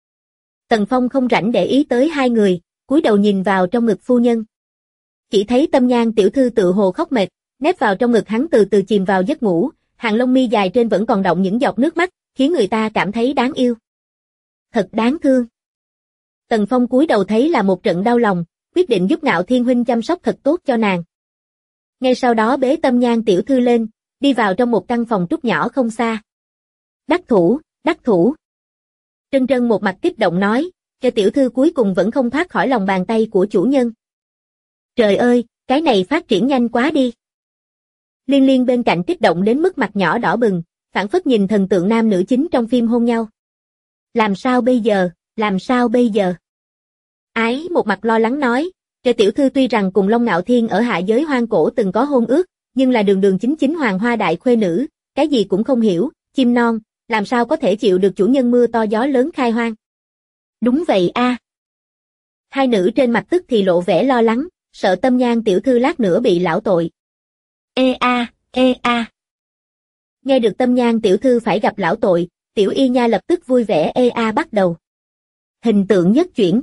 [SPEAKER 2] Tần Phong không rảnh để ý tới hai người, cúi đầu nhìn vào trong ngực phu nhân. Chỉ thấy Tâm Nhan tiểu thư tự hồ khóc mệt, nép vào trong ngực hắn từ từ chìm vào giấc ngủ, hàng lông mi dài trên vẫn còn đọng những giọt nước mắt, khiến người ta cảm thấy đáng yêu. Thật đáng thương. Tần Phong cúi đầu thấy là một trận đau lòng, quyết định giúp Ngạo Thiên huynh chăm sóc thật tốt cho nàng. Ngay sau đó bế Tâm Nhan tiểu thư lên, đi vào trong một căn phòng trúc nhỏ không xa. Đắc thủ, đắc thủ. Trân Trân một mặt kích động nói, cho tiểu thư cuối cùng vẫn không thoát khỏi lòng bàn tay của chủ nhân. Trời ơi, cái này phát triển nhanh quá đi. Liên Liên bên cạnh kích động đến mức mặt nhỏ đỏ bừng, phảng phất nhìn thần tượng nam nữ chính trong phim hôn nhau. Làm sao bây giờ, làm sao bây giờ? Ái một mặt lo lắng nói, cho tiểu thư tuy rằng cùng Long Ngạo Thiên ở hạ giới hoang cổ từng có hôn ước, nhưng là đường đường chính chính hoàng hoa đại khuê nữ, cái gì cũng không hiểu, chim non, làm sao có thể chịu được chủ nhân mưa to gió lớn khai hoang. Đúng vậy a. Hai nữ trên mặt tức thì lộ vẻ lo lắng, sợ Tâm Nhan tiểu thư lát nữa bị lão tội. Ê a, ê a. Nghe được Tâm Nhan tiểu thư phải gặp lão tội, tiểu y nha lập tức vui vẻ ê a bắt đầu. Hình tượng nhất chuyển.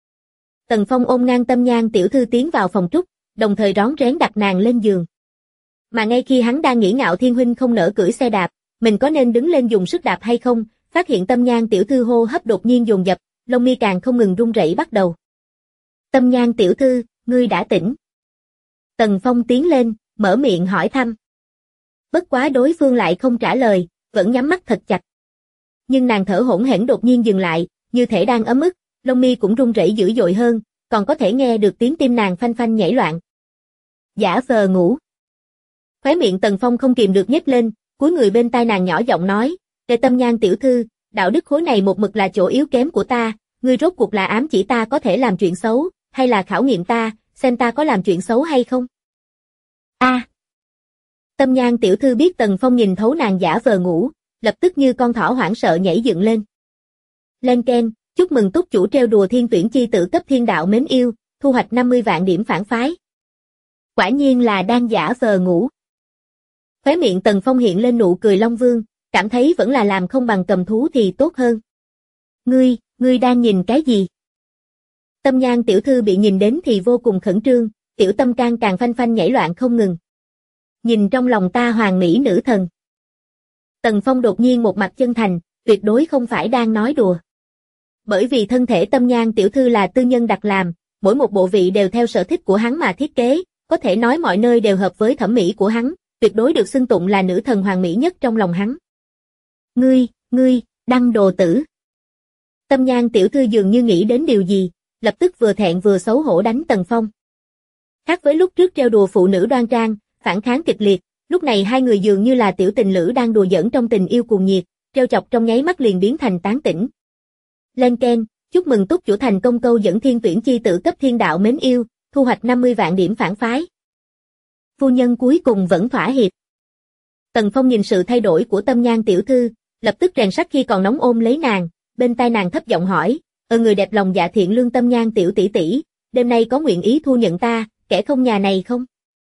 [SPEAKER 2] Tần Phong ôm ngang Tâm Nhan tiểu thư tiến vào phòng trúc, đồng thời rón rén đặt nàng lên giường. Mà ngay khi hắn đang nghĩ Ngạo Thiên huynh không nỡ cưỡi xe đạp, mình có nên đứng lên dùng sức đạp hay không, phát hiện Tâm Nhan tiểu thư hô hấp đột nhiên dồn dập, lông mi càng không ngừng run rẩy bắt đầu. Tâm Nhan tiểu thư, ngươi đã tỉnh. Tần Phong tiến lên, mở miệng hỏi thăm. Bất quá đối phương lại không trả lời, vẫn nhắm mắt thật chặt. Nhưng nàng thở hổn hển đột nhiên dừng lại, như thể đang ấm ức, lông mi cũng run rẩy dữ dội hơn, còn có thể nghe được tiếng tim nàng phanh phanh nhảy loạn. Giả vờ ngủ. Khóe miệng Tần Phong không kìm được nhếch lên, cúi người bên tai nàng nhỏ giọng nói, Tề Tâm Nhan tiểu thư, đạo đức khối này một mực là chỗ yếu kém của ta, ngươi rốt cuộc là ám chỉ ta có thể làm chuyện xấu, hay là khảo nghiệm ta, xem ta có làm chuyện xấu hay không? Tâm Nhan tiểu thư biết Tần Phong nhìn thấu nàng giả vờ ngủ, lập tức như con thỏ hoảng sợ nhảy dựng lên. Lên ken, chúc mừng túc chủ treo đùa thiên tuyển chi tử cấp thiên đạo mến yêu, thu hoạch 50 vạn điểm phản phái. Quả nhiên là đang giả vờ ngủ. Khóe miệng Tần Phong hiện lên nụ cười Long Vương, cảm thấy vẫn là làm không bằng cầm thú thì tốt hơn. Ngươi đang nhìn cái gì? Tâm Nhan tiểu thư bị nhìn đến thì vô cùng khẩn trương, tiểu tâm can càng phanh phanh nhảy loạn không ngừng. Nhìn trong lòng ta hoàn mỹ nữ thần. Tần Phong đột nhiên một mặt chân thành, tuyệt đối không phải đang nói đùa. Bởi vì thân thể Tâm Nhan tiểu thư là tư nhân đặt làm, mỗi một bộ vị đều theo sở thích của hắn mà thiết kế, có thể nói mọi nơi đều hợp với thẩm mỹ của hắn, tuyệt đối được xưng tụng là nữ thần hoàn mỹ nhất trong lòng hắn. Ngươi, đăng đồ tử. Tâm Nhan tiểu thư dường như nghĩ đến điều gì, lập tức vừa thẹn vừa xấu hổ đánh Tần Phong. Khác với lúc trước trêu đùa phụ nữ đoan trang, phản kháng kịch liệt, lúc này hai người dường như là tiểu tình lữ đang đùa giỡn trong tình yêu cuồng nhiệt, trêu chọc trong nháy mắt liền biến thành tán tỉnh. Lên ken, chúc mừng túc chủ thành công câu dẫn thiên tuyển chi tử cấp thiên đạo mến yêu, thu hoạch 50 vạn điểm phản phái. Phu nhân cuối cùng vẫn thỏa hiệp. Tần Phong nhìn sự thay đổi của Tâm Nhan tiểu thư, lập tức rèn sắt khi còn nóng ôm lấy nàng, bên tai nàng thấp giọng hỏi, người đẹp lòng dạ thiện lương Tâm Nhan tiểu tỷ tỷ, đêm nay có nguyện ý thu nhận ta, kẻ không nhà này không?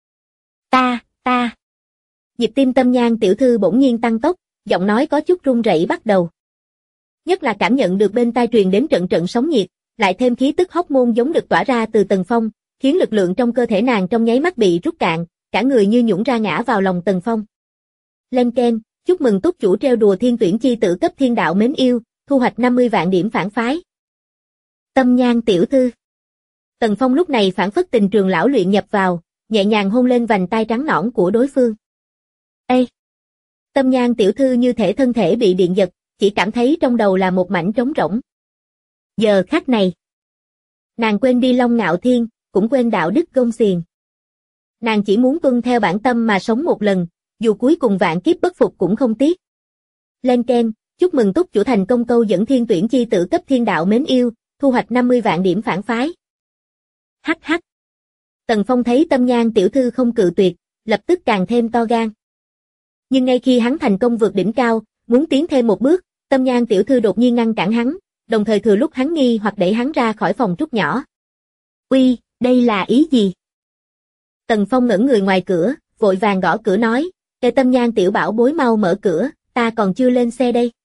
[SPEAKER 2] Ta. Nhịp tim Tâm Nhan tiểu thư bỗng nhiên tăng tốc, giọng nói có chút run rẩy bắt đầu. Nhất là cảm nhận được bên tai truyền đến trận trận sóng nhiệt, lại thêm khí tức hormone giống được tỏa ra từ Tần Phong, khiến lực lượng trong cơ thể nàng trong nháy mắt bị rút cạn, cả người như nhũn ra ngã vào lòng Tần Phong. Lên ken, chúc mừng túc chủ treo đùa thiên tuyển chi tử cấp thiên đạo mến yêu, thu hoạch 50 vạn điểm phản phái. Tâm Nhan tiểu thư. Tần Phong lúc này phản phất tình trường lão luyện nhập vào, nhẹ nhàng hôn lên vành tai trắng nõn của đối phương. Ê! Tâm Nhan tiểu thư như thể thân thể bị điện giật, chỉ cảm thấy trong đầu là một mảnh trống rỗng. Giờ khắc này, nàng quên đi Long Ngạo Thiên, cũng quên đạo đức gông xiềng. Nàng chỉ muốn tuân theo bản tâm mà sống một lần, dù cuối cùng vạn kiếp bất phục cũng không tiếc. Lên ken, chúc mừng túc chủ thành công câu dẫn thiên tuyển chi tử cấp thiên đạo mến yêu, thu hoạch 50 vạn điểm phản phái. Hắc. Tần Phong thấy Tâm Nhan tiểu thư không cự tuyệt, lập tức càng thêm to gan. Nhưng ngay khi hắn thành công vượt đỉnh cao, muốn tiến thêm một bước, Tâm Nhan tiểu thư đột nhiên ngăn cản hắn, đồng thời thừa lúc hắn nghi hoặc đẩy hắn ra khỏi phòng trúc nhỏ. Uy, đây là ý gì? Tần Phong ngẩn người ngoài cửa, vội vàng gõ cửa nói, Tề Tâm Nhan tiểu bảo bối mau mở cửa, ta còn chưa lên xe đây.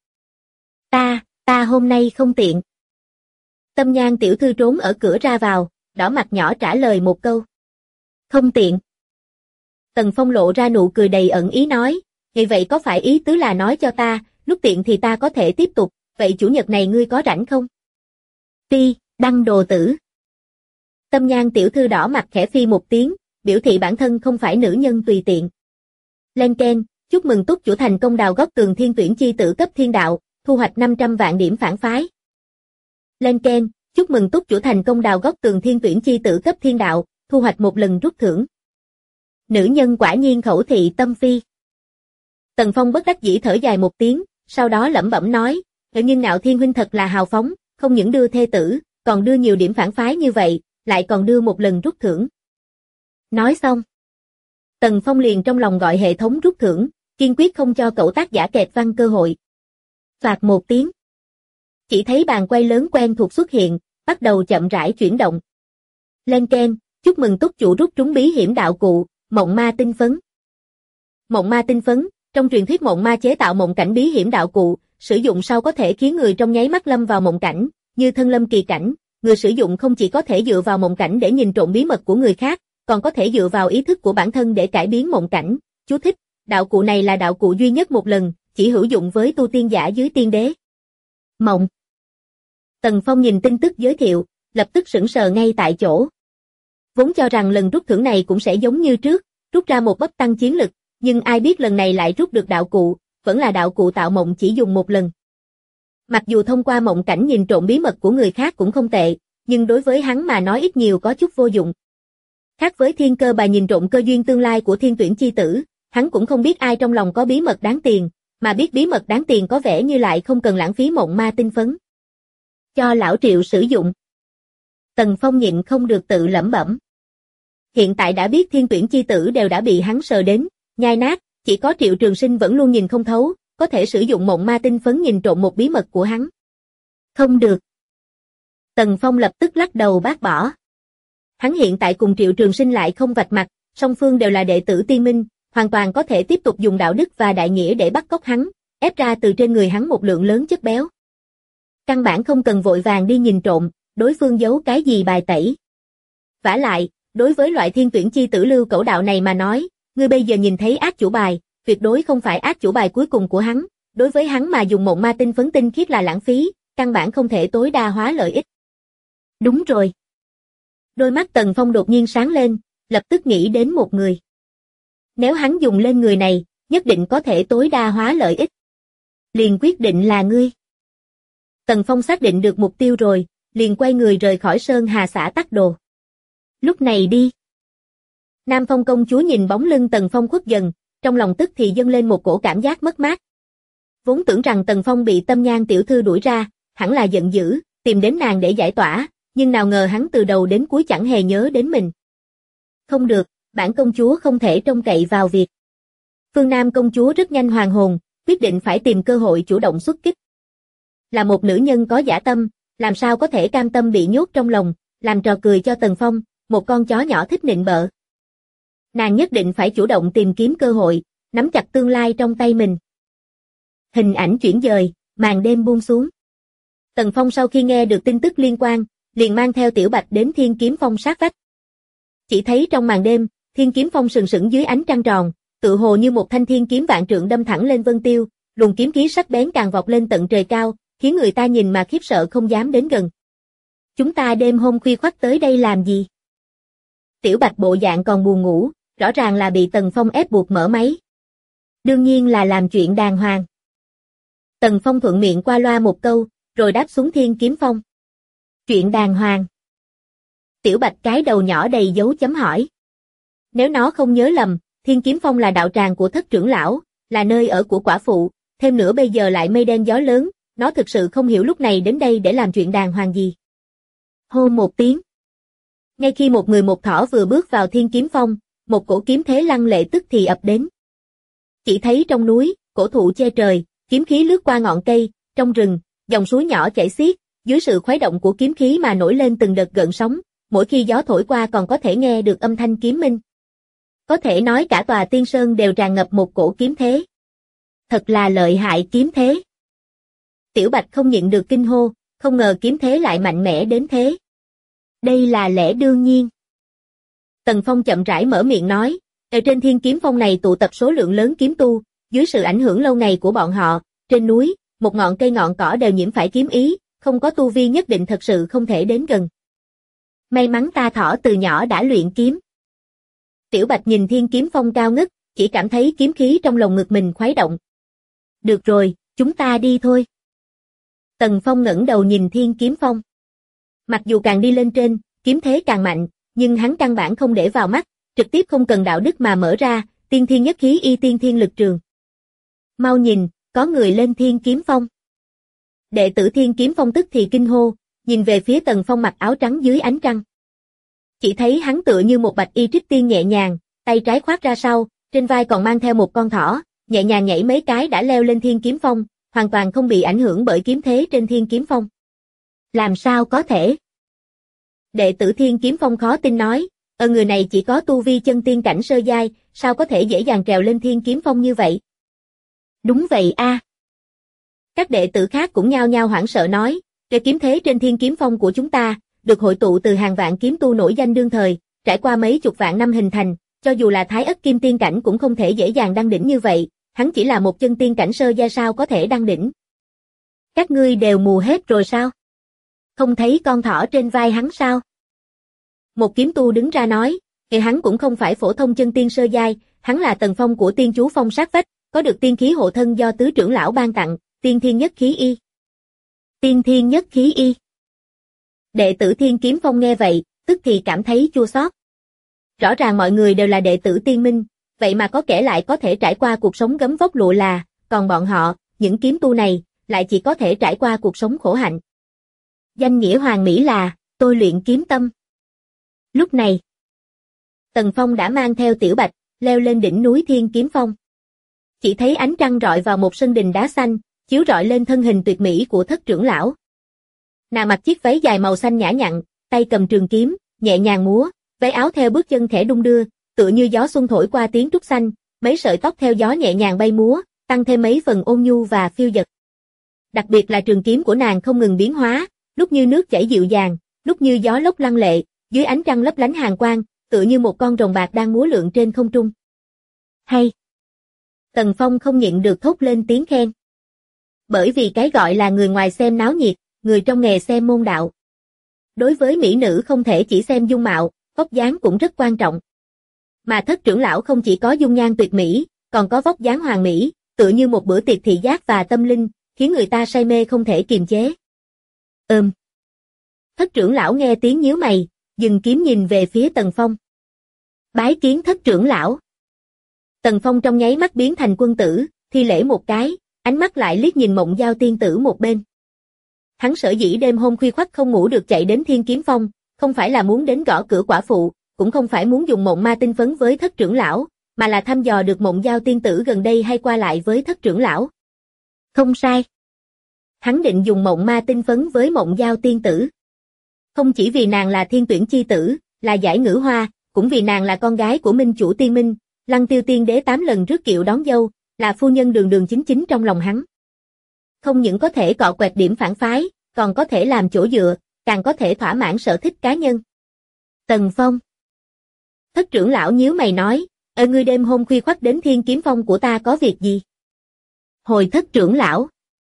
[SPEAKER 2] Ta hôm nay không tiện. Tâm Nhan tiểu thư trốn ở cửa ra vào, đỏ mặt nhỏ trả lời một câu. Không tiện. Tần Phong lộ ra nụ cười đầy ẩn ý nói, như vậy có phải ý tứ là nói cho ta, lúc tiện thì ta có thể tiếp tục, vậy chủ nhật này ngươi có rảnh không? Đăng đồ tử. Tâm Nhan tiểu thư đỏ mặt khẽ phi một tiếng, biểu thị bản thân không phải nữ nhân tùy tiện. Lên ken, chúc mừng túc chủ thành công đào góc tường thiên tuyển chi tử cấp thiên đạo, thu hoạch 500 vạn điểm phản phái. Lên ken, chúc mừng túc chủ thành công đào góc tường thiên tuyển chi tử cấp thiên đạo, thu hoạch một lần rút thưởng. Nữ nhân quả nhiên khẩu thị tâm phi. Tần Phong bất đắc dĩ thở dài một tiếng, sau đó lẩm bẩm nói, nhưng Ngạo Thiên huynh thật là hào phóng, không những đưa thê tử, còn đưa nhiều điểm phản phái như vậy, lại còn đưa một lần rút thưởng. Nói xong, Tần Phong liền trong lòng gọi hệ thống rút thưởng, kiên quyết không cho cậu tác giả kẹt văn cơ hội. Phạt một tiếng. Chỉ thấy bàn quay lớn quen thuộc xuất hiện, bắt đầu chậm rãi chuyển động. Lên ken, chúc mừng túc chủ rút trúng bí hiểm đạo cụ, mộng ma tinh phấn. Mộng ma tinh phấn, trong truyền thuyết mộng ma chế tạo mộng cảnh bí hiểm đạo cụ, sử dụng sau có thể khiến người trong nháy mắt lâm vào mộng cảnh, như thân lâm kỳ cảnh, người sử dụng không chỉ có thể dựa vào mộng cảnh để nhìn trộm bí mật của người khác, còn có thể dựa vào ý thức của bản thân để cải biến mộng cảnh. Chú thích, đạo cụ này là đạo cụ duy nhất một lần, chỉ hữu dụng với tu tiên giả dưới tiên đế. Mộng. Tần Phong nhìn tin tức giới thiệu, lập tức sững sờ ngay tại chỗ. Vốn cho rằng lần rút thưởng này cũng sẽ giống như trước, rút ra một bắp tăng chiến lực, nhưng ai biết lần này lại rút được đạo cụ, vẫn là đạo cụ tạo mộng chỉ dùng một lần. Mặc dù thông qua mộng cảnh nhìn trộm bí mật của người khác cũng không tệ, nhưng đối với hắn mà nói ít nhiều có chút vô dụng. Khác với thiên cơ bà nhìn trộm cơ duyên tương lai của thiên tuyển chi tử, hắn cũng không biết ai trong lòng có bí mật đáng tiền, mà biết bí mật đáng tiền có vẻ như lại không cần lãng phí mộng ma tinh phấn. Cho lão Triệu sử dụng. Tần Phong nhịn không được tự lẩm bẩm. Hiện tại đã biết thiên tuyển chi tử đều đã bị hắn sờ đến, nhai nát, chỉ có Triệu Trường Sinh vẫn luôn nhìn không thấu, có thể sử dụng mộng ma tinh phấn nhìn trộm một bí mật của hắn. Không được. Tần Phong lập tức lắc đầu bác bỏ. Hắn hiện tại cùng Triệu Trường Sinh lại không vạch mặt, song phương đều là đệ tử Tiên Minh, hoàn toàn có thể tiếp tục dùng đạo đức và đại nghĩa để bắt cóc hắn, ép ra từ trên người hắn một lượng lớn chất béo. Căn bản không cần vội vàng đi nhìn trộm, đối phương giấu cái gì bài tẩy. Vả lại, đối với loại thiên tuyển chi tử Lưu Cẩu Đạo này mà nói, ngươi bây giờ nhìn thấy ác chủ bài, tuyệt đối không phải ác chủ bài cuối cùng của hắn, đối với hắn mà dùng mộng ma tinh phấn tinh khiết là lãng phí, căn bản không thể tối đa hóa lợi ích. Đúng rồi. Đôi mắt Tần Phong đột nhiên sáng lên, lập tức nghĩ đến một người. Nếu hắn dùng lên người này, nhất định có thể tối đa hóa lợi ích. Liền quyết định là ngươi. Tần Phong xác định được mục tiêu rồi, liền quay người rời khỏi Sơn Hà xã Tắc Đồ. Lúc này đi. Nam Phong công chúa nhìn bóng lưng Tần Phong khuất dần, trong lòng tức thì dâng lên một cổ cảm giác mất mát. Vốn tưởng rằng Tần Phong bị Tâm Nhan tiểu thư đuổi ra, hẳn là giận dữ, tìm đến nàng để giải tỏa, nhưng nào ngờ hắn từ đầu đến cuối chẳng hề nhớ đến mình. Không được, bản công chúa không thể trông cậy vào việc. Phương Nam công chúa rất nhanh hoàn hồn, quyết định phải tìm cơ hội chủ động xuất kích. Là một nữ nhân có dã tâm, làm sao có thể cam tâm bị nhốt trong lòng, làm trò cười cho Tần Phong, một con chó nhỏ thích nịnh bợ. Nàng nhất định phải chủ động tìm kiếm cơ hội, nắm chặt tương lai trong tay mình. Hình ảnh chuyển dời, màn đêm buông xuống. Tần Phong sau khi nghe được tin tức liên quan, liền mang theo Tiểu Bạch đến Thiên Kiếm Phong sát vách. Chỉ thấy trong màn đêm, Thiên Kiếm Phong sừng sững dưới ánh trăng tròn, tựa hồ như một thanh thiên kiếm vạn trượng đâm thẳng lên vân tiêu, luồng kiếm khí sắc bén càng vọt lên tận trời cao, khiến người ta nhìn mà khiếp sợ không dám đến gần. Chúng ta đêm hôm khuya khoắt tới đây làm gì? Tiểu Bạch bộ dạng còn buồn ngủ, rõ ràng là bị Tần Phong ép buộc mở máy. Đương nhiên là làm chuyện đàng hoàng. Tần Phong thuận miệng qua loa một câu, rồi đáp xuống Thiên Kiếm Phong. Chuyện đàng hoàng. Tiểu Bạch cái đầu nhỏ đầy dấu chấm hỏi. Nếu nó không nhớ lầm, Thiên Kiếm Phong là đạo tràng của thất trưởng lão, là nơi ở của quả phụ, thêm nữa bây giờ lại mây đen gió lớn, nó thực sự không hiểu lúc này đến đây để làm chuyện đàng hoàng gì. Hô một tiếng. Ngay khi một người một thỏ vừa bước vào Thiên Kiếm Phong, một cổ kiếm thế lăng lệ tức thì ập đến. Chỉ thấy trong núi, cổ thụ che trời, kiếm khí lướt qua ngọn cây, trong rừng, dòng suối nhỏ chảy xiết, dưới sự khuấy động của kiếm khí mà nổi lên từng đợt gợn sóng, mỗi khi gió thổi qua còn có thể nghe được âm thanh kiếm minh. Có thể nói cả tòa Tiên Sơn đều tràn ngập một cổ kiếm thế. Thật là lợi hại kiếm thế. Tiểu Bạch không nhịn được kinh hô, không ngờ kiếm thế lại mạnh mẽ đến thế. Đây là lẽ đương nhiên. Tần Phong chậm rãi mở miệng nói, ở trên Thiên Kiếm Phong này tụ tập số lượng lớn kiếm tu, dưới sự ảnh hưởng lâu ngày của bọn họ, trên núi, một ngọn cây ngọn cỏ đều nhiễm phải kiếm ý, không có tu vi nhất định thật sự không thể đến gần. May mắn ta thỏ từ nhỏ đã luyện kiếm. Tiểu Bạch nhìn Thiên Kiếm Phong cao ngất, chỉ cảm thấy kiếm khí trong lồng ngực mình khuấy động. Được rồi, chúng ta đi thôi. Tần Phong ngẩng đầu nhìn Thiên Kiếm Phong. Mặc dù càng đi lên trên, kiếm thế càng mạnh, nhưng hắn căn bản không để vào mắt, trực tiếp không cần đạo đức mà mở ra, tiên thiên nhất khí y tiên thiên lực trường. Mau nhìn, có người lên Thiên Kiếm Phong. Đệ tử Thiên Kiếm Phong tức thì kinh hô, nhìn về phía Tần Phong mặc áo trắng dưới ánh trăng. Chỉ thấy hắn tựa như một bạch y trích tiên nhẹ nhàng, tay trái khoác ra sau, trên vai còn mang theo một con thỏ, nhẹ nhàng nhảy mấy cái đã leo lên Thiên Kiếm Phong, hoàn toàn không bị ảnh hưởng bởi kiếm thế trên Thiên Kiếm Phong. Làm sao có thể? Đệ tử Thiên Kiếm Phong khó tin nói, người này chỉ có tu vi chân tiên cảnh sơ giai, sao có thể dễ dàng trèo lên Thiên Kiếm Phong như vậy? Đúng vậy a. Các đệ tử khác cũng nhao nhao hoảng sợ nói, cái kiếm thế trên Thiên Kiếm Phong của chúng ta, được hội tụ từ hàng vạn kiếm tu nổi danh đương thời, trải qua mấy chục vạn năm hình thành, cho dù là Thái Ất Kim Tiên cảnh cũng không thể dễ dàng đăng đỉnh như vậy, hắn chỉ là một chân tiên cảnh sơ giai sao có thể đăng đỉnh. Các ngươi đều mù hết rồi sao? Không thấy con thỏ trên vai hắn sao? Một kiếm tu đứng ra nói, hắn cũng không phải phổ thông chân tiên sơ giai, hắn là Tần Phong của Tiên Chú Phong sát vách, có được tiên khí hộ thân do tứ trưởng lão ban tặng, tiên thiên nhất khí y. Tiên thiên nhất khí y. Đệ tử Thiên Kiếm Phong nghe vậy, tức thì cảm thấy chua xót. Rõ ràng mọi người đều là đệ tử tiên minh, vậy mà có kẻ lại có thể trải qua cuộc sống gấm vóc lụa là, còn bọn họ, những kiếm tu này, lại chỉ có thể trải qua cuộc sống khổ hạnh. Danh nghĩa hoàn mỹ là, tôi luyện kiếm tâm. Lúc này, Tần Phong đã mang theo Tiểu Bạch, leo lên đỉnh núi Thiên Kiếm Phong. Chỉ thấy ánh trăng rọi vào một sân đình đá xanh, chiếu rọi lên thân hình tuyệt mỹ của Thất trưởng lão. Nàng mặc chiếc váy dài màu xanh nhã nhặn, tay cầm trường kiếm, nhẹ nhàng múa, váy áo theo bước chân khẽ đung đưa, tựa như gió xuân thổi qua tiếng trúc xanh, mấy sợi tóc theo gió nhẹ nhàng bay múa, tăng thêm mấy phần ôn nhu và phiêu dật. Đặc biệt là trường kiếm của nàng không ngừng biến hóa, lúc như nước chảy dịu dàng, lúc như gió lốc lăng lệ, dưới ánh trăng lấp lánh hàn quang, tựa như một con rồng bạc đang múa lượn trên không trung. Hay! Tần Phong không nhịn được thốt lên tiếng khen. Bởi vì cái gọi là người ngoài xem náo nhiệt, người trong nghề xem môn đạo. Đối với mỹ nữ không thể chỉ xem dung mạo, vóc dáng cũng rất quan trọng. Mà Thất trưởng lão không chỉ có dung nhan tuyệt mỹ, còn có vóc dáng hoàn mỹ, tựa như một bữa tiệc thị giác và tâm linh, khiến người ta say mê không thể kiềm chế. Thất trưởng lão nghe tiếng nhíu mày, dừng kiếm nhìn về phía Tần Phong. Bái kiến Thất trưởng lão. Tần Phong trong nháy mắt biến thành quân tử, thi lễ một cái, ánh mắt lại liếc nhìn Mộng Giao tiên tử một bên. Hắn sở dĩ đêm hôm khuya khoắt không ngủ được chạy đến Thiên Kiếm Phong, không phải là muốn đến gõ cửa quả phụ, cũng không phải muốn dùng mộng ma tinh phấn với Thất trưởng lão, mà là thăm dò được Mộng Giao tiên tử gần đây hay qua lại với Thất trưởng lão. Không sai. Hắn định dùng mộng ma tinh phấn với Mộng Giao tiên tử. Không chỉ vì nàng là thiên tuyển chi tử, là giải ngữ hoa, cũng vì nàng là con gái của minh chủ tiên minh, Lăng Tiêu tiên đế 8 lần rước kiệu đón dâu, là phu nhân đường đường chính chính trong lòng hắn. Không những có thể cọ quẹt điểm phản phái, còn có thể làm chỗ dựa, càng có thể thỏa mãn sở thích cá nhân. Tần Phong. Thất trưởng lão nhíu mày nói, ngươi đêm hôm khuya khoắt đến Thiên Kiếm Phong của ta có việc gì? Hồi Thất trưởng lão.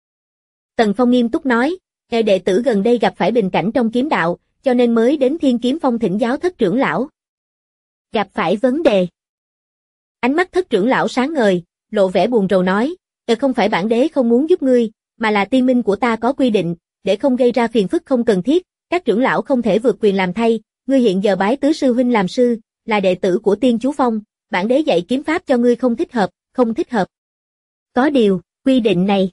[SPEAKER 2] Tần Phong nghiêm túc nói, đệ tử gần đây gặp phải bình cảnh trong kiếm đạo, cho nên mới đến Thiên Kiếm Phong thỉnh giáo Thất trưởng lão. Gặp phải vấn đề. Ánh mắt Thất trưởng lão sáng ngời, lộ vẻ buồn rầu nói, không phải bản đế không muốn giúp ngươi, mà là tiên minh của ta có quy định, để không gây ra phiền phức không cần thiết, các trưởng lão không thể vượt quyền làm thay, ngươi hiện giờ bái tứ sư huynh làm sư, là đệ tử của Tiên Chú Phong, bản đế dạy kiếm pháp cho ngươi không thích hợp, không thích hợp. Có điều, quy định này.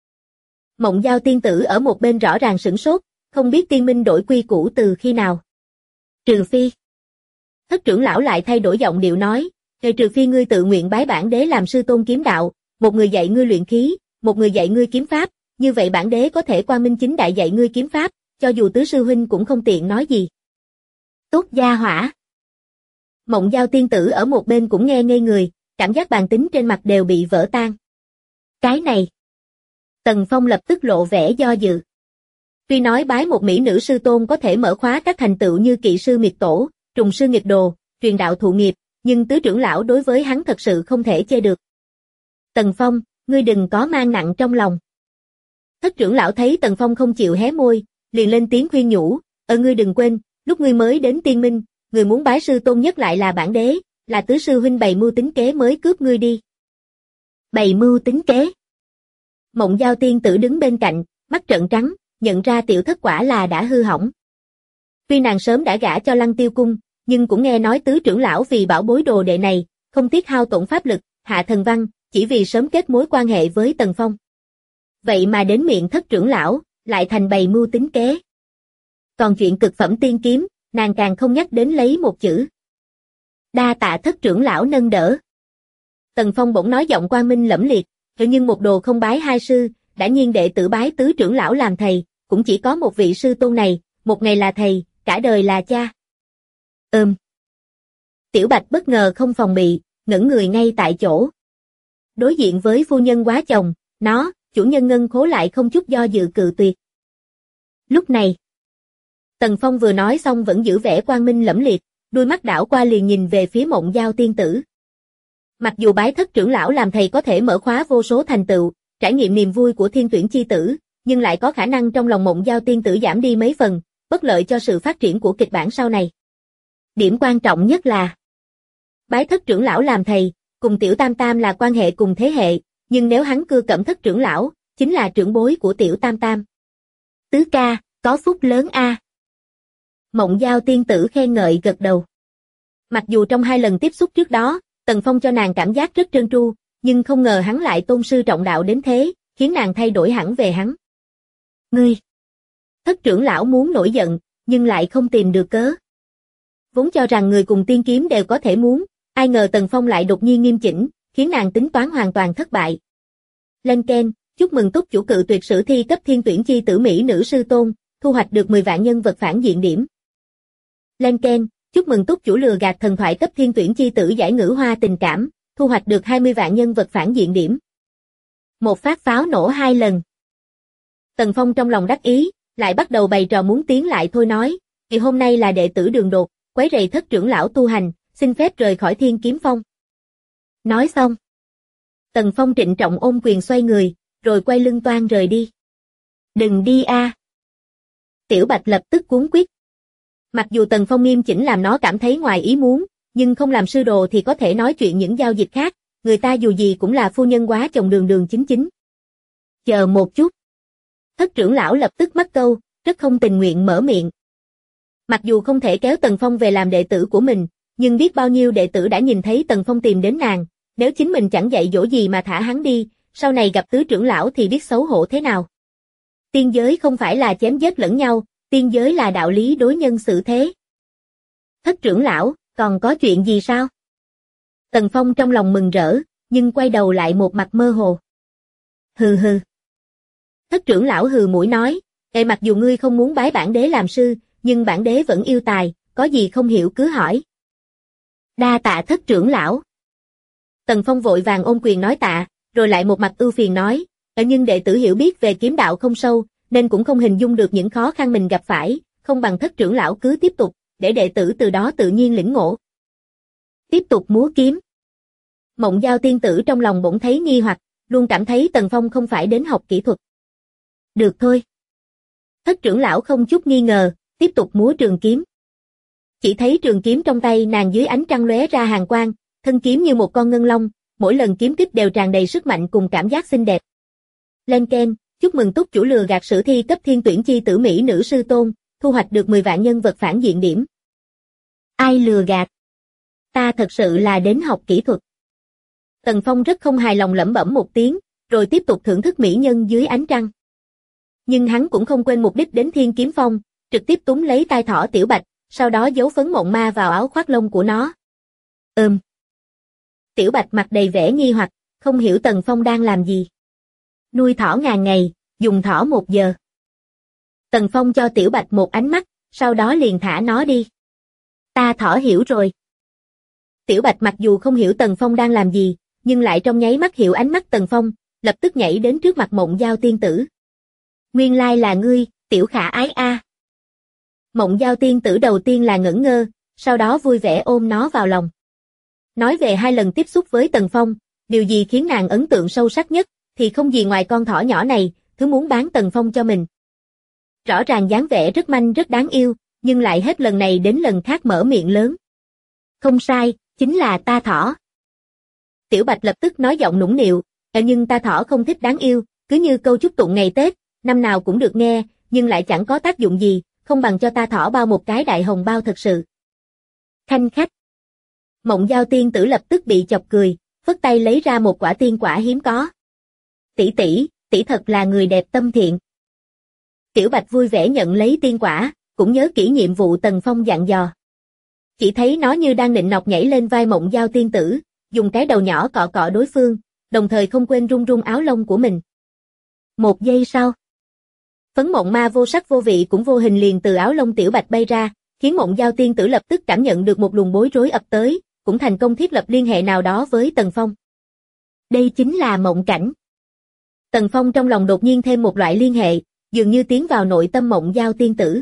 [SPEAKER 2] Mộng Giao tiên tử ở một bên rõ ràng sửng sốt, không biết tiên minh đổi quy củ từ khi nào. Trừ phi. Thất trưởng lão lại thay đổi giọng điệu nói, trừ phi ngươi tự nguyện bái bản đế làm sư tôn kiếm đạo, một người dạy ngươi luyện khí, một người dạy ngươi kiếm pháp, như vậy bản đế có thể quang minh chính đại dạy ngươi kiếm pháp, cho dù tứ sư huynh cũng không tiện nói gì. Tốt gia hỏa. Mộng Giao tiên tử ở một bên cũng nghe ngây người, cảm giác bàn tính trên mặt đều bị vỡ tan. Cái này. Tần Phong lập tức lộ vẻ do dự. Tuy nói bái một mỹ nữ sư tôn có thể mở khóa các thành tựu như kỵ sư miệt tổ, trùng sư nghịch đồ, truyền đạo thụ nghiệp, nhưng tứ trưởng lão đối với hắn thật sự không thể chê được. Tần Phong, ngươi đừng có mang nặng trong lòng. Thất trưởng lão thấy Tần Phong không chịu hé môi, liền lên tiếng khuyên nhủ, ngươi đừng quên, lúc ngươi mới đến tiên minh, người muốn bái sư tôn nhất lại là bản đế, là tứ sư huynh bày mưu tính kế mới cướp ngươi đi. Bày mưu tính kế. Mộng Giao tiên tử đứng bên cạnh, mắt trợn trắng, nhận ra tiểu thất quả là đã hư hỏng. Tuy nàng sớm đã gả cho Lăng Tiêu cung, nhưng cũng nghe nói tứ trưởng lão vì bảo bối đồ đệ này, không tiếc hao tổn pháp lực, hạ thần văn, chỉ vì sớm kết mối quan hệ với Tần Phong. Vậy mà đến miệng Thất trưởng lão, lại thành bày mưu tính kế. Còn chuyện cực phẩm tiên kiếm, nàng càng không nhắc đến lấy một chữ. Đa tạ Thất trưởng lão nâng đỡ. Tần Phong bỗng nói giọng quang minh lẫm liệt, nhưng một đồ không bái hai sư, đã nhiên đệ tử bái tứ trưởng lão làm thầy, cũng chỉ có một vị sư tôn này, một ngày là thầy, cả đời là cha. Tiểu Bạch bất ngờ không phòng bị, ngẩn người ngay tại chỗ. Đối diện với phu nhân quá chồng, nó, chủ nhân ngân khố lại không chút do dự cự tuyệt. Lúc này, Tần Phong vừa nói xong vẫn giữ vẻ quang minh lẫm liệt, đôi mắt đảo qua liền nhìn về phía Mộng Giao tiên tử. Mặc dù bái Thất trưởng lão làm thầy có thể mở khóa vô số thành tựu, trải nghiệm niềm vui của thiên tuyển chi tử, nhưng lại có khả năng trong lòng Mộng Giao tiên tử giảm đi mấy phần, bất lợi cho sự phát triển của kịch bản sau này. Điểm quan trọng nhất là bái Thất trưởng lão làm thầy, cùng Tiểu Tam Tam là quan hệ cùng thế hệ, nhưng nếu hắn cưa cẩm Thất trưởng lão, chính là trưởng bối của Tiểu Tam Tam. Tứ ca, có phúc lớn a. Mộng Giao tiên tử khen ngợi gật đầu. Mặc dù trong 2 lần tiếp xúc trước đó, Tần Phong cho nàng cảm giác rất trơn tru, nhưng không ngờ hắn lại tôn sư trọng đạo đến thế, khiến nàng thay đổi hẳn về hắn. Ngươi! Thất trưởng lão muốn nổi giận, nhưng lại không tìm được cớ. Vốn cho rằng người cùng tiên kiếm đều có thể muốn, ai ngờ Tần Phong lại đột nhiên nghiêm chỉnh, khiến nàng tính toán hoàn toàn thất bại. Lên keng, chúc mừng túc chủ cự tuyệt sử thi cấp thiên tuyển chi tử Mỹ nữ sư tôn, thu hoạch được 10 vạn nhân vật phản diện điểm. Lên keng, chúc mừng túc chủ lừa gạt thần thoại cấp thiên tuyển chi tử giải ngữ hoa tình cảm, thu hoạch được 20 vạn nhân vật phản diện điểm. Một phát pháo nổ 2 lần. Tần Phong trong lòng đắc ý, lại bắt đầu bày trò muốn tiến lại thôi nói, ngày hôm nay là đệ tử đường đột, quấy rầy thất trưởng lão tu hành, xin phép rời khỏi Thiên Kiếm Phong. Nói xong, Tần Phong trịnh trọng ôm quyền xoay người, rồi quay lưng toan rời đi. Đừng đi a! Tiểu Bạch lập tức cuống quýt. Mặc dù Tần Phong nghiêm chỉnh làm nó cảm thấy ngoài ý muốn, nhưng không làm sư đồ thì có thể nói chuyện những giao dịch khác, người ta dù gì cũng là phu nhân quá chồng đường đường chính chính. Chờ một chút. Thất trưởng lão lập tức mắc câu, rất không tình nguyện mở miệng. Mặc dù không thể kéo Tần Phong về làm đệ tử của mình, nhưng biết bao nhiêu đệ tử đã nhìn thấy Tần Phong tìm đến nàng, nếu chính mình chẳng dạy dỗ gì mà thả hắn đi, sau này gặp tứ trưởng lão thì biết xấu hổ thế nào. Tiên giới không phải là chém giết lẫn nhau, tiên giới là đạo lý đối nhân xử thế. Thất trưởng lão, còn có chuyện gì sao? Tần Phong trong lòng mừng rỡ, nhưng quay đầu lại một mặt mơ hồ. Hừ hừ. Thất trưởng lão hừ mũi nói, mặc dù ngươi không muốn bái bản đế làm sư, nhưng bản đế vẫn yêu tài, có gì không hiểu cứ hỏi. Đa tạ thất trưởng lão. Tần Phong vội vàng ôm quyền nói tạ, rồi lại một mặt ưu phiền nói, nhưng đệ tử hiểu biết về kiếm đạo không sâu, nên cũng không hình dung được những khó khăn mình gặp phải, không bằng thất trưởng lão cứ tiếp tục, để đệ tử từ đó tự nhiên lĩnh ngộ. Tiếp tục múa kiếm. Mộng Giao tiên tử trong lòng bỗng thấy nghi hoặc, luôn cảm thấy Tần Phong không phải đến học kỹ thuật. Được thôi. Thất trưởng lão không chút nghi ngờ, tiếp tục múa trường kiếm. Chỉ thấy trường kiếm trong tay nàng dưới ánh trăng lóe ra hàn quang, thân kiếm như một con ngân long, mỗi lần kiếm kích đều tràn đầy sức mạnh cùng cảm giác xinh đẹp. Lên keng, chúc mừng túc chủ lừa gạt sử thi cấp thiên tuyển chi tử Mỹ nữ sư tôn, thu hoạch được 10 vạn nhân vật phản diện điểm. Ai lừa gạt? Ta thật sự là đến học kỹ thuật. Tần Phong rất không hài lòng lẩm bẩm một tiếng, rồi tiếp tục thưởng thức mỹ nhân dưới ánh trăng. Nhưng hắn cũng không quên mục đích đến Thiên Kiếm Phong, trực tiếp túm lấy tai thỏ Tiểu Bạch, sau đó giấu phấn mộng ma vào áo khoác lông của nó. Tiểu Bạch mặt đầy vẻ nghi hoặc, không hiểu Tần Phong đang làm gì. Nuôi thỏ ngàn ngày, dùng thỏ 1 giờ. Tần Phong cho Tiểu Bạch một ánh mắt, sau đó liền thả nó đi. Ta thỏ hiểu rồi. Tiểu Bạch mặc dù không hiểu Tần Phong đang làm gì, nhưng lại trong nháy mắt hiểu ánh mắt Tần Phong, lập tức nhảy đến trước mặt Mộng Giao tiên tử. Nguyên lai là ngươi, tiểu khả ái a. Mộng Giao tiên tử đầu tiên là ngẩn ngơ, sau đó vui vẻ ôm nó vào lòng. Nói về 2 lần tiếp xúc với Tần Phong, điều gì khiến nàng ấn tượng sâu sắc nhất, thì không gì ngoài con thỏ nhỏ này, thứ muốn bán Tần Phong cho mình. Rõ ràng dáng vẻ rất manh rất đáng yêu, nhưng lại hết lần này đến lần khác mở miệng lớn. Không sai, chính là ta thỏ. Tiểu Bạch lập tức nói giọng nũng nịu, nhưng ta thỏ không thích đáng yêu, cứ như câu chúc tụng ngày Tết, năm nào cũng được nghe, nhưng lại chẳng có tác dụng gì, không bằng cho ta thỏ bao một cái đại hồng bao thật sự. Khanh khách. Mộng Giao tiên tử lập tức bị chọc cười, phất tay lấy ra một quả tiên quả hiếm có. Tỷ tỷ, tỷ thật là người đẹp tâm thiện. Tiểu Bạch vui vẻ nhận lấy tiên quả, cũng nhớ kỹ nhiệm vụ Tần Phong dặn dò. Chỉ thấy nó như đang nịnh nọt nhảy lên vai Mộng Giao tiên tử, dùng cái đầu nhỏ cọ cọ đối phương, đồng thời không quên rung rung áo lông của mình. 1 giây sau, phấn mộng ma vô sắc vô vị cũng vô hình liền từ áo lông Tiểu Bạch bay ra, khiến Mộng Giao tiên tử lập tức cảm nhận được một luồng bối rối ập tới, cũng thành công thiết lập liên hệ nào đó với Tần Phong. Đây chính là mộng cảnh. Tần Phong trong lòng đột nhiên thêm một loại liên hệ, dường như tiến vào nội tâm Mộng Giao tiên tử.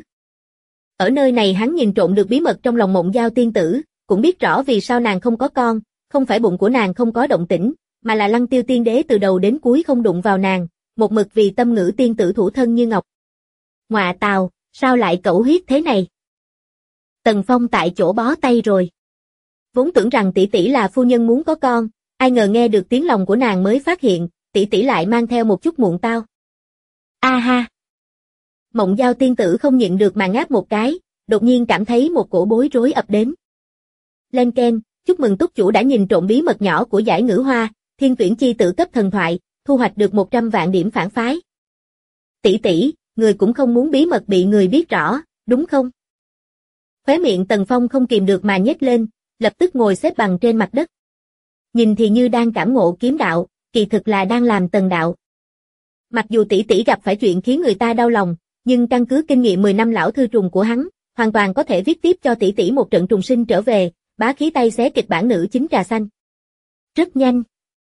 [SPEAKER 2] Ở nơi này hắn nhìn trộm được bí mật trong lòng Mộng Giao tiên tử, cũng biết rõ vì sao nàng không có con, không phải bụng của nàng không có động tĩnh, mà là Lăng Tiêu tiên đế từ đầu đến cuối không đụng vào nàng, một mực vì tâm ngữ tiên tử thủ thân như ngọc. Ngọa tào, sao lại cẩu huyết thế này? Tần Phong tại chỗ bó tay rồi. Vốn tưởng rằng tỷ tỷ là phu nhân muốn có con, ai ngờ nghe được tiếng lòng của nàng mới phát hiện, tỷ tỷ lại mang theo một chút muộn tao. A ha. Mộng Giao tiên tử không nhịn được mà ngáp một cái, đột nhiên cảm thấy một cổ bối rối ập đến. Len keng, chúc mừng túc chủ đã nhìn trộm bí mật nhỏ của giải ngữ hoa, thiên tuyển chi tử cấp thần thoại, thu hoạch được 100 vạn điểm phản phái. Tỷ tỷ, người cũng không muốn bí mật bị người biết rõ, đúng không? Khóe miệng Tần Phong không kìm được mà nhếch lên, lập tức ngồi xếp bằng trên mặt đất. Nhìn thì như đang cảm ngộ kiếm đạo, kỳ thực là đang làm tần đạo. Mặc dù tỷ tỷ gặp phải chuyện khiến người ta đau lòng, nhưng căn cứ kinh nghiệm 10 năm lão thư trùng của hắn, hoàn toàn có thể viết tiếp cho tỷ tỷ một trận trùng sinh trở về, bá khí tay xé kịch bản nữ chính trà xanh. Rất nhanh.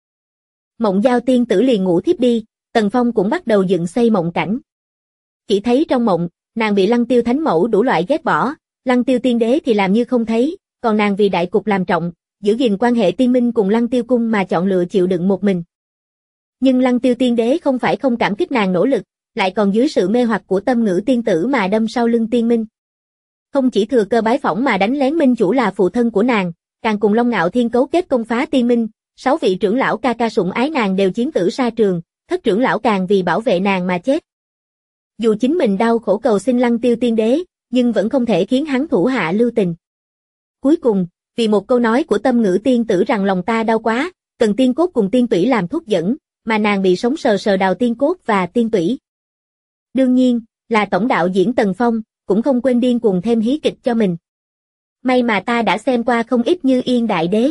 [SPEAKER 2] Mộng Giao tiên tử liền ngủ thiếp đi, Tần Phong cũng bắt đầu dựng xây mộng cảnh. Chỉ thấy trong mộng, nàng bị Lăng Tiêu thánh mẫu đủ loại ghét bỏ, Lăng Tiêu tiên đế thì làm như không thấy, còn nàng vì đại cục làm trọng, giữ gìn quan hệ tiên minh cùng Lăng Tiêu cung mà chọn lựa chịu đựng một mình. Nhưng Lăng Tiêu tiên đế không phải không cảm kích nàng nỗ lực, lại còn dưới sự mê hoặc của Tâm Ngữ tiên tử mà đâm sau lưng tiên minh. Không chỉ thừa cơ bái phỏng mà đánh lén minh chủ là phụ thân của nàng, càng cùng Long Ngạo Thiên cấu kết công phá tiên minh, 6 vị trưởng lão ca ca sủng ái nàng đều chiến tử sa trường, thất trưởng lão càng vì bảo vệ nàng mà chết. Dù chính mình đau khổ cầu xin Lăng Tiêu tiên đế, nhưng vẫn không thể khiến hắn thủ hạ lưu tình. Cuối cùng, vì một câu nói của Tâm Ngữ tiên tử rằng lòng ta đau quá, cần tiên cốt cùng tiên tủy làm thuốc dẫn, mà nàng bị sống sờ sờ đào tiên cốt và tiên tủy. Đương nhiên, là tổng đạo diễn Tần Phong, cũng không quên điên cuồng thêm hí kịch cho mình. May mà ta đã xem qua không ít như Yên Đại Đế.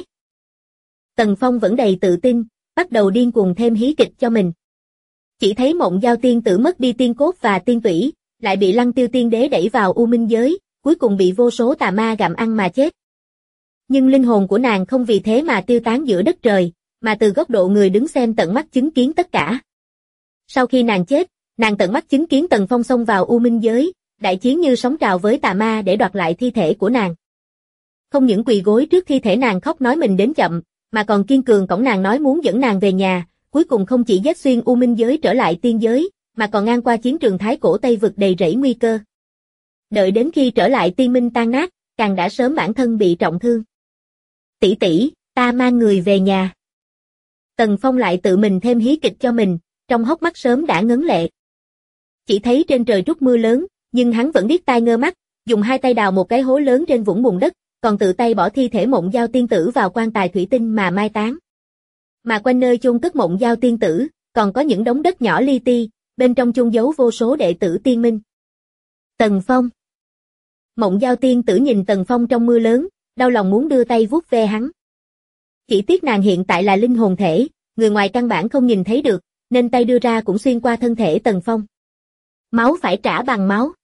[SPEAKER 2] Tần Phong vẫn đầy tự tin, bắt đầu điên cuồng thêm hí kịch cho mình. Chỉ thấy Mộng Giao tiên tử mất đi tiên cốt và tiên tủy, lại bị Lăng Tiêu tiên đế đẩy vào u minh giới, cuối cùng bị vô số tà ma gặm ăn mà chết. Nhưng linh hồn của nàng không vì thế mà tiêu tán giữa đất trời, mà từ góc độ người đứng xem tận mắt chứng kiến tất cả. Sau khi nàng chết, nàng tận mắt chứng kiến Tần Phong xông vào u minh giới, đại chiến như sóng trào với tà ma để đoạt lại thi thể của nàng. Không những quỳ gối trước thi thể nàng khóc nói mình đến chậm, mà còn kiên cường cõng nàng nói muốn dẫn nàng về nhà, cuối cùng không chỉ giết xuyên u minh giới trở lại tiên giới, mà còn ngang qua chiến trường thái cổ Tây vực đầy rẫy nguy cơ. Đợi đến khi trở lại tiên minh tan nát, càng đã sớm bản thân bị trọng thương. Tỷ tỷ, ta mang người về nhà. Tần Phong lại tự mình thêm hí kịch cho mình, trong hốc mắt sớm đã ngấn lệ. Chỉ thấy trên trời trút mưa lớn, nhưng hắn vẫn điếc tai ngơ mắt, dùng hai tay đào một cái hố lớn trên vũng bùn đất, còn tự tay bỏ thi thể Mộng Giao tiên tử vào quan tài thủy tinh mà mai táng. Mà quanh nơi chôn cất Mộng Giao tiên tử, còn có những đống đất nhỏ li ti, bên trong chôn giấu vô số đệ tử tiên minh. Tần Phong. Mộng Giao tiên tử nhìn Tần Phong trong mưa lớn, đau lòng muốn đưa tay vuốt ve hắn. Chỉ tiếc nàng hiện tại là linh hồn thể, người ngoài căn bản không nhìn thấy được, nên tay đưa ra cũng xuyên qua thân thể Tần Phong. Máu phải trả bằng máu.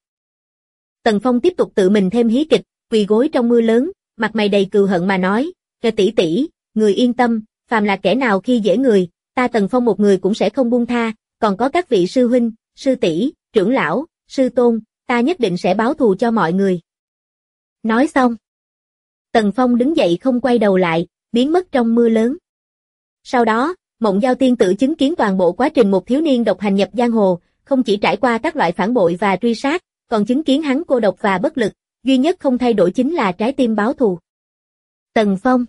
[SPEAKER 2] Tần Phong tiếp tục tự mình thêm hí kịch, quỳ gối trong mưa lớn, mặt mày đầy cừu hận mà nói, "Kẻ tỷ tỷ, người yên tâm, phàm là kẻ nào khi dễ người, ta Tần Phong một người cũng sẽ không buông tha, còn có các vị sư huynh, sư tỷ, trưởng lão, sư tôn, ta nhất định sẽ báo thù cho mọi người." Nói xong, Tần Phong đứng dậy không quay đầu lại, biến mất trong mưa lớn. Sau đó, Mộng Giao tiên tử chứng kiến toàn bộ quá trình một thiếu niên độc hành nhập giang hồ, không chỉ trải qua các loại phản bội và truy sát, còn chứng kiến hắn cô độc và bất lực, duy nhất không thay đổi chính là trái tim báo thù. Tần Phong.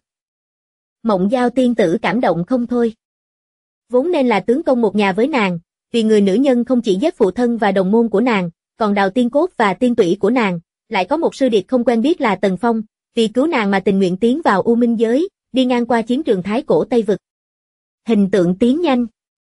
[SPEAKER 2] Mộng Giao tiên tử cảm động không thôi. Vốn nên là tướng công một nhà với nàng, vì người nữ nhân không chỉ giết phụ thân và đồng môn của nàng, còn đào tiên cốt và tiên tủy của nàng, lại có một sư điệt không quen biết là Tần Phong, vì cứu nàng mà tình nguyện tiến vào u minh giới, đi ngang qua chiến trường thái cổ Tây vực. Hình tượng tiến nhanh.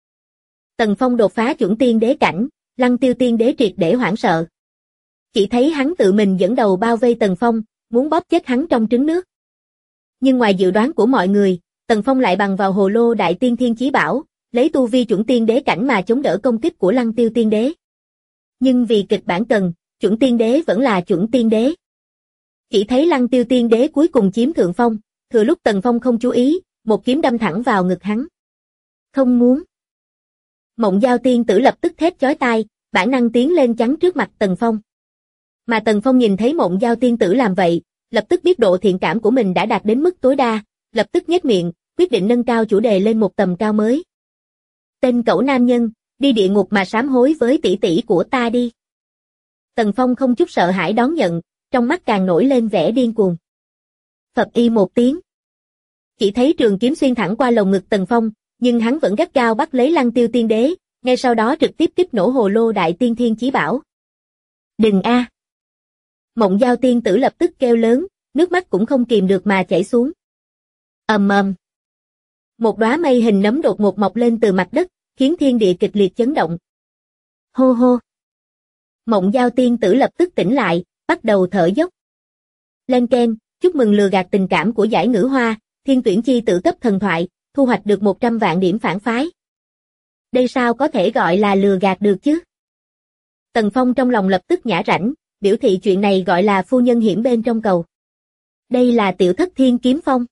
[SPEAKER 2] Tần Phong đột phá chuẩn tiên đế cảnh, Lăng Tiêu tiên đế triệt để hoảng sợ. Chỉ thấy hắn tự mình dẫn đầu bao vây Tần Phong, muốn bóp chết hắn trong trứng nước. Nhưng ngoài dự đoán của mọi người, Tần Phong lại bằng vào hồ lô đại tiên thiên chí bảo, lấy tu vi chuẩn tiên đế cảnh mà chống đỡ công kích của Lăng Tiêu tiên đế. Nhưng vì kịch bản cần, chuẩn tiên đế vẫn là chuẩn tiên đế. Chỉ thấy Lăng Tiêu tiên đế cuối cùng chiếm thượng phong, thừa lúc Tần Phong không chú ý, một kiếm đâm thẳng vào ngực hắn. Không muốn. Mộng Giao tiên tử lập tức thét chói tai, bản năng tiến lên chắn trước mặt Tần Phong. Mà Tần Phong nhìn thấy Mộng Giao tiên tử làm vậy, lập tức biết độ thiện cảm của mình đã đạt đến mức tối đa, lập tức nhếch miệng, quyết định nâng cao chủ đề lên một tầm cao mới. Tên cẩu nam nhân, đi địa ngục mà sám hối với tỷ tỷ của ta đi. Tần Phong không chút sợ hãi đón nhận, trong mắt càng nổi lên vẻ điên cuồng. Phập y một tiếng. Chỉ thấy trường kiếm xuyên thẳng qua lồng ngực Tần Phong, nhưng hắn vẫn gắt gao bắt lấy Lăng Tiêu tiên đế, ngay sau đó trực tiếp kích nổ hồ lô đại tiên thiên chí bảo. Đừng a! Mộng Giao tiên tử lập tức kêu lớn, nước mắt cũng không kìm được mà chảy xuống. Ầm ầm. Một đóa mây hình nấm đột ngột mọc lên từ mặt đất, khiến thiên địa kịch liệt chấn động. Hô hô. Mộng Giao tiên tử lập tức tỉnh lại, bắt đầu thở dốc. Len keng, chúc mừng lừa gạt tình cảm của giải ngữ hoa, thiên tuyển chi tử cấp thần thoại, thu hoạch được 100 vạn điểm phản phái. Đây sao có thể gọi là lừa gạt được chứ? Tần Phong trong lòng lập tức nhả rãnh, biểu thị chuyện này gọi là phu nhân hiểm bên trong cầu. Đây là tiểu thất thiên kiếm phong.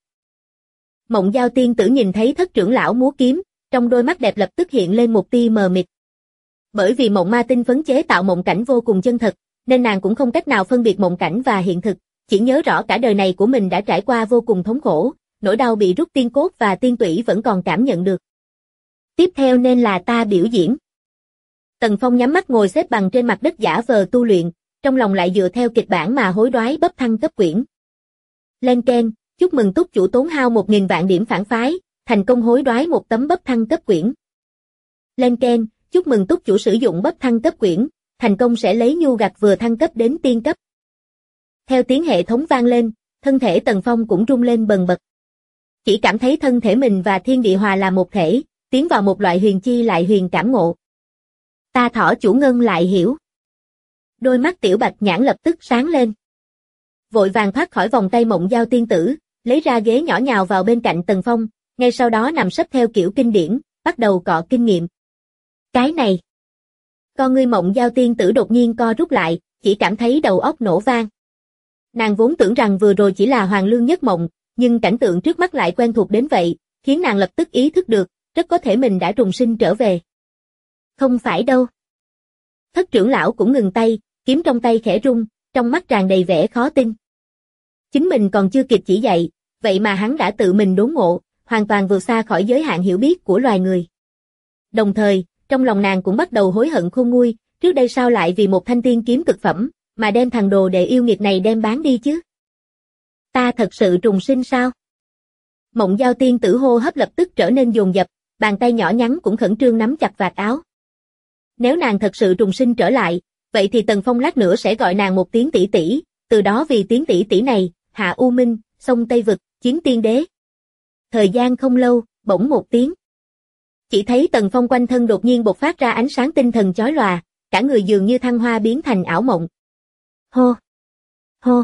[SPEAKER 2] Mộng Giao tiên tử nhìn thấy thất trưởng lão múa kiếm, trong đôi mắt đẹp lập tức hiện lên một tia mờ mịt. Bởi vì mộng ma tinh phấn chế tạo mộng cảnh vô cùng chân thật, nên nàng cũng không cách nào phân biệt mộng cảnh và hiện thực, chỉ nhớ rõ cả đời này của mình đã trải qua vô cùng thống khổ, nỗi đau bị rút tiên cốt và tiên tủy vẫn còn cảm nhận được. Tiếp theo nên là ta biểu diễn. Tần Phong nhắm mắt ngồi xếp bằng trên mặt đất giả vờ tu luyện, trong lòng lại dựa theo kịch bản mà hối đoái bấp thăng cấp quyển. Len keng, chúc mừng túc chủ tốn hao 1000 vạn điểm phản phái, thành công hối đoái một tấm bấp thăng cấp quyển. Len keng, chúc mừng túc chủ sử dụng bấp thăng cấp quyển, thành công sẽ lấy nhu gặt vừa thăng cấp đến tiên cấp. Theo tiếng hệ thống vang lên, thân thể Tần Phong cũng rung lên bần bật. Chỉ cảm thấy thân thể mình và thiên địa hòa là một thể, tiến vào một loại huyền chi lại huyền cảm ngộ. Ta thỏ chủ ngân lại hiểu. Đôi mắt tiểu bạch nhãn lập tức sáng lên. Vội vàng thoát khỏi vòng tay Mộng Giao tiên tử, lấy ra ghế nhỏ nhào vào bên cạnh Tần Phong, ngay sau đó nằm sấp theo kiểu kinh điển, bắt đầu cọ kinh nghiệm. Cái này. Con ngươi Mộng Giao tiên tử đột nhiên co rút lại, chỉ cảm thấy đầu óc nổ vang. Nàng vốn tưởng rằng vừa rồi chỉ là hoàng lương nhất mộng, nhưng cảnh tượng trước mắt lại quen thuộc đến vậy, khiến nàng lập tức ý thức được, rất có thể mình đã trùng sinh trở về. Không phải đâu. Thất trưởng lão cũng ngừng tay, kiếm trong tay khẽ rung, trong mắt tràn đầy vẻ khó tin. Chính mình còn chưa kịp chỉ dạy, vậy mà hắn đã tự mình đốn ngộ, hoàn toàn vượt xa khỏi giới hạn hiểu biết của loài người. Đồng thời, trong lòng nàng cũng bắt đầu hối hận khôn nguôi, trước đây sao lại vì một thanh tiên kiếm cực phẩm, mà đem thằng đồ đệ yêu nghiệt này đem bán đi chứ? Ta thật sự trùng sinh sao? Mộng Giao tiên tử hô hấp lập tức trở nên dồn dập, bàn tay nhỏ nhắn cũng khẩn trương nắm chặt vạt áo. Nếu nàng thật sự trùng sinh trở lại, vậy thì Tần Phong lát nữa sẽ gọi nàng một tiếng tỷ tỷ, từ đó vì tiếng tỷ tỷ này, hạ U Minh, sông Tây Vực, chiến tiên đế. Thời gian không lâu, bỗng một tiếng. Chỉ thấy Tần Phong quanh thân đột nhiên bộc phát ra ánh sáng tinh thần chói lòa, cả người dường như thăng hoa biến thành ảo mộng. Hô! Hô!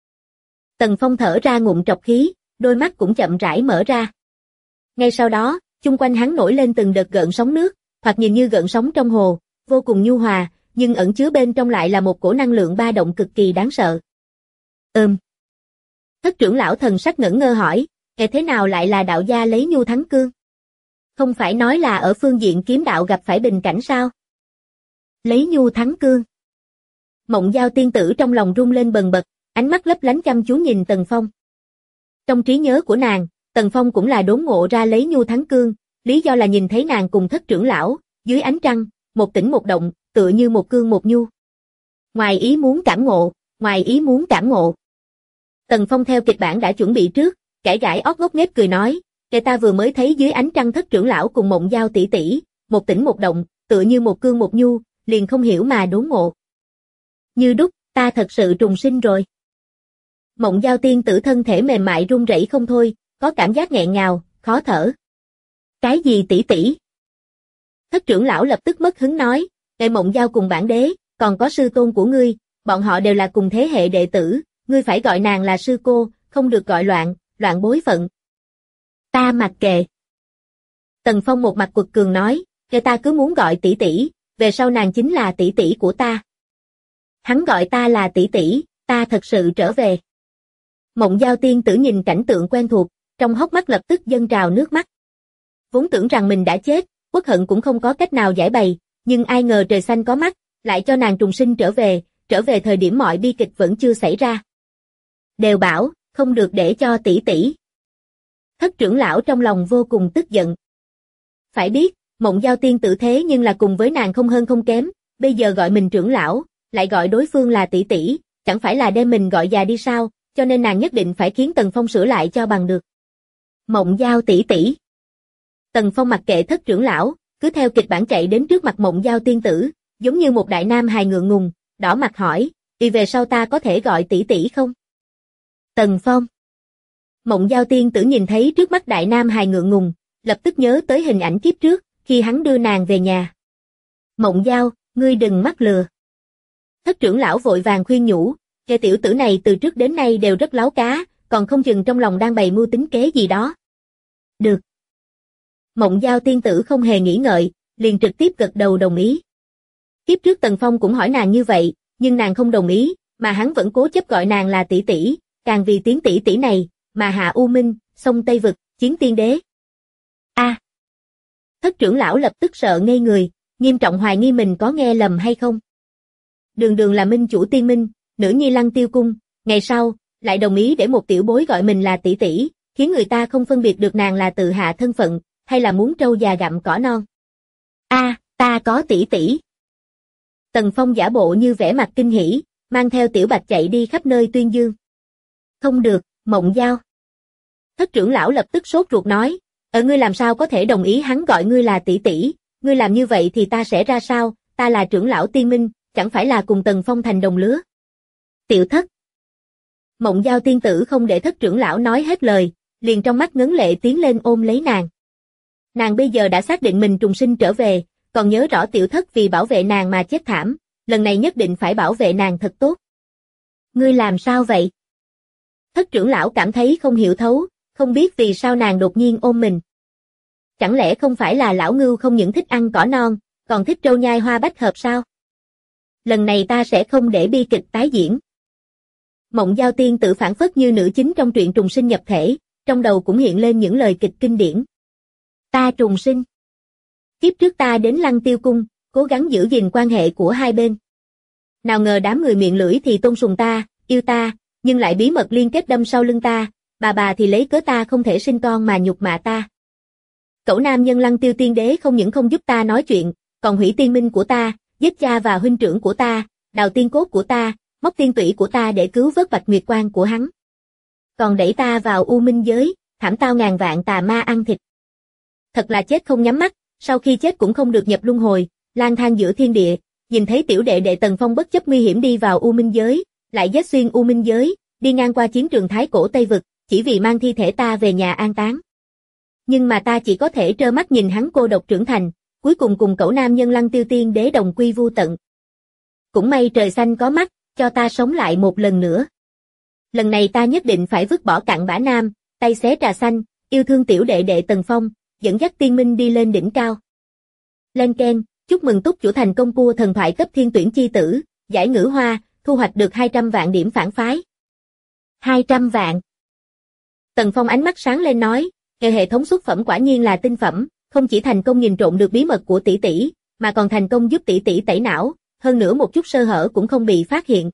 [SPEAKER 2] Tần Phong thở ra ngụm trọc khí, đôi mắt cũng chậm rãi mở ra. Ngay sau đó, chung quanh hắn nổi lên từng đợt gợn sóng nước, hoặc nhìn như gợn sóng trong hồ, vô cùng nhu hòa, nhưng ẩn chứa bên trong lại là một cổ năng lượng ba động cực kỳ đáng sợ. Thất trưởng lão thần sắc ngẩn ngơ hỏi, thế nào lại là đạo gia lấy nhu thắng cương? Không phải nói là ở phương diện kiếm đạo gặp phải bình cảnh sao? Lấy nhu thắng cương. Mộng Giao tiên tử trong lòng rung lên bần bật, ánh mắt lấp lánh chăm chú nhìn Tần Phong. Trong trí nhớ của nàng, Tần Phong cũng là đốn ngộ ra lấy nhu thắng cương, lý do là nhìn thấy nàng cùng thất trưởng lão, dưới ánh trăng, một tĩnh một động, tựa như một cương một nhu. Ngoài ý muốn cảm ngộ, ngoài ý muốn cảm ngộ. Tần Phong theo kịch bản đã chuẩn bị trước, gãi gãi óc ngốc nghếch cười nói, người ta vừa mới thấy dưới ánh trăng thất trưởng lão cùng Mộng Giao tỷ tỷ, một tĩnh một động, tựa như một cương một nhu, liền không hiểu mà đốn ngộ. Như đúc, ta thật sự trùng sinh rồi. Mộng Giao tiên tử thân thể mềm mại run rẩy không thôi, có cảm giác nghẹn ngào, khó thở. Cái gì tỷ tỷ? Thất trưởng lão lập tức mất hứng nói, Đệ Mộng Giao cùng bản đế, còn có sư tôn của ngươi, bọn họ đều là cùng thế hệ đệ tử, ngươi phải gọi nàng là sư cô, không được gọi loạn bối phận. Ta mặc kệ. Tần Phong một mặt quật cường nói, người ta cứ muốn gọi tỷ tỷ, về sau nàng chính là tỷ tỷ của ta. Hắn gọi ta là tỷ tỷ, ta thật sự trở về. Mộng Giao tiên tử nhìn cảnh tượng quen thuộc, trong hốc mắt lập tức dâng trào nước mắt. Vốn tưởng rằng mình đã chết, uất hận cũng không có cách nào giải bày, nhưng ai ngờ trời xanh có mắt, lại cho nàng trùng sinh trở về thời điểm mọi bi kịch vẫn chưa xảy ra. Đều bảo, không được để cho tỷ tỷ. Thất trưởng lão trong lòng vô cùng tức giận. Phải biết, Mộng Giao tiên tử thế nhưng là cùng với nàng không hơn không kém, bây giờ gọi mình trưởng lão, lại gọi đối phương là tỷ tỷ, chẳng phải là đem mình gọi già đi sao, cho nên nàng nhất định phải khiến Tần Phong sửa lại cho bằng được. Mộng Giao tỷ tỷ. Tần Phong mặc kệ thất trưởng lão, cứ theo kịch bản chạy đến trước mặt Mộng Giao tiên tử, giống như một đại nam hài ngượng ngùng, đỏ mặt hỏi, về sau ta có thể gọi tỷ tỷ không? Tần Phong. Mộng Giao tiên tử nhìn thấy trước mắt đại nam hài ngượng ngùng, lập tức nhớ tới hình ảnh kiếp trước, khi hắn đưa nàng về nhà. Mộng Giao, ngươi đừng mắc lừa. Thất trưởng lão vội vàng khuyên nhủ, kẻ tiểu tử này từ trước đến nay đều rất láo cá, còn không chừng trong lòng đang bày mưu tính kế gì đó. Được. Mộng Giao tiên tử không hề nghĩ ngợi, liền trực tiếp gật đầu đồng ý. Kiếp trước Tần Phong cũng hỏi nàng như vậy, nhưng nàng không đồng ý, mà hắn vẫn cố chấp gọi nàng là tỷ tỷ, càng vì tiếng tỷ tỷ này, mà hạ U Minh, xông Tây Vực, chiến tiên đế. Thất trưởng lão lập tức sợ ngây người, nghiêm trọng hoài nghi mình có nghe lầm hay không. Đường đường là minh chủ tiên minh, nữ nhi Lăng Tiêu Cung, ngày sau, lại đồng ý để một tiểu bối gọi mình là tỷ tỷ, khiến người ta không phân biệt được nàng là tự hạ thân phận, hay là muốn trâu già gặm cỏ non. Ta có tỷ tỷ. Tần Phong giả bộ như vẻ mặt kinh hỉ, mang theo Tiểu Bạch chạy đi khắp nơi tuyên dương. Không được, Mộng Giao. Thất trưởng lão lập tức sốt ruột nói, ngươi làm sao có thể đồng ý hắn gọi ngươi là tỷ tỷ, ngươi làm như vậy thì ta sẽ ra sao, ta là trưởng lão tiên minh, chẳng phải là cùng Tần Phong thành đồng lứa. Tiểu Thất. Mộng Giao tiên tử không để thất trưởng lão nói hết lời, liền trong mắt ngấn lệ tiến lên ôm lấy nàng. Nàng bây giờ đã xác định mình trùng sinh trở về, còn nhớ rõ Tiểu Thất vì bảo vệ nàng mà chết thảm, lần này nhất định phải bảo vệ nàng thật tốt. Ngươi làm sao vậy? Thất trưởng lão cảm thấy không hiểu thấu, không biết vì sao nàng đột nhiên ôm mình. Chẳng lẽ không phải là lão ngưu không những thích ăn cỏ non, còn thích trâu nhai hoa bách hợp sao? Lần này ta sẽ không để bi kịch tái diễn. Mộng Giao tiên tự phản phất như nữ chính trong truyện trùng sinh nhập thể, trong đầu cũng hiện lên những lời kịch kinh điển. Ta trùng sinh. Kiếp trước ta đến Lăng Tiêu Cung, cố gắng giữ gìn quan hệ của hai bên. Nào ngờ đám người miệng lưỡi thì tôn sùng ta, yêu ta, nhưng lại bí mật liên kết đâm sau lưng ta, bà thì lấy cớ ta không thể sinh con mà nhục mạ ta. Cẩu nam nhân Lăng Tiêu tiên đế không những không giúp ta nói chuyện, còn hủy tiên minh của ta, giết cha và huynh trưởng của ta, đào tiên cốt của ta, móc tiên tủy của ta để cứu vớt Bạch Nguyệt Quan của hắn. Còn đẩy ta vào U Minh giới, thảm tao ngàn vạn tà ma ăn thịt. Thật là chết không nhắm mắt, sau khi chết cũng không được nhập luân hồi, lang thang giữa thiên địa, nhìn thấy tiểu đệ đệ Tần Phong bất chấp nguy hiểm đi vào U Minh giới, lại giết xuyên U Minh giới, đi ngang qua chiến trường Thái Cổ Tây Vực, chỉ vì mang thi thể ta về nhà an táng. Nhưng mà ta chỉ có thể trơ mắt nhìn hắn cô độc trưởng thành, cuối cùng cùng cẩu nam nhân Lăng Tiêu tiên đế đồng quy vu tận. Cũng may trời xanh có mắt, cho ta sống lại một lần nữa. Lần này ta nhất định phải vứt bỏ cặn bã nam, tay xé trà xanh, yêu thương tiểu đệ đệ Tần Phong, dẫn dắt tiên minh đi lên đỉnh cao. Lên keng, chúc mừng túc chủ thành công cua thần thoại cấp thiên tuyển chi tử, giải ngữ hoa, thu hoạch được 200 vạn điểm phản phái. 200 vạn. Tần Phong ánh mắt sáng lên nói, hệ thống xuất phẩm quả nhiên là tinh phẩm, không chỉ thành công nhìn trộm được bí mật của tỷ tỷ, mà còn thành công giúp tỷ tỷ tẩy não, hơn nữa một chút sơ hở cũng không bị phát hiện.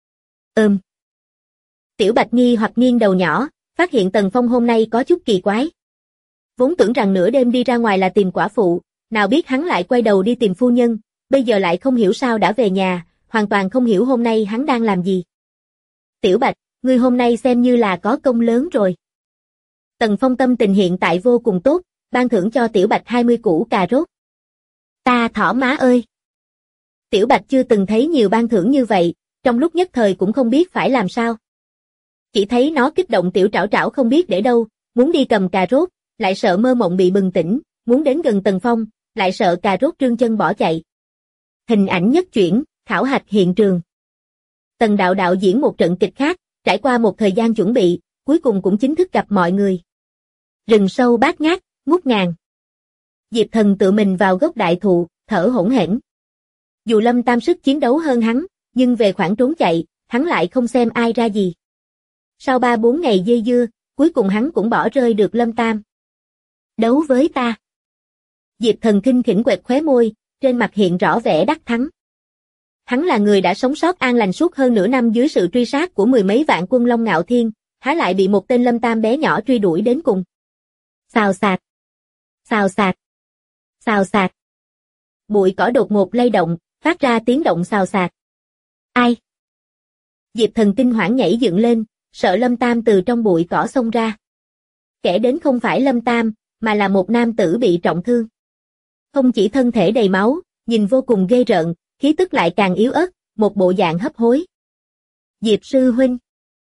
[SPEAKER 2] Tiểu Bạch nghi hoặc nghiêng đầu nhỏ, phát hiện Tần Phong hôm nay có chút kỳ quái. Vốn tưởng rằng nửa đêm đi ra ngoài là tìm quả phụ, nào biết hắn lại quay đầu đi tìm phu nhân, bây giờ lại không hiểu sao đã về nhà, hoàn toàn không hiểu hôm nay hắn đang làm gì. Tiểu Bạch, ngươi hôm nay xem như là có công lớn rồi. Tần Phong tâm tình hiện tại vô cùng tốt, ban thưởng cho Tiểu Bạch 20 củ cà rốt. Ta thỏ má ơi! Tiểu Bạch chưa từng thấy nhiều ban thưởng như vậy, trong lúc nhất thời cũng không biết phải làm sao. Chỉ thấy nó kích động tiểu trảo trảo không biết để đâu, muốn đi cầm cà rốt, lại sợ mơ mộng bị bừng tỉnh, muốn đến gần Tần Phong, lại sợ cà rốt trương chân bỏ chạy. Hình ảnh nhất chuyển, khảo hạch hiện trường. Tần đạo đạo diễn một trận kịch khác, trải qua một thời gian chuẩn bị, cuối cùng cũng chính thức gặp mọi người. Rừng sâu bát ngát, ngút ngàn. Diệp Thần tự mình vào gốc đại thụ, thở hổn hển. Dù Lâm Tam sức chiến đấu hơn hắn, nhưng về khoảng trốn chạy, hắn lại không xem ai ra gì. Sau 3-4 ngày dây dưa, cuối cùng hắn cũng bỏ rơi được Lâm Tam. Đấu với ta. Diệp Thần khinh khỉnh quẹt khóe môi, trên mặt hiện rõ vẻ đắc thắng. Hắn là người đã sống sót an lành suốt hơn nửa năm dưới sự truy sát của mười mấy vạn quân Long Ngạo Thiên, há lại bị một tên Lâm Tam bé nhỏ truy đuổi đến cùng. Xào xạc. Xào xạc. Xào xạc. Bụi cỏ đột ngột lay động, phát ra tiếng động xào xạc. Ai? Diệp Thần kinh hoảng nhảy dựng lên, sợ Lâm Tam từ trong bụi cỏ xông ra. Kẻ đến không phải Lâm Tam, mà là một nam tử bị trọng thương. Không chỉ thân thể đầy máu, nhìn vô cùng ghê rợn, khí tức lại càng yếu ớt, một bộ dạng hấp hối. Diệp sư huynh.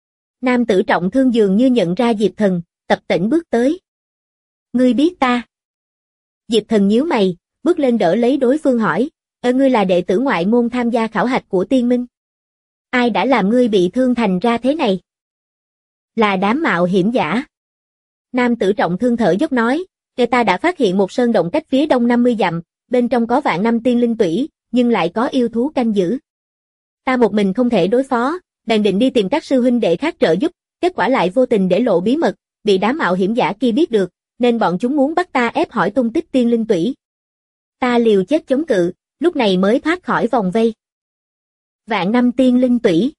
[SPEAKER 2] Nam tử trọng thương dường như nhận ra Diệp Thần, tập tễnh bước tới. Ngươi biết ta? Diệp Thần nhíu mày, bước lên đỡ lấy đối phương hỏi, ngươi là đệ tử ngoại môn tham gia khảo hạch của Tiên Minh. Ai đã làm ngươi bị thương thành ra thế này? Là đám mạo hiểm giả. Nam tử trọng thương thở dốc nói, ta đã phát hiện một sơn động cách phía đông 50 dặm, bên trong có vạn năm tiên linh tủy, nhưng lại có yêu thú canh giữ. Ta một mình không thể đối phó, bèn định đi tìm các sư huynh đệ khác trợ giúp, kết quả lại vô tình để lộ bí mật, bị đám mạo hiểm giả kia biết được, nên bọn chúng muốn bắt ta ép hỏi tung tích tiên linh tủy. Ta liều chết chống cự, lúc này mới thoát khỏi vòng vây. Vạn năm tiên linh tủy.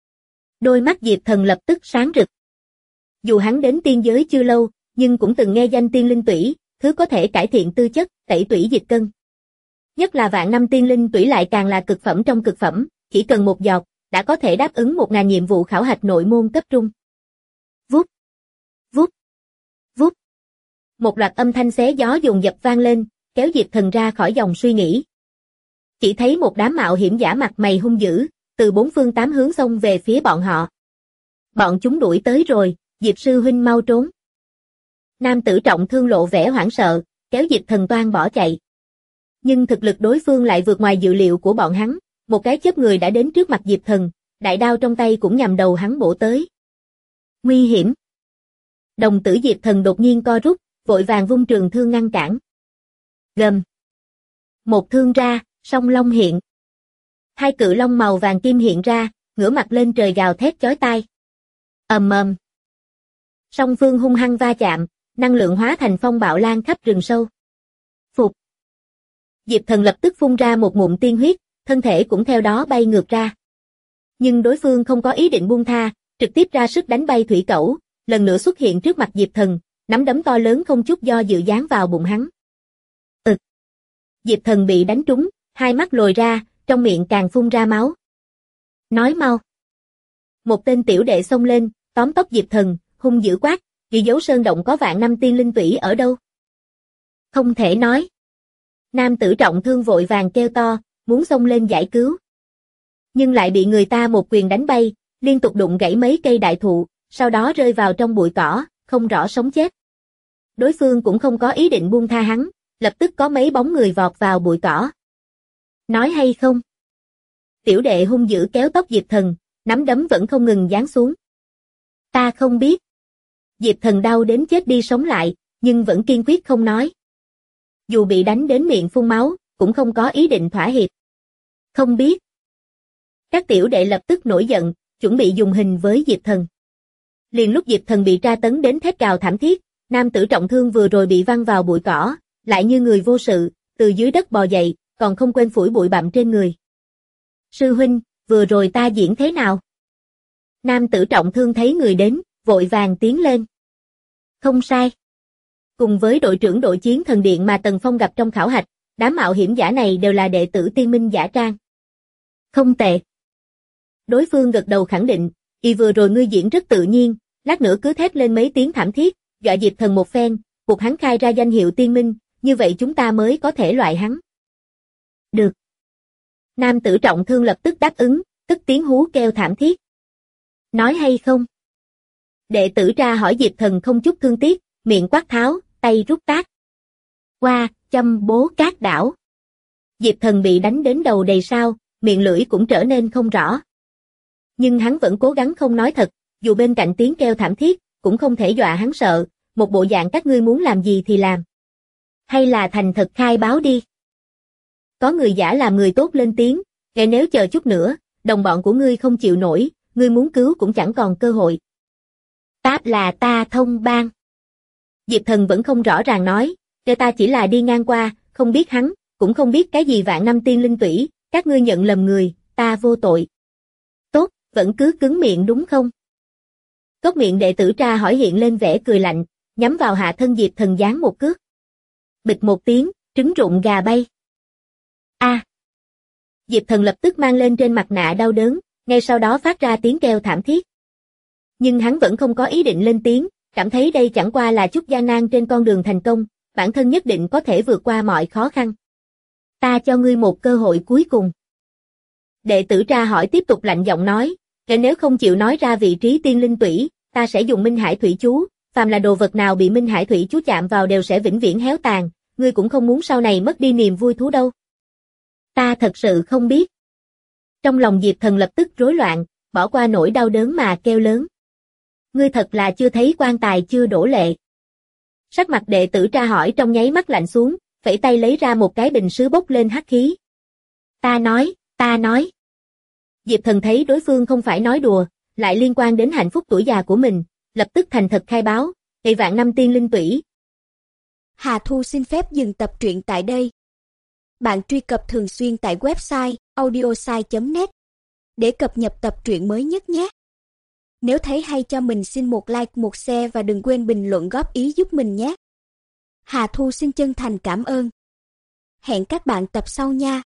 [SPEAKER 2] Đôi mắt Diệp Thần lập tức sáng rực. Dù hắn đến tiên giới chưa lâu, nhưng cũng từng nghe danh tiên linh tủy, thứ có thể cải thiện tư chất, tẩy tủy dịch cân. Nhất là vạn năm tiên linh tủy lại càng là cực phẩm trong cực phẩm, chỉ cần một giọt, đã có thể đáp ứng 1000 nhiệm vụ khảo hạch nội môn cấp trung. Vút, vút, vút. Một loạt âm thanh xé gió dồn dập vang lên, kéo Diệp Thần ra khỏi dòng suy nghĩ. Chỉ thấy một đám mạo hiểm giả mặt mày hung dữ, từ 4 phương 8 hướng xông về phía bọn họ. Bọn chúng đuổi tới rồi, Diệp sư huynh mau trốn. Nam tử trọng thương lộ vẻ hoảng sợ, kéo Diệp Thần toan bỏ chạy. Nhưng thực lực đối phương lại vượt ngoài dự liệu của bọn hắn, một cái chớp người đã đến trước mặt Diệp Thần, đại đao trong tay cũng nhằm đầu hắn bổ tới. Nguy hiểm. Đồng tử Diệp Thần đột nhiên co rút, vội vàng vung trường thương ngăn cản. Gầm. Một thương ra, song long hiện. Hai cự long màu vàng kim hiện ra, ngửa mặt lên trời gào thét chói tai. Ầm ầm. Song phương hung hăng va chạm, năng lượng hóa thành phong bạo lan khắp rừng sâu. Phục. Diệp Thần lập tức phun ra một ngụm tiên huyết, thân thể cũng theo đó bay ngược ra. Nhưng đối phương không có ý định buông tha, trực tiếp ra sức đánh bay thủy cẩu, lần nữa xuất hiện trước mặt Diệp Thần, nắm đấm to lớn không chút do dự giáng vào bụng hắn. Diệp Thần bị đánh trúng, hai mắt lồi ra, trong miệng càng phun ra máu. Nói mau. Một tên tiểu đệ xông lên, tóm tóc Diệp Thần, hung dữ quát, ghi dấu sơn động có vạn năm tiên linh tủy ở đâu? Không thể nói. Nam tử trọng thương vội vàng kêu to, muốn xông lên giải cứu. Nhưng lại bị người ta một quyền đánh bay, liên tục đụng gãy mấy cây đại thụ, sau đó rơi vào trong bụi cỏ, không rõ sống chết. Đối phương cũng không có ý định buông tha hắn, lập tức có mấy bóng người vọt vào bụi cỏ. Nói hay không? Tiểu đệ hung dữ kéo tóc Diệp Thần, nắm đấm vẫn không ngừng giáng xuống. Ta không biết. Diệp Thần đau đến chết đi sống lại, nhưng vẫn kiên quyết không nói. Dù bị đánh đến miệng phun máu, cũng không có ý định thỏa hiệp. Không biết. Các tiểu đệ lập tức nổi giận, chuẩn bị dùng hình với Diệp Thần. Liền lúc Diệp Thần bị tra tấn đến thét gào thảm thiết, nam tử trọng thương vừa rồi bị văng vào bụi cỏ, lại như người vô sự, từ dưới đất bò dậy, còn không quên phủi bụi bặm trên người. Sư huynh, vừa rồi ta diễn thế nào? Nam tử trọng thương thấy người đến, vội vàng tiến lên. Không sai. Cùng với đội trưởng đội chiến thần điện mà Tần Phong gặp trong khảo hạch, đám mạo hiểm giả này đều là đệ tử tiên minh giả trang. Không tệ. Đối phương gật đầu khẳng định, vừa rồi ngươi diễn rất tự nhiên, lát nữa cứ thét lên mấy tiếng thảm thiết, dọa Diệp Thần một phen, buộc hắn khai ra danh hiệu tiên minh, như vậy chúng ta mới có thể loại hắn. Được. Nam tử trọng thương lập tức đáp ứng, tức tiếng hú kêu thảm thiết. Nói hay không? Đệ tử ra hỏi Diệp Thần không chút thương tiếc, miệng quát tháo, tay rút tát. Qua, châm bố cát đảo. Diệp Thần bị đánh đến đầu đầy sao, miệng lưỡi cũng trở nên không rõ. Nhưng hắn vẫn cố gắng không nói thật, dù bên cạnh tiếng kêu thảm thiết, cũng không thể dọa hắn sợ, một bộ dạng các ngươi muốn làm gì thì làm. Hay là thành thật khai báo đi. Có người giả làm người tốt lên tiếng, ngay nếu chờ chút nữa, đồng bọn của ngươi không chịu nổi, ngươi muốn cứu cũng chẳng còn cơ hội. Táp là ta thông ban. Diệp Thần vẫn không rõ ràng nói, ta chỉ là đi ngang qua, không biết hắn, cũng không biết cái gì vạn năm tiên linh tủy, các ngươi nhận lầm người, ta vô tội. Tốt, vẫn cứ cứng miệng đúng không? Cốc miệng đệ tử tra hỏi hiện lên vẻ cười lạnh, nhắm vào hạ thân Diệp Thần giáng một cước. Bịch một tiếng, trứng rụng gà bay. A. Diệp Thần lập tức mang lên trên mặt nạ đau đớn, ngay sau đó phát ra tiếng kêu thảm thiết. Nhưng hắn vẫn không có ý định lên tiếng, cảm thấy đây chẳng qua là chút gian nan trên con đường thành công, bản thân nhất định có thể vượt qua mọi khó khăn. Ta cho ngươi một cơ hội cuối cùng. Đệ tử tra hỏi tiếp tục lạnh giọng nói, Kể nếu không chịu nói ra vị trí tiên linh tủy, ta sẽ dùng Minh Hải Thủy chú, phàm là đồ vật nào bị Minh Hải Thủy chú chạm vào đều sẽ vĩnh viễn héo tàn, ngươi cũng không muốn sau này mất đi niềm vui thú đâu. Ta thật sự không biết. Trong lòng Diệp Thần lập tức rối loạn, bỏ qua nỗi đau đớn mà kêu lớn. Ngươi thật là chưa thấy quan tài chưa đổ lệ. Sắc mặt đệ tử tra hỏi trong nháy mắt lạnh xuống, phẩy tay lấy ra một cái bình sứ bốc lên hắc khí. Ta nói. Diệp Thần thấy đối phương không phải nói đùa, lại liên quan đến hạnh phúc tuổi già của mình, lập tức thành thật khai báo, cây vạn năm tiên linh tủy.
[SPEAKER 3] Hà Thu xin phép dừng tập truyện tại đây. Bạn truy cập thường xuyên tại website audiosai.net để cập nhật tập truyện mới nhất nhé. Nếu thấy hay cho mình xin một like, một share và đừng quên bình luận góp ý giúp mình nhé. Hà Thu xin chân thành cảm ơn. Hẹn các bạn tập sau nha.